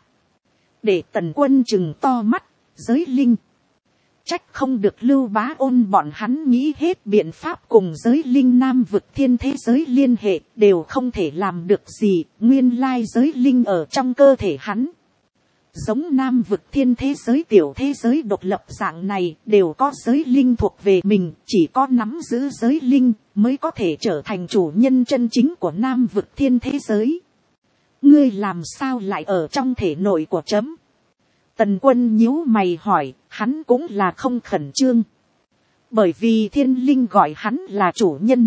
Để Tần Quân trừng to mắt, giới linh. Trách không được Lưu Bá Ôn bọn hắn nghĩ hết biện pháp cùng giới linh Nam vực thiên thế giới liên hệ, đều không thể làm được gì, nguyên lai giới linh ở trong cơ thể hắn. Giống Nam vực thiên thế giới tiểu thế giới độc lập dạng này, đều có giới linh thuộc về mình, chỉ có nắm giữ giới linh, mới có thể trở thành chủ nhân chân chính của Nam vực thiên thế giới. Ngươi làm sao lại ở trong thể nội của chấm? Tần Quân nhíu mày hỏi, hắn cũng là không khẩn trương. Bởi vì thiên linh gọi hắn là chủ nhân.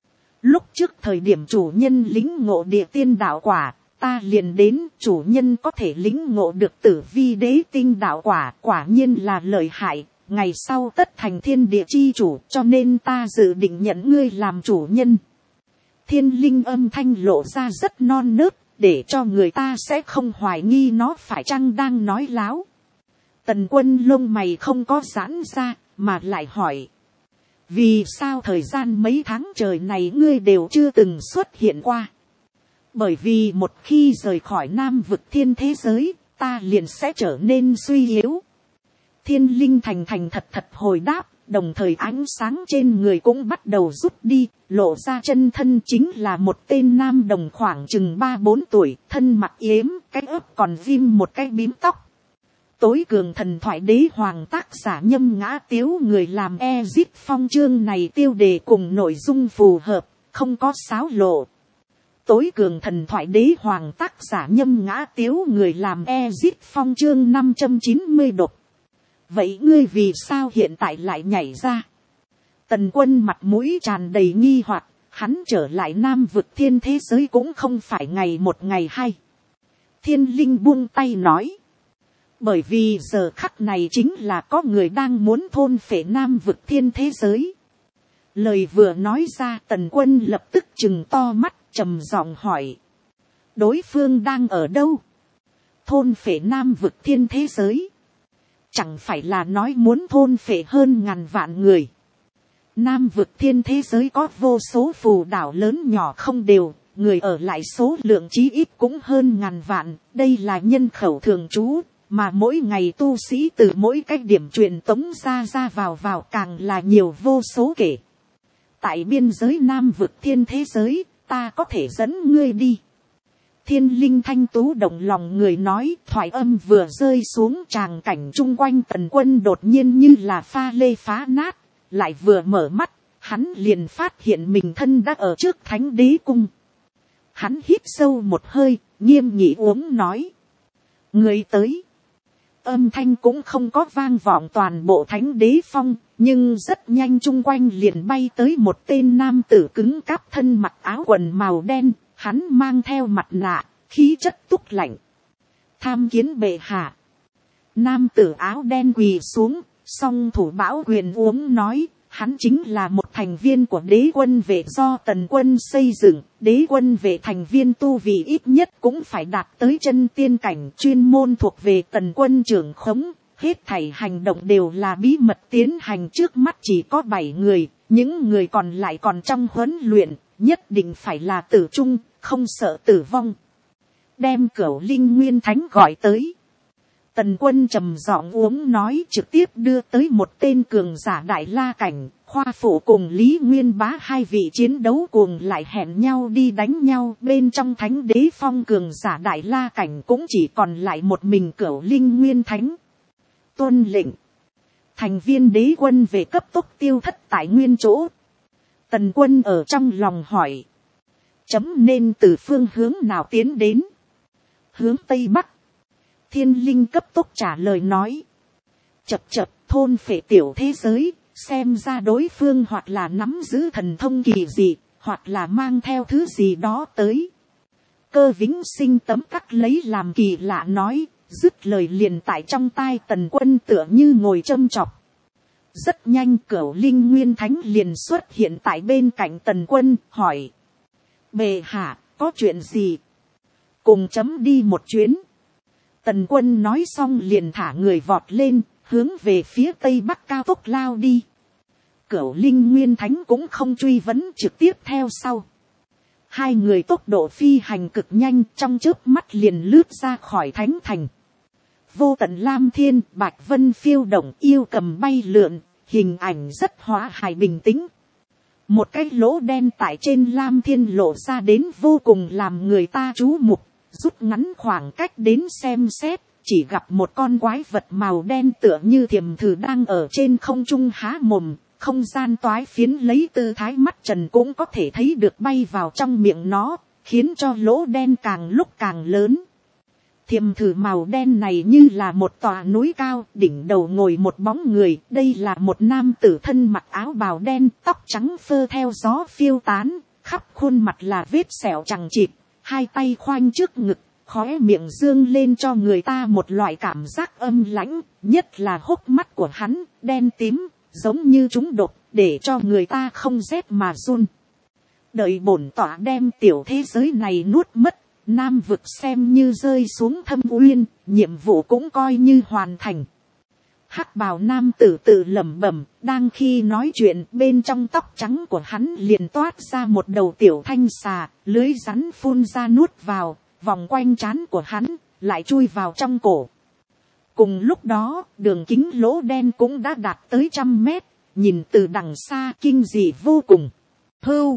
Lúc trước thời điểm chủ nhân lĩnh ngộ địa tiên đạo quả, ta liền đến, chủ nhân có thể lĩnh ngộ được Tử Vi đế tinh đạo quả, quả nhiên là lợi hại, ngày sau tất thành thiên địa chi chủ, cho nên ta dự định nhận ngươi làm chủ nhân. Thiên linh âm thanh lộ ra rất non nớt, để cho người ta sẽ không hoài nghi nó phải chăng đang nói láo. Tần Quân lông mày không có giãn ra, mà lại hỏi. Vì sao thời gian mấy tháng trời này ngươi đều chưa từng xuất hiện qua? Bởi vì một khi rời khỏi Nam vực thiên thế giới, ta liền sẽ trở nên suy yếu. Thiên linh thành thành thật thật hồi đáp, đồng thời ánh sáng trên người cũng bắt đầu rút đi, lộ ra chân thân chính là một tên nam đồng khoảng chừng 3-4 tuổi, thân mặt yếm, cái ớt còn ghim một cái bím tóc. Tối cường thần thoại đế hoàng tác giả Nhâm Ngã Tiếu, người làm Ezip Phong. Chương này tiêu đề cùng nội dung phù hợp, không có xáo lộ. Tối cường thần thoại đế hoàng tác giả Nhâm Ngã Tiếu, người làm Ezip Phong. Chương 590 đột. Vậy ngươi vì sao hiện tại lại nhảy ra? Tần Quân mặt mũi tràn đầy nghi hoặc, hắn trở lại Nam vực thiên thế giới cũng không phải ngày một ngày hai. Thiên linh buông tay nói. Bởi vì giờ khắc này chính là có người đang muốn thôn phệ Nam vực thiên thế giới. Lời vừa nói ra, Tần Quân lập tức trừng to mắt, trầm giọng hỏi. Đối phương đang ở đâu? Thôn phệ Nam vực thiên thế giới. Chẳng phải là nói muốn thôn phệ hơn ngàn vạn người. Nam vực thiên thế giới có vô số phù đảo lớn nhỏ không đều, người ở lại số lượng chí ít cũng hơn ngàn vạn. Đây là nhân khẩu thường trú, mà mỗi ngày tu sĩ từ mỗi cái điểm truyền tống ra vào càng là nhiều vô số kể. Tại biên giới Nam vực thiên thế giới, ta có thể dẫn ngươi đi. Thiên linh thanh tú động lòng người nói, thoại âm vừa rơi xuống, tràng cảnh chung quanh Tần Quân đột nhiên như là pha lê phá nát, lại vừa mở mắt, hắn liền phát hiện mình thân đã ở trước Thánh Đế cung. Hắn hít sâu một hơi, nghiêm nghị uống nói. Người tới. Âm thanh cũng không có vang vọng toàn bộ Thánh Đế Phong, nhưng rất nhanh chung quanh liền bay tới một tên nam tử cứng cáp, thân mặc áo quần màu đen, hắn mang theo mặt nạ, khí chất túc lạnh. Tham kiến bệ hạ. Nam tử áo đen quỳ xuống, song thủ bão quyền uống nói, hắn chính là một thành viên của đế quân vệ do Tần Quân xây dựng. Đế quân vệ thành viên tu vì ít nhất cũng phải đạt tới chân tiên cảnh, chuyên môn thuộc về Tần Quân trưởng khống. Hết thảy hành động đều là bí mật tiến hành, trước mắt chỉ có 7 người, những người còn lại còn trong huấn luyện, nhất định phải là tử trung, không sợ tử vong. Đem Cửu Linh Nguyên Thánh gọi tới. Tần Quân trầm giọng uống nói, trực tiếp đưa tới một tên cường giả đại la cảnh. Khoa Phụ cùng Lý Nguyên Bá hai vị chiến đấu cuồng lại hẹn nhau đi đánh nhau. Bên trong Thánh Đế Phong cường giả đại la cảnh cũng chỉ còn lại một mình Cửu Linh Nguyên Thánh. Tuân lệnh. Thành viên đế quân về cấp tốc tiêu thất tại nguyên chỗ. Tần Quân ở trong lòng hỏi. Chấm nên từ phương hướng nào tiến đến? Hướng Tây Bắc. Thiên linh cấp tốc trả lời nói. Chập thôn phệ tiểu thế giới, xem ra đối phương hoặc là nắm giữ thần thông kỳ dị, hoặc là mang theo thứ gì đó tới. Cơ Vĩnh Sinh tấm tắc lấy làm kỳ lạ nói, dứt lời liền tại trong tai Tần Quân tựa như ngồi châm chọc. Rất nhanh Cửu Linh Nguyên Thánh liền xuất hiện tại bên cạnh Tần Quân, hỏi. Bệ hạ, có chuyện gì? Cùng chấm đi một chuyến. Tần Quân nói xong liền thả người vọt lên, hướng về phía Tây Bắc cao tốc lao đi. Cửu Linh Nguyên Thánh cũng không truy vấn, trực tiếp theo sau. Hai người tốc độ phi hành cực nhanh, trong chớp mắt liền lướt ra khỏi Thánh Thành. Vô tận lam thiên, bạch vân phiêu động, yêu cầm bay lượn, hình ảnh rất hóa hài bình tĩnh. Một cái lỗ đen tại trên lam thiên lộ ra đến vô cùng làm người ta chú mục. Rút ngắn khoảng cách đến xem xét, chỉ gặp một con quái vật màu đen tựa như thiềm thử đang ở trên không trung há mồm, không gian toái phiến lấy tư thái mắt trần cũng có thể thấy được bay vào trong miệng nó, khiến cho lỗ đen càng lúc càng lớn. Thiềm thử màu đen này như là một tòa núi cao, đỉnh đầu ngồi một bóng người, đây là một nam tử thân mặc áo bào đen, tóc trắng phơ theo gió phiêu tán, khắp khuôn mặt là vết sẹo chằng chịt. Hai tay khoanh trước ngực, khóe miệng dương lên cho người ta một loại cảm giác âm lãnh, nhất là hốc mắt của hắn đen tím giống như trúng độc, để cho người ta không rét mà run. Đợi bổn tỏa đem tiểu thế giới này nuốt mất, Nam vực xem như rơi xuống thâm uyên, nhiệm vụ cũng coi như hoàn thành. Hắc bào nam tử tự lẩm bẩm, đang khi nói chuyện bên trong tóc trắng của hắn liền toát ra một đầu tiểu thanh xà, lưới rắn phun ra nuốt vào, vòng quanh trán của hắn, lại chui vào trong cổ. Cùng lúc đó, đường kính lỗ đen cũng đã đạt tới 100 mét, nhìn từ đằng xa kinh dị vô cùng. Hưu!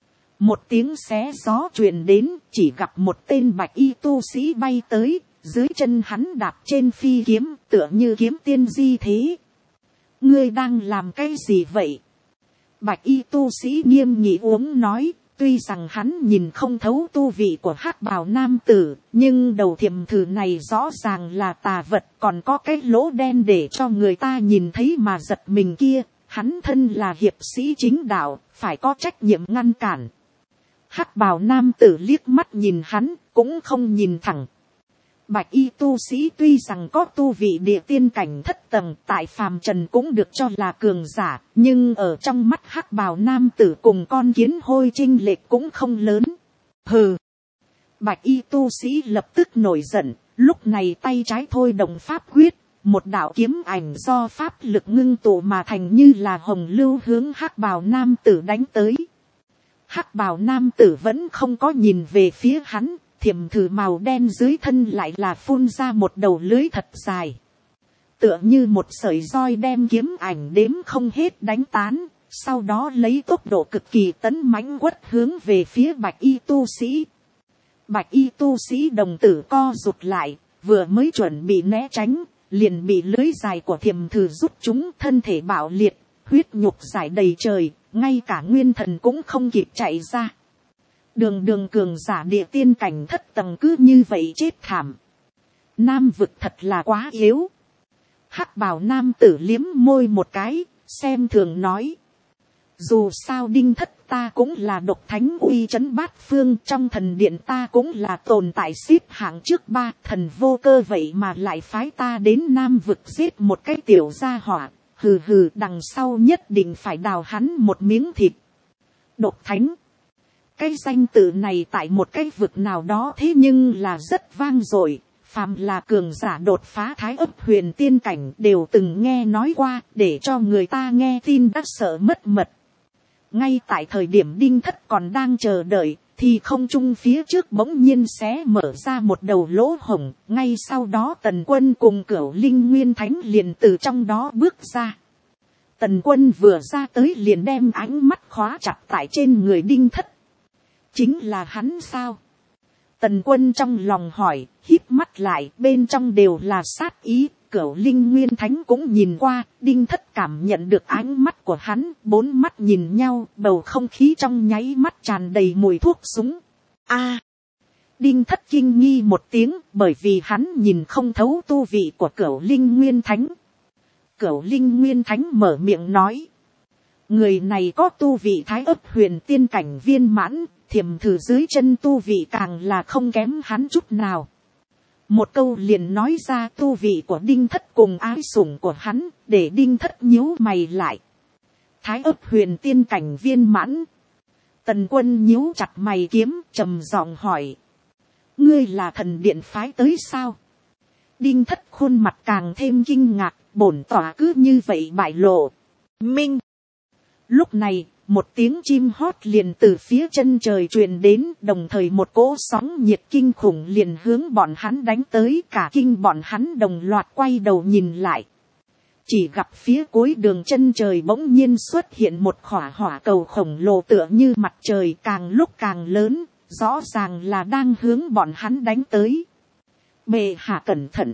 Một tiếng xé gió truyền đến, chỉ gặp một tên bạch y tu sĩ bay tới, dưới chân hắn đạp trên phi kiếm, tựa như kiếm tiên di thế. Ngươi đang làm cái gì vậy? Bạch y tu sĩ nghiêm nghị uống nói, tuy rằng hắn nhìn không thấu tu vị của hắc bào nam tử, nhưng đầu thiềm thử này rõ ràng là tà vật, còn có cái lỗ đen để cho người ta nhìn thấy mà giật mình kia. Hắn thân là hiệp sĩ chính đạo, phải có trách nhiệm ngăn cản. Hắc bào nam tử liếc mắt nhìn hắn, cũng không nhìn thẳng. Bạch y tu sĩ tuy rằng có tu vị địa tiên cảnh thất tầng, tại phàm trần cũng được cho là cường giả, nhưng ở trong mắt hắc bào nam tử cùng con kiến hôi chênh lệch cũng không lớn. Hừ! Bạch y tu sĩ lập tức nổi giận, lúc này tay trái thôi động pháp quyết, một đạo kiếm ảnh do pháp lực ngưng tụ mà thành như là hồng lưu hướng hắc bào nam tử đánh tới. Hắc bào nam tử vẫn không có nhìn về phía hắn, thiềm thử màu đen dưới thân lại là phun ra một đầu lưới thật dài. Tựa như một sợi roi đem kiếm ảnh đếm không hết đánh tán, sau đó lấy tốc độ cực kỳ tấn mãnh quất hướng về phía bạch y tu sĩ. Bạch y tu sĩ đồng tử co rụt lại, vừa mới chuẩn bị né tránh, liền bị lưới dài của thiềm thử rút chúng, thân thể bạo liệt, huyết nhục rải đầy trời, ngay cả nguyên thần cũng không kịp chạy ra. Đường cường giả địa tiên cảnh thất tầng cứ như vậy chết thảm. Nam vực thật là quá yếu. Hắc bào nam tử liếm môi một cái, xem thường nói. Dù sao đinh thất ta cũng là độc thánh uy trấn bát phương, trong thần điện ta cũng là tồn tại xếp hạng trước 3, thần vô cơ vậy mà lại phái ta đến Nam vực giết một cái tiểu gia hỏa. Hừ hừ, đằng sau nhất định phải đào hắn một miếng thịt. Độc thánh. Cái danh tự này tại một cái vực nào đó thế nhưng là rất vang dội. Phàm là cường giả đột phá thái ấp huyền tiên cảnh đều từng nghe nói qua, để cho người ta nghe tin đã sợ mất mật. Ngay tại thời điểm đinh thất còn đang chờ đợi, thì không trung phía trước bỗng nhiên xé mở ra một đầu lỗ hổng, ngay sau đó Tần Quân cùng Cửu Linh Nguyên Thánh liền từ trong đó bước ra. Tần Quân vừa ra tới liền đem ánh mắt khóa chặt tại trên người đinh thất. Chính là hắn sao? Tần Quân trong lòng hỏi, híp mắt lại, bên trong đều là sát ý. Cửu Linh Nguyên Thánh cũng nhìn qua, đinh thất cảm nhận được ánh mắt của hắn, 4 mắt nhìn nhau, bầu không khí trong nháy mắt tràn đầy mùi thuốc súng. A! Đinh thất kinh nghi một tiếng, bởi vì hắn nhìn không thấu tu vị của Cửu Linh Nguyên Thánh. Cửu Linh Nguyên Thánh mở miệng nói. Người này có tu vị thái ấp huyền tiên cảnh viên mãn, thiềm thử dưới chân tu vị càng là không kém hắn chút nào. Một câu liền nói ra tu vị của đinh thất cùng ái sủng của hắn, để đinh thất nhíu mày lại. Thái ấp huyền tiên cảnh viên mãn. Tần Quân nhíu chặt mày kiếm, trầm giọng hỏi. Ngươi là thần điện phái tới sao? Đinh thất khuôn mặt càng thêm kinh ngạc, bổn tỏa cứ như vậy bại lộ. Minh. Lúc này, một tiếng chim hót liền từ phía chân trời truyền đến, đồng thời một cỗ sóng nhiệt kinh khủng liền hướng bọn hắn đánh tới, cả kinh bọn hắn đồng loạt quay đầu nhìn lại. Chỉ gặp phía cuối đường chân trời bỗng nhiên xuất hiện một khỏa hỏa cầu khổng lồ tựa như mặt trời, càng lúc càng lớn, rõ ràng là đang hướng bọn hắn đánh tới. Bệ hạ cẩn thận.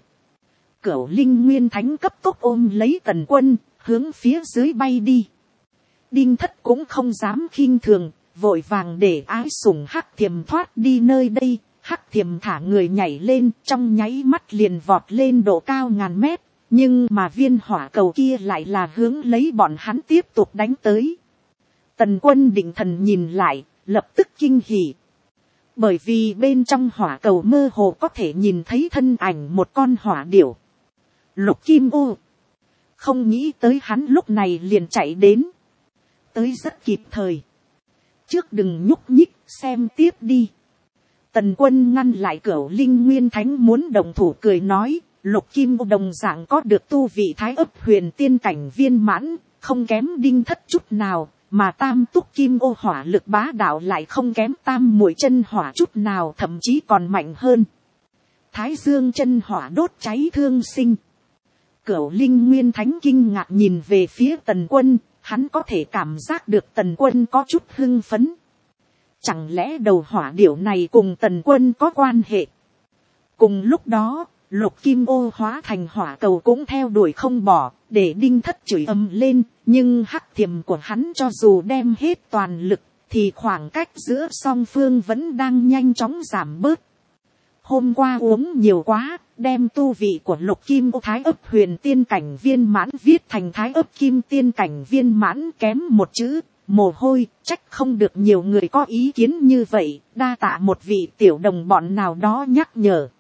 Cửu Linh Nguyên Thánh cấp tốc ôm lấy Tần Quân, hướng phía dưới bay đi. Đinh thất cũng không dám khinh thường, vội vàng để ái sủng hắc thiềm thoát đi nơi đây. Hắc thiềm thả người nhảy lên, trong nháy mắt liền vọt lên độ cao ngàn mét, nhưng mà viên hỏa cầu kia lại là hướng lấy bọn hắn tiếp tục đánh tới. Tần Quân định thần nhìn lại, lập tức kinh hỉ. Bởi vì bên trong hỏa cầu mơ hồ có thể nhìn thấy thân ảnh một con hỏa điểu. Lục Kim Ô không nghĩ tới hắn lúc này liền chạy đến. Tới rất kịp thời. Trước đừng nhúc nhích, xem tiếp đi. Tần Quân ngăn lại Cửu Linh Nguyên Thánh muốn đồng thủ, cười nói, Lục Kim Ô đồng dạng có được tu vị Thái Ấp Huyền Tiên cảnh viên mãn, không kém Đinh Thất chút nào, mà Tam Túc Kim Ô hỏa lực bá đạo lại không kém Tam Muội Chân Hỏa chút nào, thậm chí còn mạnh hơn. Thái Dương chân hỏa đốt cháy thương sinh. Cửu Linh Nguyên Thánh kinh ngạc nhìn về phía Tần Quân, hắn có thể cảm giác được Tần Quân có chút hưng phấn. Chẳng lẽ đầu hỏa điểu này cùng Tần Quân có quan hệ? Cùng lúc đó, Lục Kim Ô hóa thành hỏa cầu cũng theo đuổi không bỏ, để Đinh Thất chửi ầm lên, nhưng hắc thiềm của hắn cho dù đem hết toàn lực, thì khoảng cách giữa song phương vẫn đang nhanh chóng giảm bớt. Hôm qua uống nhiều quá, đem tu vị của Lục Kim Ô Thái Ấp Huyền Tiên cảnh viên mãn viết thành Thái Ấp Kim Tiên cảnh viên mãn, kém một chữ, mồ hôi, trách không được nhiều người có ý kiến như vậy, đa tạ một vị tiểu đồng bọn nào đó nhắc nhở.